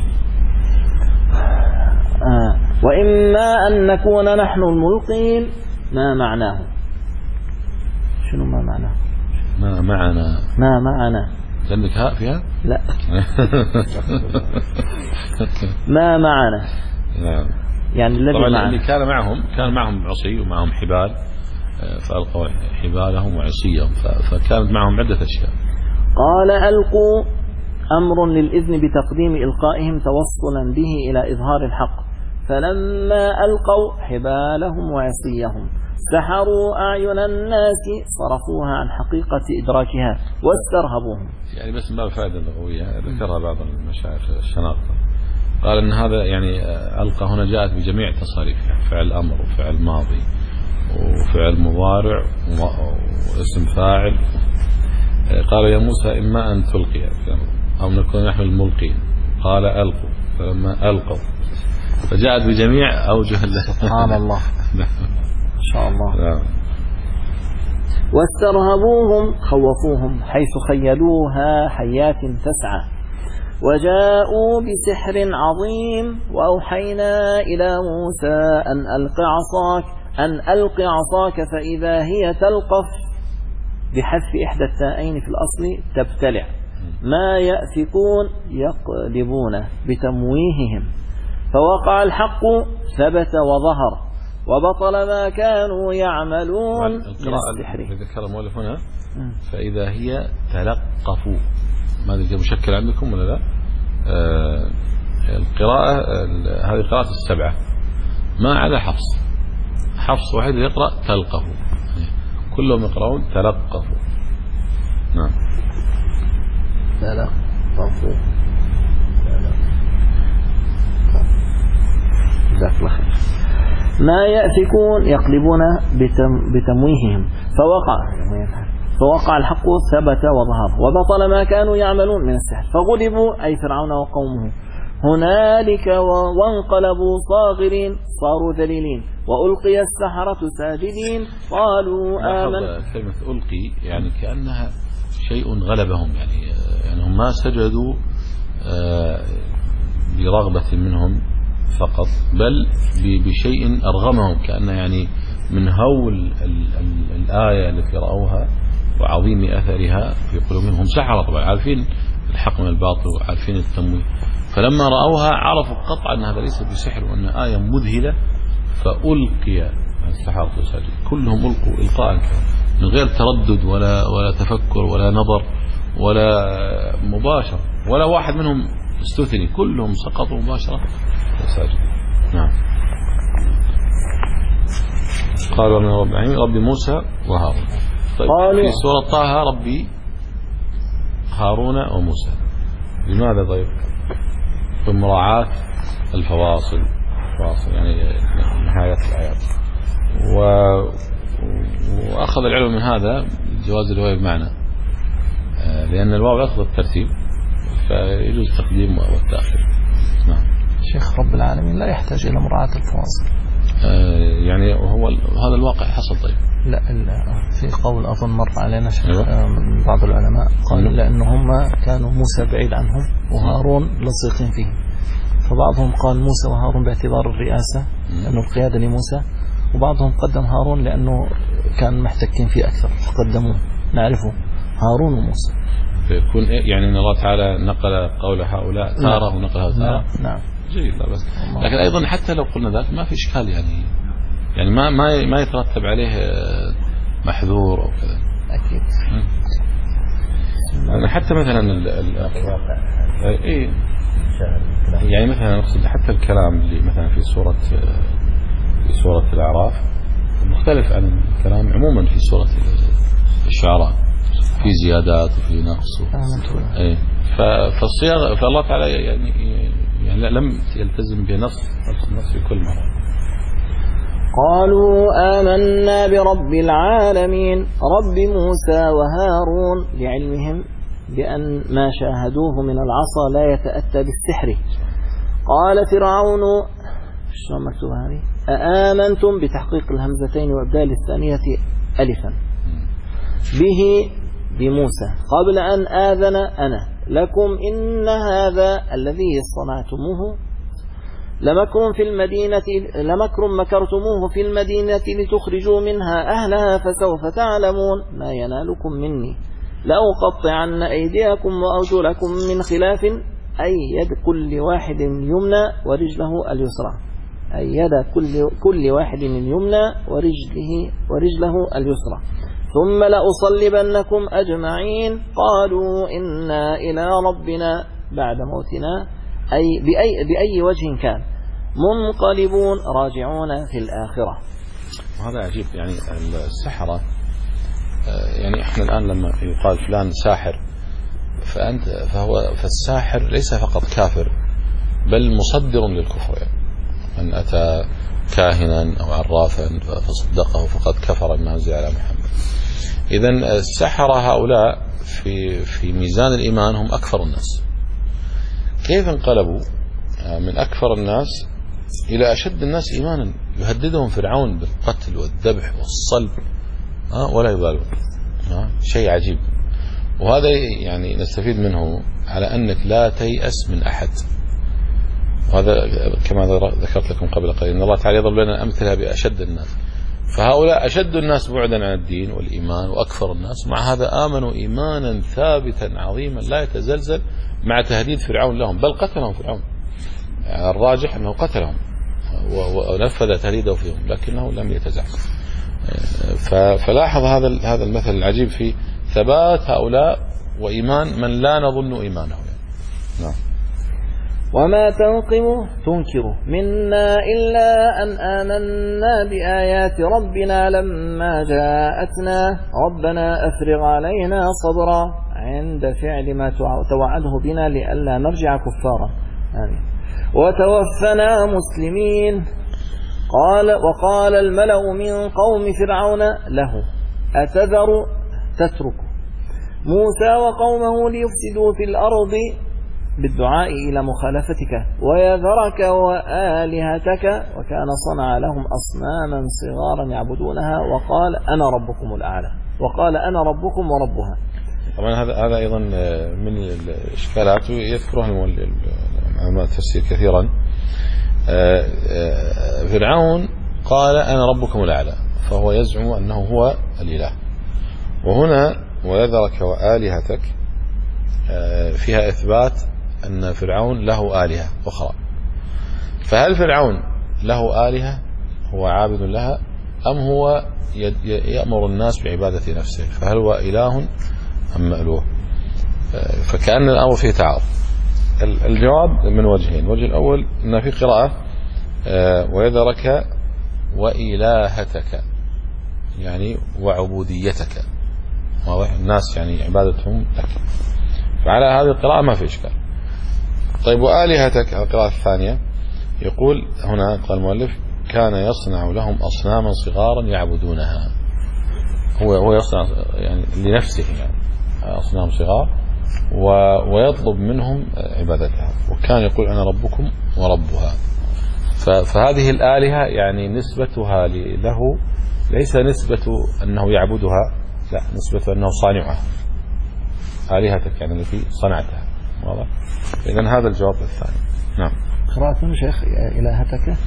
آه. وإما أن نكون نحن الملقين. ما معناه؟ شنو ما معناه؟ ما معنا ما معنا عندك هاء فيها؟ لا. ما معنا. نعم. يعني الذي طبعا معنا. اللي كان معهم كان معهم عصي ومعهم حبال، فألقوا حبالهم وعصيهم، فكانت معهم عدة أشياء. قال ألقوا أمر للإذن بتقديم إلقائهم توصلا به إلى إظهار الحق، فلما ألقوا حبالهم وعصيهم سحروا أعين الناس صرفوها عن حقيقة إدراكها واسترهبوهم. يعني بس ما فائدة لغوية ذكرها بعض المشايخ الشناقطة، قال أن هذا يعني ألقى هنا جاءت بجميع تصاريفها، فعل أمر وفعل ماضي وفعل مضارع واسم فاعل. قال يا موسى إما أن تلقي أو نكون نحن الملقين، قال ألقوا فلما ألقوا، فجاءت بجميع أوجه الله. سبحان الله. ما شاء الله. لا. واسترهبوهم خوفوهم حيث خيلوها حيات تسعى، وجاءوا بسحر عظيم وأوحينا إلى موسى أن ألق عصاك أن ألق عصاك فإذا هي تلقف بحذف إحدى التاءين في الأصل تبتلع، ما يأفكون يقلبون بتمويههم، فوقع الحق ثبت وظهر وبطل ما كانوا يعملون من السحر. ذكر المؤلف هنا فإذا هي تلقفوا، ما ذكر مشكل عندكم ولا لا؟ آه القراءة هذه قراءة السبعة ما عدا حفص، حفص واحد يقرأ تلقفوا، كلهم يقرؤون تلقفوا. نعم تلقفوا. جزاك الله خير. ما يأفكون يقلبون بتم بتمويههم، فوقع فوقع الحق ثبت وظهر وبطل ما كانوا يعملون من السحر، فغلبوا أي فرعون وقومه هنالك وانقلبوا صاغرين صاروا ذليلين، وألقي السحرة ساجدين قالوا آمن. كلمة ألقي يعني كأنها شيء غلبهم، يعني يعني هم ما سجدوا برغبة منهم فقط، بل بشيء أرغمهم، كأنه يعني من هول ال ال الآية التي رأوها وعظيم أثرها في قلوبهم. هم سحرة طبعا عارفين الحق من الباطل وعارفين التمويه، فلما رأوها عرفوا قطعا أن هذا ليس بسحر وأن آية مذهلة، فألقي السحرة ساجدين، كلهم ألقوا إلقاء من غير تردد ولا ولا تفكر ولا نظر ولا مباشر، ولا واحد منهم استثني، كلهم سقطوا مباشرة ساجدين. نعم. قالوا من رب العالمين رب موسى وهارون. طيب في سورة طه ربي هارون وموسى، لماذا طيب؟ بمراعاة الفواصل فواصل يعني نهاية الآيات، و... وأخذ العلم من هذا جواز الواو بمعنى، لأن الواو يأخذ الترتيب فيجوز التقديم والتأخير. نعم. شيخ رب العالمين لا يحتاج إلى مراعاة الفواصل، يعني هو هذا الواقع حصل. طيب لا في قول أظن مر علينا شيخ من بعض العلماء قال لأنه هم كانوا موسى بعيد عنهم وهارون لصيقين فيه، فبعضهم قال موسى وهارون باعتبار الرئاسة لأنه القيادة لموسى، وبعضهم قدم هارون لأنه كان محتكين فيه أكثر فقدموه، نعرفه هارون وموسى. فيكون يعني أن الله تعالى نقل قول هؤلاء تارة ونقل هؤلاء تارة. نعم جيد. لا بس لكن أيضا حتى لو قلنا ذلك ما في إشكال، يعني يعني ما ما ما يترتب عليه محذور أو كذا. أكيد. يعني حتى مثلا ال ال إيه يعني مثلا نقصد حتى الكلام اللي مثلا في سورة في سورة الأعراف مختلف عن الكلام عموما في سورة الشعراء، في زيادات وفي نقص. إيه فالصياغة فالله تعالى يعني يعني لم يلتزم بنص النص في كل مرة. قالوا آمنا برب العالمين رب موسى وهارون، لعلمهم بأن ما شاهدوه من العصا لا يتأتى بالسحر. قال فرعون شو مكتوب هذه أآمنتم بتحقيق الهمزتين وإبدال الثانية ألفا به بموسى قبل أن آذن أنا لكم إن هذا الذي صنعتموه لمكر في المدينة لمكر مكرتموه في المدينة لتخرجوا منها أهلها فسوف تعلمون ما ينالكم مني لأقطعن أيديكم وأرجلكم من خلاف أي يد كل واحد اليمنى ورجله اليسرى أي يد كل كل واحد اليمنى ورجله ورجله اليسرى ثم لأصلبنكم أجمعين قالوا إنا إلى ربنا بعد موتنا أي بأي, بأي وجه كان منقلبون راجعون في الآخرة. هذا عجيب. يعني السحرة، يعني احنا الآن لما يقال فلان ساحر فأنت فهو فالساحر ليس فقط كافر بل مصدر للكفر. يعني من أتى كاهنا أو عرافا فصدقه فقد كفر بما أنزل على محمد. إذن السحرة هؤلاء في في ميزان الإيمان هم أكثر الناس. كيف انقلبوا من أكثر الناس إلى أشد الناس إيمانا؟ يهددهم فرعون بالقتل والذبح والصلب ولا يبالون. شيء عجيب. وهذا يعني نستفيد منه على أنك لا تيأس من أحد. وهذا كما ذكرت لكم قبل قليل أن الله تعالى يضرب لنا أمثلة بأشد الناس. فهؤلاء أشد الناس بعدا عن الدين والإيمان وأكثر الناس، مع هذا آمنوا إيمانا ثابتا عظيما لا يتزلزل مع تهديد فرعون لهم، بل قتلهم فرعون. يعني الراجح أنه قتلهم ونفذ تهديده فيهم لكنه لم يتزعزع. فلاحظ هذا هذا المثل العجيب في ثبات هؤلاء وإيمان من لا نظن إيمانه. يعني. نعم. وما تنقم تنكر منا إلا أن آمنا بآيات ربنا لما جاءتنا ربنا أفرغ علينا صبرا عند فعل ما توعده بنا لئلا نرجع كفارا آمين. وتوفنا مسلمين. قال وقال الملأ من قوم فرعون له أتذر تترك موسى وقومه ليفسدوا في الأرض بالدعاء إلى مخالفتك ويذرك وآلهتك وكان صنع لهم أصناما صغارا يعبدونها وقال أنا ربكم الأعلى وقال أنا ربكم وربها. طبعا هذا هذا أيضا من الإشكالات يذكرها علماء التفسير كثيرا. فرعون قال أنا ربكم الأعلى فهو يزعم أنه هو الإله. وهنا ويذرك وآلهتك فيها إثبات أن فرعون له آلهة أخرى. فهل فرعون له آلهة هو عابد لها أم هو يأمر الناس بعبادة نفسه؟ فهل هو إله أم مألوه؟ فكأن الأمر فيه تعارض. الجواب من وجهين. الوجه الأول أن في قراءة ويذرك وإلهتك يعني وعبوديتك. واضح الناس يعني عبادتهم لك. فعلى هذه القراءة ما في إشكال. طيب وآلهتك القراءة الثانية يقول هنا قال المؤلف كان يصنع لهم أصناما صغارا يعبدونها. هو هو يصنع يعني لنفسه يعني أصنام صغار ويطلب منهم عبادتها وكان يقول أنا ربكم وربها. فهذه الآلهة يعني نسبتها له ليس نسبة أنه يعبدها، لا نسبة أنه صانعها. آلهتك يعني التي صنعتها. واضح؟ إذن هذا الجواب الثاني. نعم. قراءة شيخ إلهتك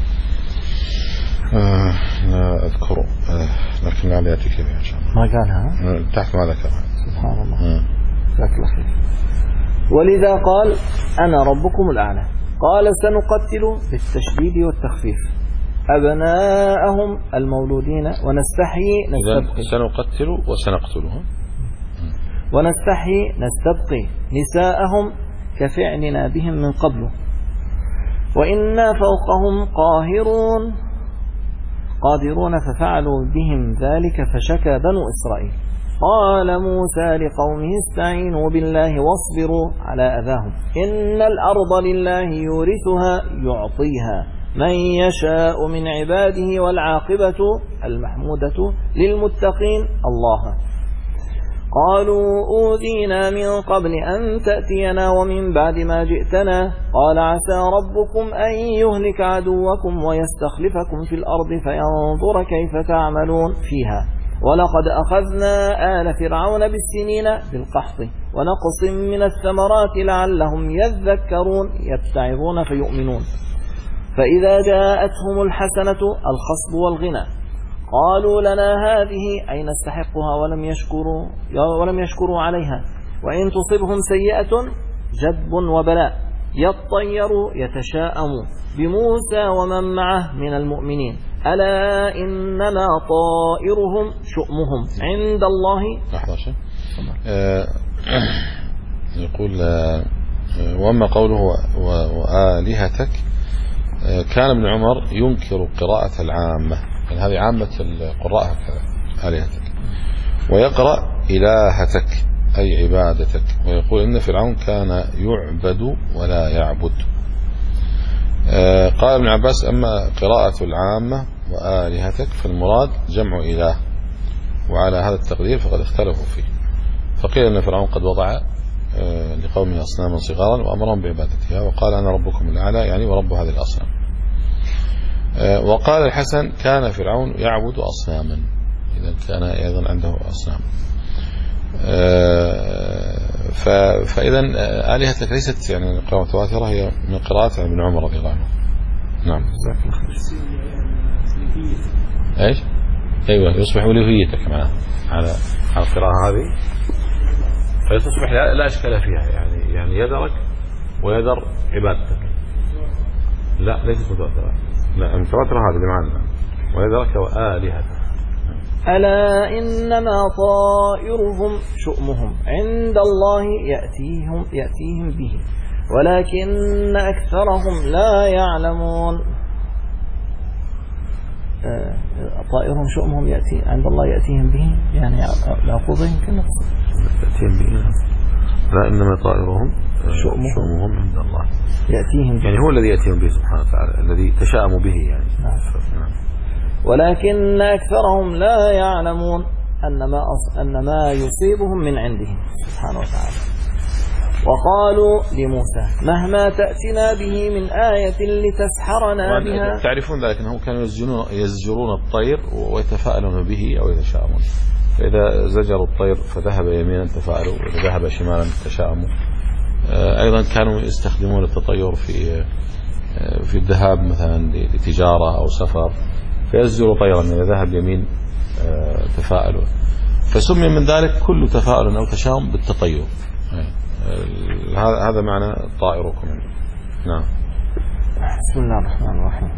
آه لا أذكره آه لكن لا يأتي كذا إن شاء الله. ما قالها آه تحت ما ذكرها. سبحان الله. جزاك الله خير. ولذا قال أنا ربكم الأعلى. قال سنقتل بالتشديد والتخفيف أبناءهم المولودين ونستحيي نستبقي. سنقتل وسنقتلهم ونستحيي نستبقي نساءهم كفعلنا بهم من قبل وإنا فوقهم قاهرون قادرون ففعلوا بهم ذلك فشكى بنو إسرائيل. قال موسى لقومه استعينوا بالله واصبروا على أذاهم إن الأرض لله يورثها يعطيها من يشاء من عباده والعاقبة المحمودة للمتقين الله. قالوا أوذينا من قبل أن تأتينا ومن بعد ما جئتنا قال عسى ربكم أن يهلك عدوكم ويستخلفكم في الأرض فينظر كيف تعملون فيها ولقد أخذنا آل فرعون بالسنين بالقحط ونقص من الثمرات لعلهم يذكرون يتعظون فيؤمنون. فإذا جاءتهم الحسنة الخصب والغنى قالوا لنا هذه أي نستحقها ولم يشكروا ولم يشكروا عليها وإن تصبهم سيئة جدب وبلاء يطيروا يتشاءموا بموسى ومن معه من المؤمنين ألا إنما طائرهم شؤمهم عند الله. لحظة شيء. آه يقول آه وأما قوله وآلهتك، آه كان ابن عمر ينكر قراءة العامة، يعني هذه عامة القراء هكذا آلهتك، ويقرأ إلهتك أي عبادتك، ويقول إن فرعون كان يعبد ولا يعبد. آه قال ابن عباس أما قراءة العامة وآلهتك فالمراد جمع إله، وعلى هذا التقدير فقد اختلفوا فيه، فقيل أن فرعون قد وضع آه لقومه أصناما صغارا وأمرهم بعبادتها، وقال أنا ربكم الأعلى يعني ورب هذه الأصنام. آه وقال الحسن كان فرعون يعبد أصناما، إذا كان أيضا عنده أصنام. فإذا آلهتك ليست يعني قراءة متواترة، هي من قراءة ابن عمر رضي الله عنه. نعم. ايش؟ ايوه يصبح ألوهيتك معه على على القراءة هذه، فتصبح لا, لا اشكال فيها، يعني يعني يذرك ويذر عبادتك. لا ليست متواترة، لا المتواترة هذه اللي معنا، ويذرك وآلهتك. ألا إنما طائرهم شؤمهم عند الله يأتيهم يأتيهم به ولكن أكثرهم لا يعلمون. طائرهم شؤمهم يأتي عند الله يأتيهم به، يعني لأخذهم كله يأتيهم به. لا إنما طائرهم شؤمهم عند الله يأتيهم به، يعني هو الذي يأتيهم به سبحانه وتعالى، الذي تشاءم به يعني. نعم. ولكن أكثرهم لا يعلمون أن ما, أن ما يصيبهم من عنده سبحانه وتعالى. وقالوا لموسى مهما تأتنا به من آية لتسحرنا بها. تعرفون ذلك أنهم كانوا يزجرون, يزجرون الطير ويتفاءلون به أو يتشاءمون، فإذا زجروا الطير فذهب يمينا تفاءلوا، وإذا ذهب شمالا تشاءموا. أيضا كانوا يستخدمون التطير في في الذهاب مثلا لتجارة أو سفر، فيزجر طيرا إذا ذهب يمين تفاءلوا، فسمي من ذلك كل تفاؤل أو تشاؤم بالتطير. هذا معنى طائركم. نعم. بسم الله الرحمن الرحيم.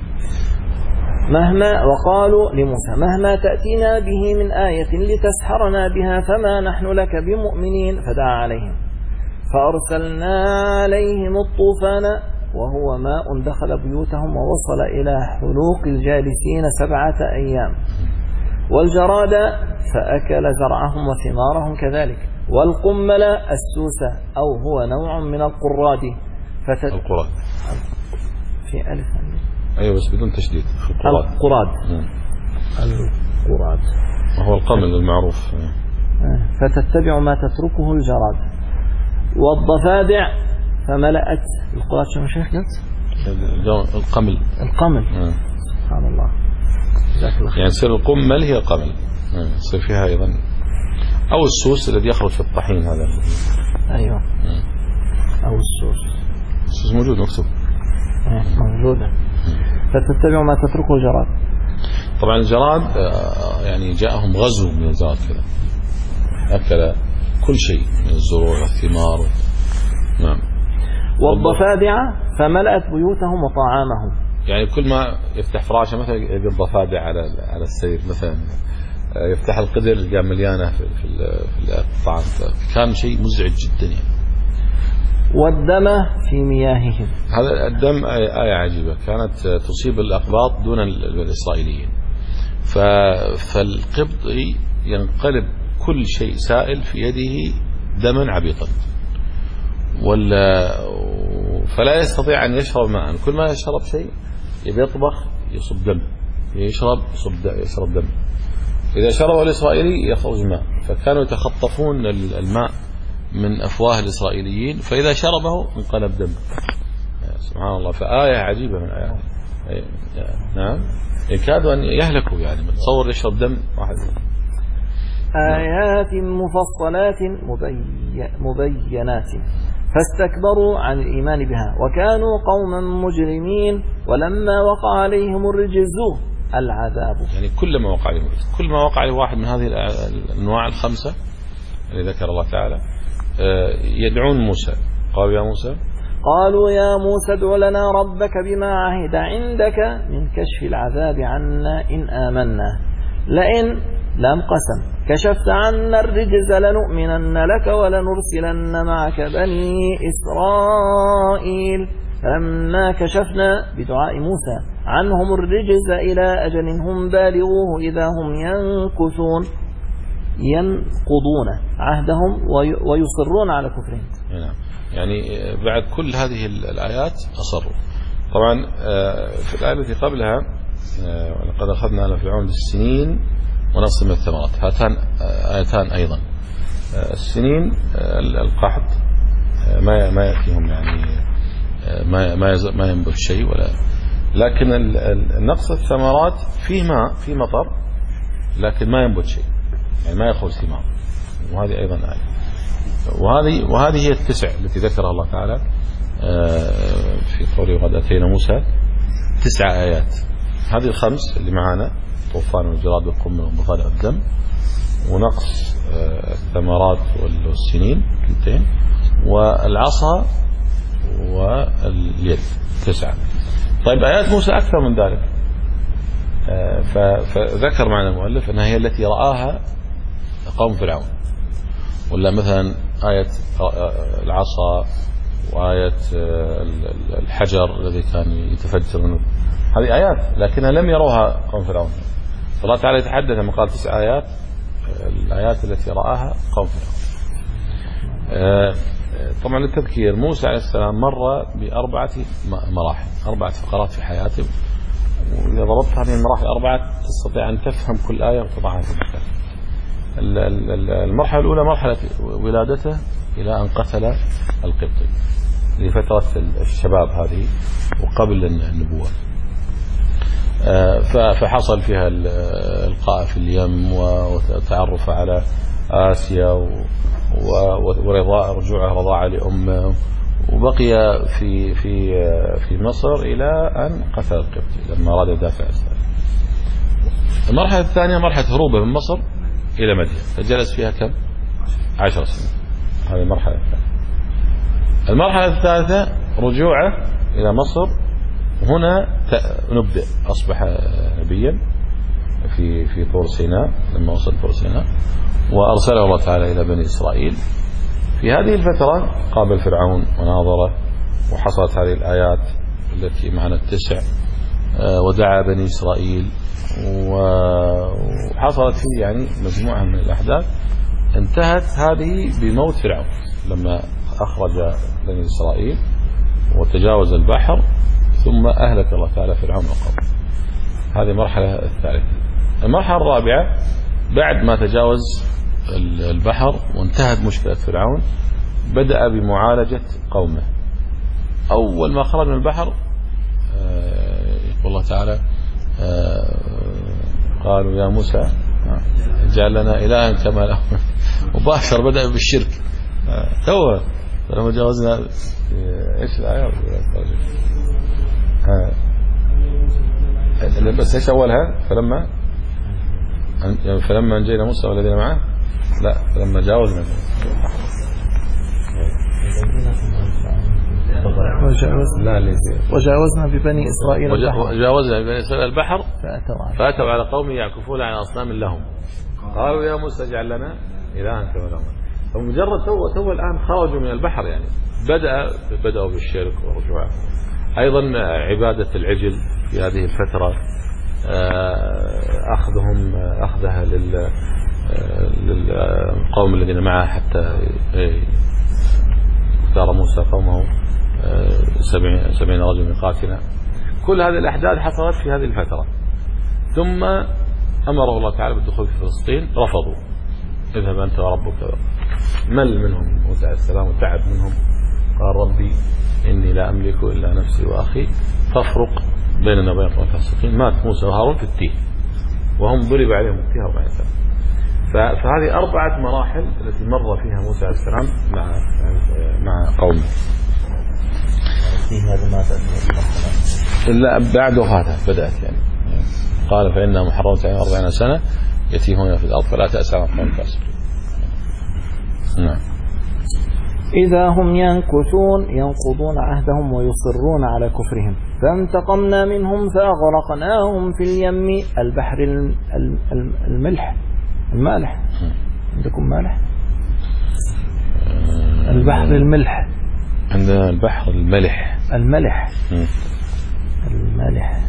مهما وقالوا لموسى مهما تأتينا به من آية لتسحرنا بها فما نحن لك بمؤمنين، فدعا عليهم فأرسلنا عليهم الطوفان وهو ماء دخل بيوتهم ووصل إلى حلوق الجالسين سبعة أيام، والجراد فأكل زرعهم وثمارهم كذلك، والقمل السوسة أو هو نوع من القراد فتت... القراد في ألف أيوة بس بدون تشديد. القراد القراد القراد وهو القمل المعروف. فتتبع ما تتركه الجراد. والضفادع فملأت القراد. شو شيخ قلت؟ القمل القمل آه. سبحان الله. يعني سر القمل هي قمل، يصير فيها أيضا أو السوس الذي يخرج في الطحين هذا. أيوة آه. أو السوس السوس موجود مكتوب آه. موجودة. فتتبع ما تتركه الجراد. طبعا الجراد يعني جاءهم غزو من الجراد كذا، أكل كل شيء من الزروع والثمار. نعم. والضفادع فملأت بيوتهم وطعامهم، يعني كل ما يفتح فراشه مثلا يلقى الضفادع على على السرير مثلا، يفتح القدر يلقى مليانه في في الطعام، كان شيء مزعج جدا يعني. والدم في مياههم. هذا الدم آية عجيبة كانت تصيب الأقباط دون الإسرائيليين، فالقبطي ينقلب كل شيء سائل في يده دما عبيطا، ولا فلا يستطيع أن يشرب ماء، كل ما يشرب شيء يبي يطبخ يصب دم، يشرب يصب يشرب دم. إذا شرب الإسرائيلي يخرج ماء، فكانوا يتخطفون الماء من أفواه الإسرائيليين، فإذا شربه انقلب دم. سبحان الله. فآية عجيبة من آيات. نعم يكادوا أن يهلكوا يعني، تصور يشرب دم واحد. آيات مفصلات مبينات فاستكبروا عن الإيمان بها وكانوا قوما مجرمين. ولما وقع عليهم الرجز العذاب، يعني كلما وقع عليهم الرجز، كل ما وقع عليه واحد من هذه الأنواع الخمسة اللي ذكر الله تعالى يدعون موسى، قالوا يا موسى قالوا يا موسى ادع لنا ربك بما عهد عندك من كشف العذاب عنا إن آمنا لئن لم قسم كشفت عنا الرجز لنؤمنن لك ولنرسلن معك بني إسرائيل فلما كشفنا بدعاء موسى عنهم الرجز إلى أجل هم بالغوه إذا هم ينكثون ينقضون عهدهم ويصرون على كفرهم. يعني بعد كل هذه الآيات أصروا. طبعا في الآية التي قبلها ولقد أخذنا آل فرعون بالسنين ونقص من الثمرات، هاتان آيتان أيضا. السنين القحط ما ما يأتيهم يعني ما ما ما ينبت شيء ولا، لكن نقص الثمرات فيه ماء في مطر لكن ما ينبت شيء يعني ما يخرج ثمار، وهذه أيضا آية. وهذه وهذه هي التسع التي ذكرها الله تعالى في قوله وقد أتينا موسى تسع آيات. هذه الخمس اللي معانا طوفان والجراد والقمل والضفادع والدم ونقص الثمرات والسنين كنتين والعصا واليد تسعة. طيب آيات موسى أكثر من ذلك، فذكر معنا المؤلف أنها هي التي رآها قوم فرعون، ولا مثلا آية العصا وآية الحجر الذي كان يتفجر منه، هذه آيات لكنها لم يروها قوم فرعون. الله تعالى يتحدث لما قال تسع آيات، الآيات التي رآها قوم فرعون. طبعا للتذكير موسى عليه السلام مر بأربعة مراحل، أربعة فقرات في حياته، وإذا ضربت هذه المراحل أربعة تستطيع أن تفهم كل آية وتضعها في مكان. المرحلة الأولى مرحلة ولادته إلى أن قتل القبطي لفترة الشباب هذه وقبل النبوة، فحصل فيها القاء في اليم وتعرف على آسيا ورضاء رجوعه رضاعة لأمه، وبقي في في في مصر إلى أن قتل القبطي لما أراد يدافع عن إسرائيل. المرحلة الثانية مرحلة هروبه من مصر إلى مدين، فجلس فيها كم؟ عشر سنين. هذه المرحلة الثانية. المرحلة الثالثة رجوعه إلى مصر، هنا نبدأ أصبح نبيا في في طور سيناء لما وصل طور سيناء، وأرسله الله تعالى إلى بني إسرائيل. في هذه الفترة قابل فرعون وناظره، وحصلت هذه الآيات التي معنا التسع، ودعا بني إسرائيل، وحصلت فيه يعني مجموعة من الأحداث انتهت هذه بموت فرعون لما أخرج بني إسرائيل وتجاوز البحر، ثم أهلك الله تعالى فرعون وقومه. هذه المرحلة الثالثة. المرحلة الرابعة بعد ما تجاوز البحر وانتهت مشكلة فرعون، بدأ بمعالجة قومه. أول ما خرج من البحر يقول الله تعالى قالوا يا موسى اجعل لنا إلها كما له، مباشر بدأ بالشرك. توه لما جاوزنا ايش الآية بس ايش أولها؟ فلما فلما انجينا موسى والذين معه، لا فلما جاوزنا وجاوزنا وجاوزنا ببني إسرائيل وجاوزنا ببني إسرائيل البحر فأتوا فأتوا على قوم يعكفون على أصنام لهم قالوا يا موسى اجعل لنا إلها كما لهم. فمجرد تو تو الآن خرجوا من البحر يعني بدأ بدأوا بالشرك والرجوع. أيضا عبادة العجل في هذه الفترة، أخذهم أخذها لل للقوم الذين معه حتى اختار موسى قومه سبعين سبعين رجل ميقاتنا. كل هذه الأحداث حصلت في هذه الفترة. ثم أمره الله تعالى بالدخول في فلسطين، رفضوا. اذهب أنت وربك. مل منهم موسى عليه السلام وتعب منهم، قال ربي إني لا أملك إلا نفسي وأخي فافرق بيننا وبين القوم الفاسقين. مات موسى وهارون في التيه وهم ضرب عليهم التيه أربعين سنة. فهذه أربعة مراحل التي مر فيها موسى عليه السلام مع مع قومه. لا بعد وفاته بدأت يعني قال فإنها محرمة عليهم أربعين سنة يتيهون في الأرض فلا تأسى على القوم الفاسقين. نعم. إذا هم ينكثون ينقضون عهدهم ويصرون على كفرهم. فانتقمنا منهم فأغرقناهم في اليم البحر الملح المالح. عندكم مالح؟ البحر الملح. عندنا البحر الملح. الملح الملح.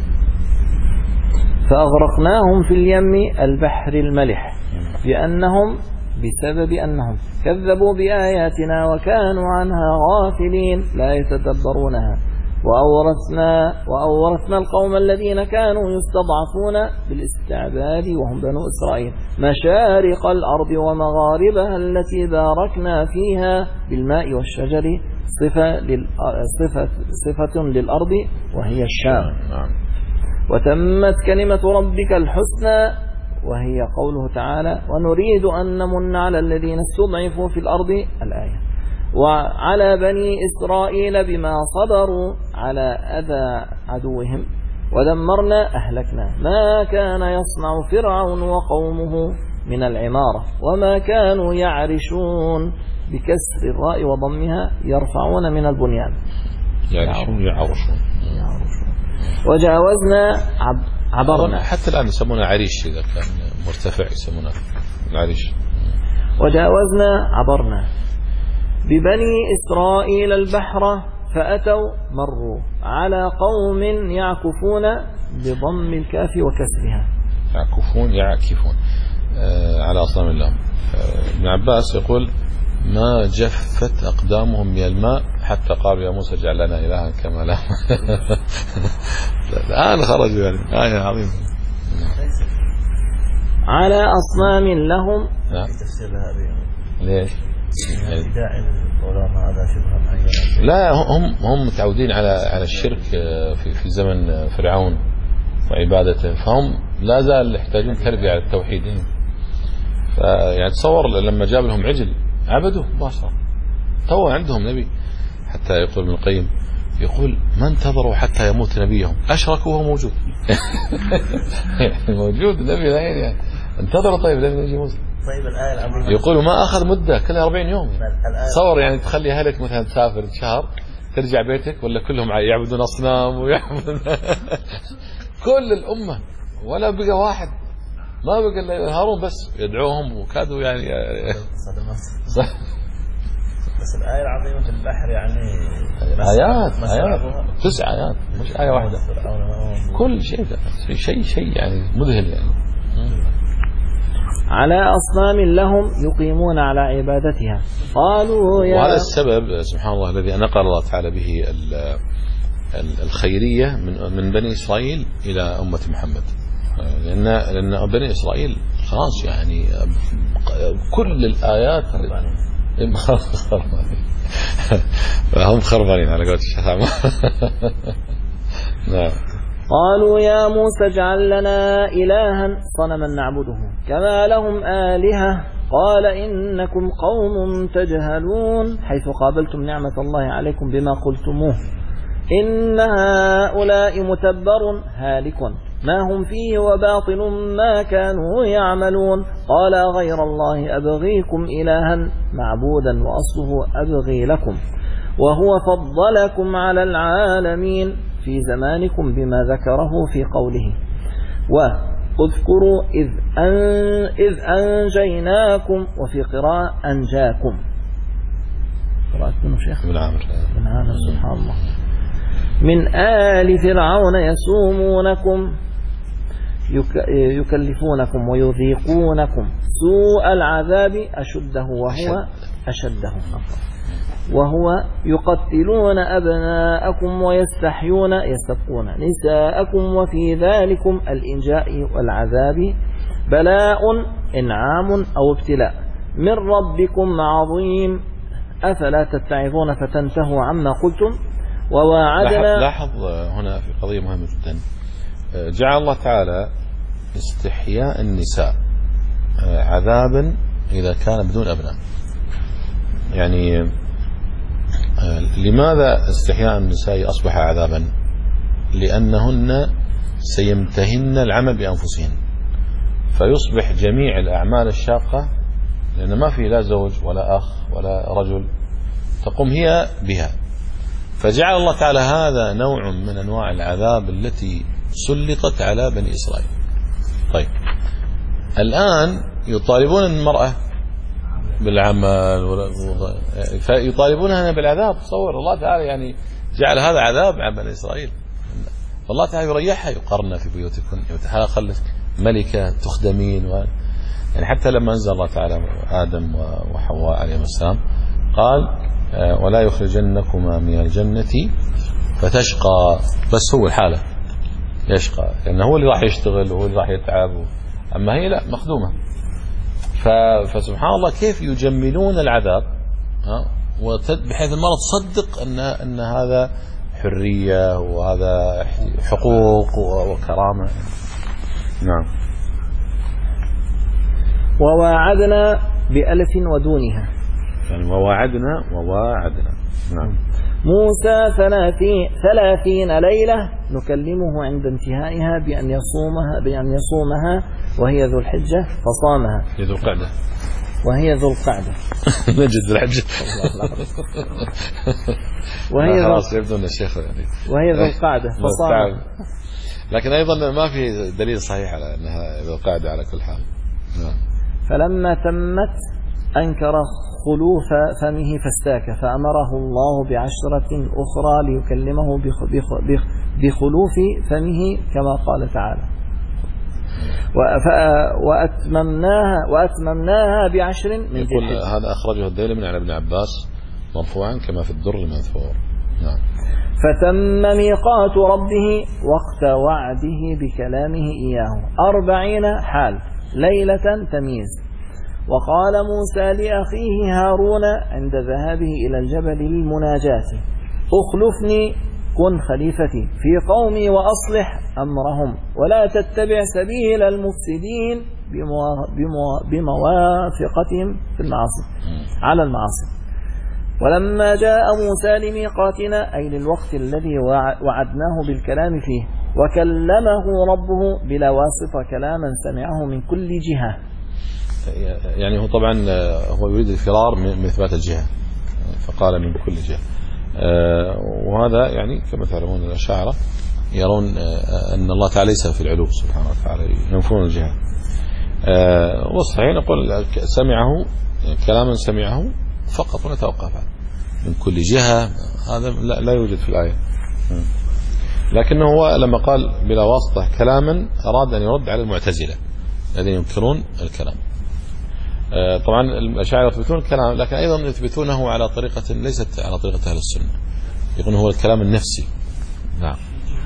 فأغرقناهم في اليم البحر الملح بأنهم بسبب أنهم كذبوا بآياتنا وكانوا عنها غافلين لا يتدبرونها. وأورثنا, وأورثنا القوم الذين كانوا يستضعفون بالاستعباد وهم بنو إسرائيل مشارق الأرض ومغاربها التي باركنا فيها بالماء والشجر صفة, صفة, صفة للأرض وهي الشام. وتمت كلمة ربك الحسنى وهي قوله تعالى ونريد أن نمن على الذين استضعفوا في الأرض الآية وعلى بني إسرائيل بما صبروا على أذى عدوهم ودمرنا أهلكنا ما كان يصنع فرعون وقومه من العمارة وما كانوا يعرشون بكسر الراء وضمها يرفعون من البنيان يعرشون يعرشون. وجاوزنا عب عبرنا حتى الآن يسمونه عريش إذا كان مرتفع يسمونه العريش. وجاوزنا عبرنا ببني إسرائيل البحر فأتوا مروا على قوم يعكفون بضم الكاف وكسرها. يعكفون يعكفون آه على أصنام الله. آه ابن عباس يقول ما جفت أقدامهم من الماء حتى قالوا يا موسى اجعل لنا إلها كما لهم. الآن خرجوا يعني آية عظيمة. على أصنام لهم. ليش؟ لا هم هم متعودين على على الشرك في في زمن فرعون وعبادته فهم لا زال يحتاجون تربية على التوحيد. فيعني تصور لما جاب لهم عجل عبدوه مباشرة. تو عندهم نبي حتى يقول ابن القيم يقول ما انتظروا حتى يموت نبيهم أشركوا وهو موجود. موجود النبي الآن يعني انتظروا طيب لما يجي موسى. طيب الآية العظيمة يقولوا ما أخذ مدة كلها أربعين يوم يعني. تصور يعني تخلي أهلك مثلا تسافر شهر ترجع بيتك ولا كلهم يعبدون أصنام ويعبدون كل الأمة ولا بقى واحد ما بقى إلا هارون بس يدعوهم وكادوا يعني. بس الآية العظيمة في البحر يعني آيات آيات تسع آيات مش آية واحدة كل شيء شيء شيء يعني مذهل يعني. على أصنام لهم يقيمون على عبادتها قالوا يا وهذا السبب سبحان الله الذي نقل الله تعالى به الخيرية من من بني إسرائيل إلى أمة محمد لأن لأن بني إسرائيل خلاص يعني كل الآيات هم خربانين على قولة الشيخ. نعم. قالوا يا موسى اجعل لنا إلها صنما نعبده كما لهم آلهة قال إنكم قوم تجهلون حيث قابلتم نعمة الله عليكم بما قلتموه إن هؤلاء متبر هالك ما هم فيه وباطل ما كانوا يعملون قال غير الله أبغيكم إلها معبودا وأصله أبغي لكم وهو فضلكم على العالمين في زمانكم بما ذكره في قوله واذكروا إذ, أن إذ أنجيناكم وفي قراءة أنجاكم قراءة منه شيخ من عامر من عامر سبحان الله من آل فرعون يسومونكم يكلفونكم ويذيقونكم سوء العذاب أشده وهو أشده وهو يقتلون أبناءكم ويستحيون يستبقون نساءكم وفي ذلكم الإنجاء والعذاب بلاء إنعام أو ابتلاء من ربكم عظيم أفلا تتعظون فتنتهوا عما قلتم وواعدنا. لاحظ هنا في قضية مهمة جدا جعل الله تعالى استحياء النساء عذابا إذا كان بدون أبناء. يعني لماذا استحياء النساء أصبح عذابا؟ لأنهن سيمتهن العمل بأنفسهن فيصبح جميع الأعمال الشاقة لأن ما في لا زوج ولا أخ ولا رجل تقوم هي بها. فجعل الله تعالى هذا نوع من أنواع العذاب التي سلطت على بني إسرائيل. طيب الآن يطالبون المرأة بالعمل فيطالبونها بالعذاب. تصور الله تعالى يعني جعل هذا عذاب على بني إسرائيل. الله تعالى يريحها، يقرن في بيوتكن، يتخلف ملكة تخدمين و... يعني حتى لما أنزل الله تعالى آدم وحواء عليهم السلام قال ولا يخرجنكما من الجنة فتشقى. بس هو الحالة يشقى لأنه يعني هو اللي راح يشتغل وهو اللي راح يتعب، أما هي لا مخدومة. فسبحان الله كيف يجملون العذاب بحيث المرأة تصدق أن أن هذا حرية وهذا حقوق وكرامة. نعم. وواعدنا بألف ودونها، يعني وواعدنا وواعدنا نعم موسى ثلاثين, ثلاثين ليلة نكلمه عند انتهائها بأن يصومها بأن يصومها وهي ذو الحجة فصامها. هي ذو القعدة وهي ذو القعدة نجد ذو الحجة وهي ذو خلاص يبدو أن الشيخ يعني وهي ذو القعدة فصامها. لكن أيضا ما في دليل صحيح على أنها ذو القعدة على كل حال. نعم. فلما تمت أنكر خلوف فمه فاستاك، فأمره الله بعشرة أخرى ليكلمه بخلوف فمه كما قال تعالى وأتممناها, وأتممناها بعشر من يقول هذا أخرجه الديلمي عن ابن عباس مرفوعا كما في الدر المنثور. نعم. فتم ميقات ربه وقت وعده بكلامه إياه أربعين حال ليلة تمييز. وقال موسى لأخيه هارون عند ذهابه إلى الجبل للمناجاة أخلفني كن خليفتي في قومي وأصلح أمرهم ولا تتبع سبيل المفسدين بموافقتهم في المعاصي على المعاصي. ولما جاء موسى لميقاتنا أي للوقت الذي وعدناه بالكلام فيه وكلمه ربه بلا واسطة كلاما سمعه من كل جهة. يعني هو طبعا هو يريد الفرار من إثبات الجهة فقال من كل جهة، وهذا يعني كما تعلمون الأشاعرة يرون أن الله تعالى ليس في العلو سبحانه وتعالى، ينفون الجهة. والصحيح نقول سمعه كلاما سمعه فقط ونتوقف من كل جهة، هذا لا يوجد في الآية. لكنه هو لما قال بلا واسطة كلاما أراد أن يرد على المعتزلة الذين ينكرون الكلام. طبعا الأشاعرة يثبتون الكلام لكن أيضا يثبتونه على طريقة ليست على طريقة أهل السنة، يقولون هو الكلام النفسي. نعم.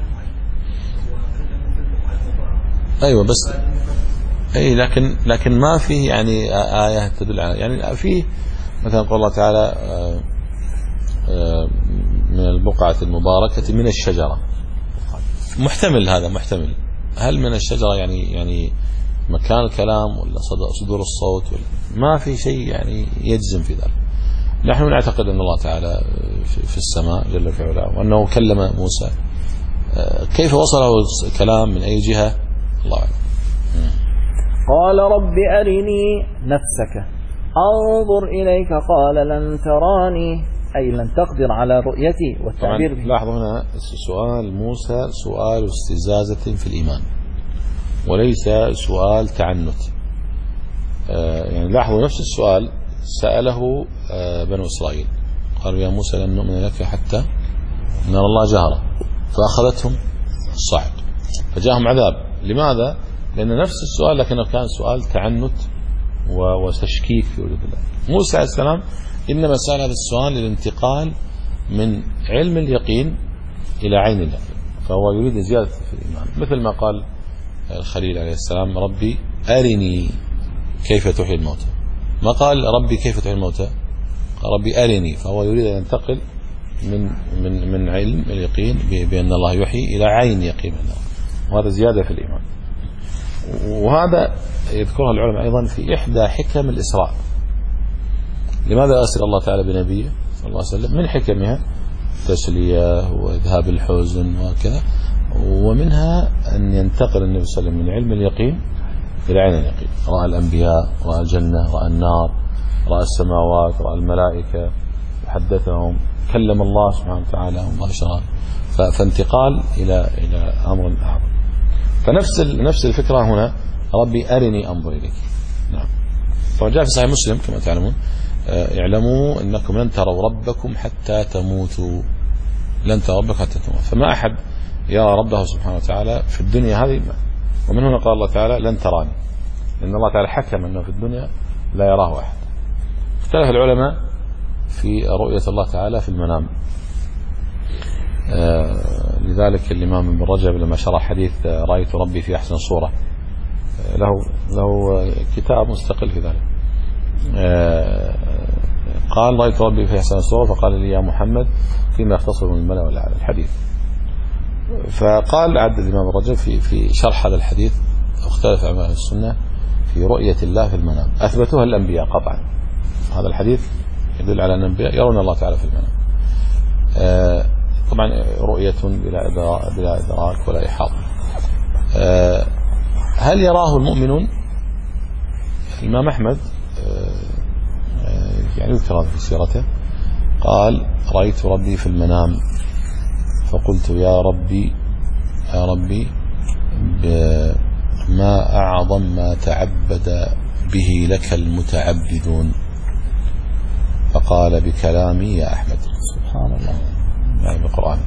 أيوة بس أي لكن لكن ما فيه يعني آية تدل على يعني فيه مثلا قول الله تعالى من البقعة المباركة من الشجرة، محتمل هذا محتمل. هل من الشجرة يعني يعني مكان الكلام ولا صدور الصوت ولا ما في شيء يعني يجزم في ذلك. نحن نعتقد أن الله تعالى في السماء جل في علاه وأنه كلم موسى. كيف وصله الكلام من أي جهة الله أعلم. قال رب أرني نفسك أنظر إليك قال لن تراني أي لن تقدر على رؤيتي والتعبير به. لاحظوا هنا سؤال موسى سؤال استزازة في الإيمان وليس سؤال تعنت. آه يعني لاحظوا نفس السؤال سأله آه بنو إسرائيل قالوا يا موسى لن نؤمن لك حتى نرى الله جهرة فأخذتهم الصعق فجاءهم عذاب. لماذا؟ لأن نفس السؤال لكنه كان سؤال تعنت وتشكيك في وجود الله. موسى عليه السلام إنما سأل هذا السؤال للانتقال من علم اليقين إلى عين اليقين، فهو يريد زيادة في الإيمان مثل ما قال الخليل عليه السلام ربي أرني كيف تحيي الموتى، ما قال ربي كيف تحيي الموتى، قال ربي أرني، فهو يريد أن ينتقل من من من علم اليقين بأن الله يحيي إلى عين يقين الله، وهذا زيادة في الإيمان. وهذا يذكرها العلماء أيضا في إحدى حكم الإسراء. لماذا أسر الله تعالى بنبيه صلى الله عليه وسلم؟ من حكمها تسلية وإذهاب الحزن وكذا، ومنها أن ينتقل النبي صلى الله عليه وسلم من علم اليقين إلى عين اليقين. رأى الأنبياء، رأى الجنة، رأى النار، رأى السماوات، رأى الملائكة، حدثهم كلم الله سبحانه وتعالى مباشرة، فانتقال إلى إلى أمر أعظم. فنفس نفس الفكرة هنا، ربي أرني أنظر إليك. نعم. فجاء في صحيح مسلم كما تعلمون اعلموا أنكم لن تروا ربكم حتى تموتوا، لن تروا ربكم حتى تموتوا. فما أحد يرى ربه سبحانه وتعالى في الدنيا هذه، ومن هنا قال الله تعالى لن تراني، لأن الله تعالى حكم أنه في الدنيا لا يراه أحد. اختلف العلماء في رؤية الله تعالى في المنام. آه لذلك الإمام ابن رجب لما شرح حديث رأيت ربي في أحسن صورة، آه له له كتاب مستقل في ذلك. آه قال رأيت ربي في أحسن صورة، فقال لي يا محمد فيما يختصر من الملأ والأعلى الحديث. فقال عبد الإمام الرجب في في شرح هذا الحديث اختلف علماء السنة في رؤية الله في المنام، أثبتوها الأنبياء قطعا. هذا الحديث يدل على أن الأنبياء يرون الله تعالى في المنام. آه طبعا رؤية بلا إدراك, بلا إدراك ولا إحاطة. آه هل يراه المؤمنون؟ الإمام أحمد آه يعني يذكر في سيرته قال رأيت ربي في المنام فقلت يا ربي يا ربي ما أعظم ما تعبد به لك المتعبدون، فقال بكلامي يا أحمد. سبحان الله. يعني بالقرآن.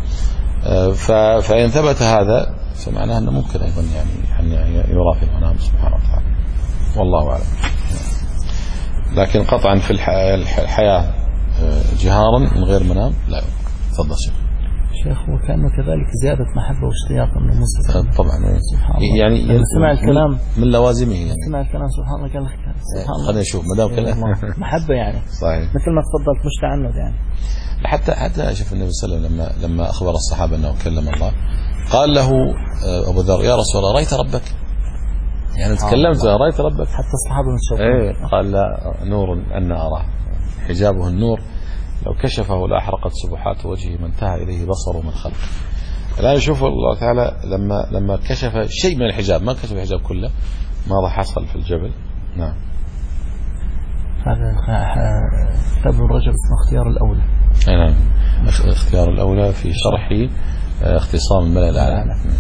فإن ثبت هذا فمعناه أنه ممكن أيضا يعني أن يرى في المنام سبحانه وتعالى، والله أعلم. لكن قطعا في الحياة جهارا من غير منام لا يمكن. تفضل شيخ. شيخ وكأنه كذلك زيادة محبة واشتياق من المسلم. طبعا يعني سمع الكلام من لوازمه يعني. سمع الكلام سبحان الله قال سبحان الله. خلينا نشوف ما دام كلام محبة يعني. صحيح. مثل ما تفضلت مش تعنت يعني. حتى حتى شوف النبي صلى الله عليه وسلم لما لما أخبر الصحابة أنه كلم الله قال له أبو ذر يا رسول الله رأيت ربك؟ يعني تكلمت رأيت ربك؟ حتى الصحابة متشوقين. إيه قال لا نور أن أراه، حجابه النور لو كشفه لأحرقت سبحات وجهه ما انتهى إليه بصره من خلقه. الآن يشوف الله تعالى لما لما كشف شيء من الحجاب، ما كشف الحجاب كله، ماذا حصل في الجبل؟ نعم. هذا كتاب ابن رجب اسمه اختيار الأولى. نعم اختيار الأولى في شرح اختصام الملأ الأعلى.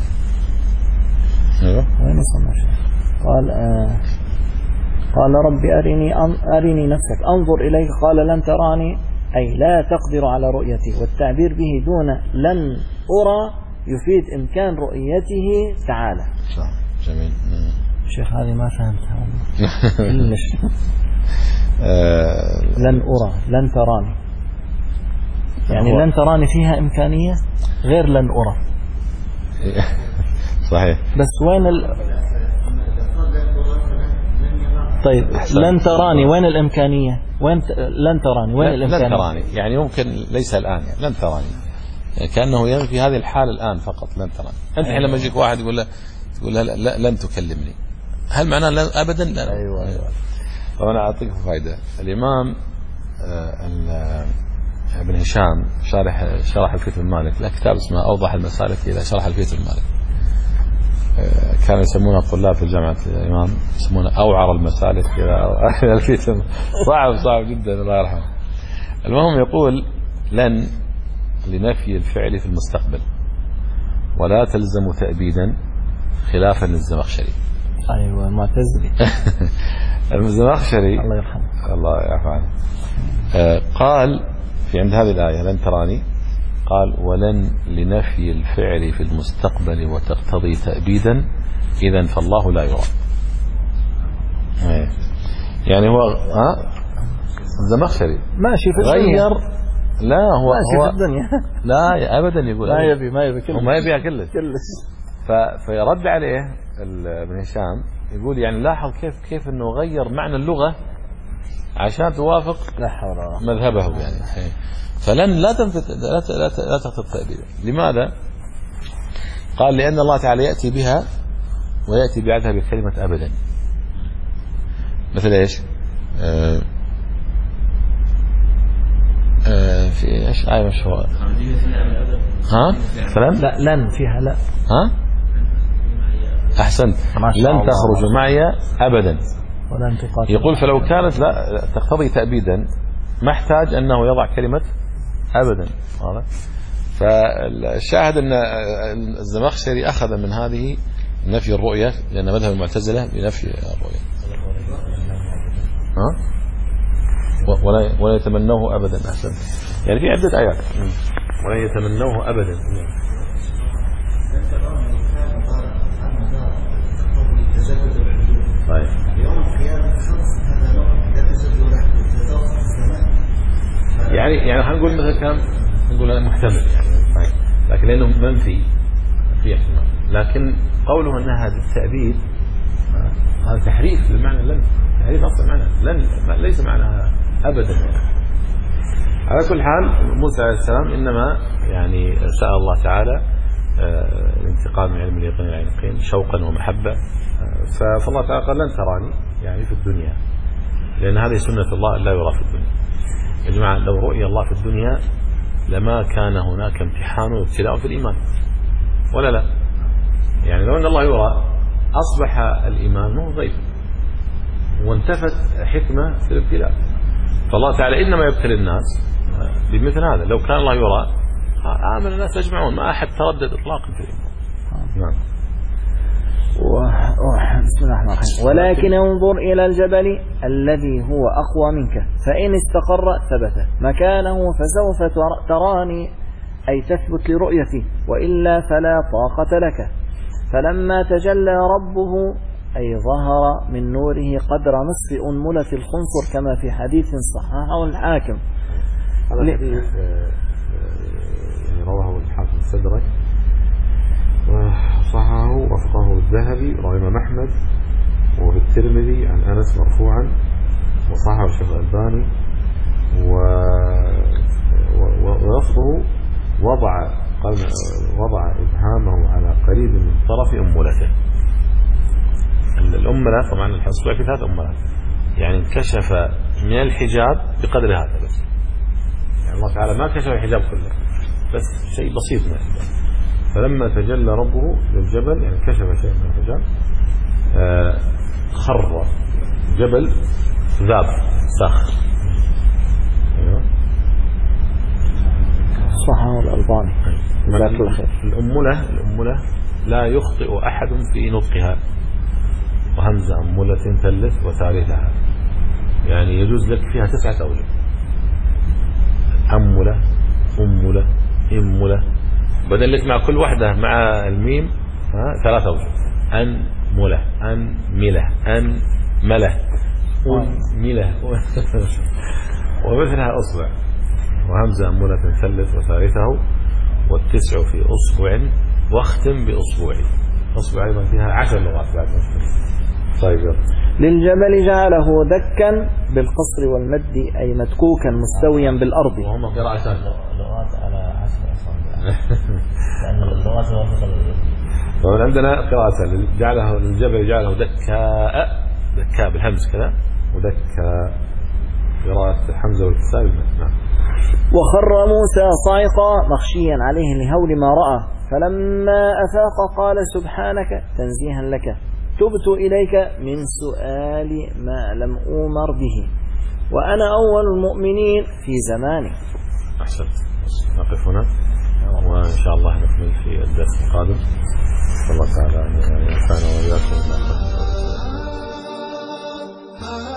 ايوه. وين وصلنا شيخ؟ قال آه قال ربي أرني أرني نفسك أنظر إليك، قال لن تراني أي لا تقدر على رؤيتي، والتعبير به دون لن أرى يفيد إمكان رؤيته تعالى. صح جميل. شيخ هذه ما فهمتها كلش. لن أرى لن تراني يعني لن تراني فيها إمكانية غير لن أرى. صحيح. بس وين ال... طيب لن تراني وين الإمكانية؟ وين ت... لن تراني وين الإمكانية؟ لن تراني يعني ممكن ليس الآن يعني لن تراني يعني كأنه ينفي هذه الحالة الآن فقط لن تراني. أنت حين لما يجيك واحد يقول له تقول له لا لن تكلمني، هل معناه لن أبدا؟ لا. أيوة أيوة. طبعا أنا أعطيك فائدة. الإمام آه ابن هشام شارح شرح الفيت بن مالك له كتاب اسمه أوضح المسالك إلى شرح الفيت بن مالك. آه كانوا يسمونه الطلاب في جامعة الإمام يسمونه أوعر المسالك إلى الفيت. صعب صعب جدا الله يرحمه. المهم يقول لن لنفي الفعل في المستقبل ولا تلزم تأبيدا خلافا للزمخشري. أيوة معتزلي. الزمخشري الله يرحمه الله يعفو عنه آه قال في عند هذه الآية لن تراني قال ولن لنفي الفعل في المستقبل وتقتضي تأبيدا إذن فالله لا يرى. يعني هو ها الزمخشري ماشي في غير لا هو ماشي هو في الدنيا لا أبدا يقول ما يبي ما يبي كله وما يبيع كله كله. فيرد عليه ابن هشام يقول يعني لاحظ كيف كيف انه غير معنى اللغة عشان توافق لا حول ولا مذهبه يعني. فلن لا تنفت لا لا لا تقتضي تأبيدا. لماذا؟ قال لأن الله تعالى يأتي بها ويأتي بعدها بكلمة أبدا. مثل ايش؟ آه آه في ايش آية مشهورة؟ ها؟ فلن؟ لا لن فيها لا. ها؟ أحسنت. لن تخرج معي أبدا. ولن تقاتل. يقول فلو كانت لا تقتضي تأبيدا ما احتاج أنه يضع كلمة أبدا. فالشاهد أن الزمخشري أخذ من هذه نفي الرؤية، لأن مذهب المعتزلة بنفي الرؤية. ها؟ ولا ولا يتمنوه أبدا. أحسن. يعني في عدة آيات ولا يتمنوه أبدا. طيب. يوم القيامة خلص هذا نوع لا تزال ولا يعني يعني هنقول مثلا كلام نقول هذا محتمل يعني. طيب. لكن لأنه منفي في احتمال، لكن قوله أن هذا التأبيد هذا تحريف بالمعنى لن، تحريف أصلا معنى لن ليس معناها أبدا يعني. على كل حال موسى عليه السلام إنما يعني سأل الله تعالى الانتقال من علم اليقين إلى اليقين شوقا ومحبة، فالله تعالى قال لن تراني يعني في الدنيا، لأن هذه سنة الله لا يرى في الدنيا. يا جماعة لو رؤي الله في الدنيا لما كان هناك امتحان وابتلاء في الإيمان، ولا لا؟ يعني لو أن الله يرى أصبح الإيمان مو ضيف وانتفت حكمة في الابتلاء. فالله تعالى إنما يبتلي الناس بمثل هذا. لو كان الله يرى آمن الناس أجمعون، ما أحد تردد إطلاقا في الإيمان. نعم. بسم الله الرحمن الرحيم. ولكن انظر إلى الجبل الذي هو أقوى منك فإن استقر ثبت مكانه فسوف تراني، أي تثبت لرؤيتي، وإلا فلا طاقة لك. فلما تجلى ربه أي ظهر من نوره قدر نصف أنملة الخنصر كما في حديث صححه الحاكم. هذا الحديث يعني رواه الحاكم السدرك وصححه وفقه الذهبي رواه الإمام أحمد وفي الترمذي عن أنس مرفوعا وصححه الشيخ الألباني، ولفظه وضع وضع إبهامه على قريب من طرف أنملته. الأملة طبعا الحصوة في ثلاث أملات، يعني انكشف من الحجاب بقدر هذا بس، يعني الله تعالى ما كشف الحجاب كله بس شيء بسيط من الحجاب. فلما تجلى ربه للجبل يعني كشف شيء من الحجاب، آه خر جبل ذاب صخر. ايوه صححه الألباني. جزاك الله خير. الأملة الأملة لا يخطئ أحد في نطقها، وهمزة أمولة ثلث وثالثها، يعني يجوز لك فيها تسعة أوجه. أمولة أمولة إمولة، بدل لك مع كل واحدة مع الميم ثلاثة أوجه. أن ملة أن ملة أن ملة أن ملة ومثلها أصبع، وهمزة أمولة ثلث وثالثه، والتسع في أصبع واختم بأصبعي. أصبع أيضا فيها عشر لغات بعد مشكلة. طيب. للجبل جعله دكا بالقصر والمد أي مدكوكا مستويا بالأرض. وهم قراءتان لغات على عشر أصابع لأن اللغات ومن عندنا قراءتان، جعله للجبل جعله دكاء دكاء بالهمز كذا، ودكاء قراءة حمزة والكسائي بالمد. نعم. وخر موسى صاعقا مخشيا عليه لهول ما رأى، فلما أفاق قال سبحانك تنزيها لك تبت إليك من سؤال ما لم أؤمر به، وأنا أول المؤمنين في زماني. أحسنت. نقف هنا وإن شاء الله نكمل في الدرس القادم. الله تعالى أن ينفعنا وإياكم.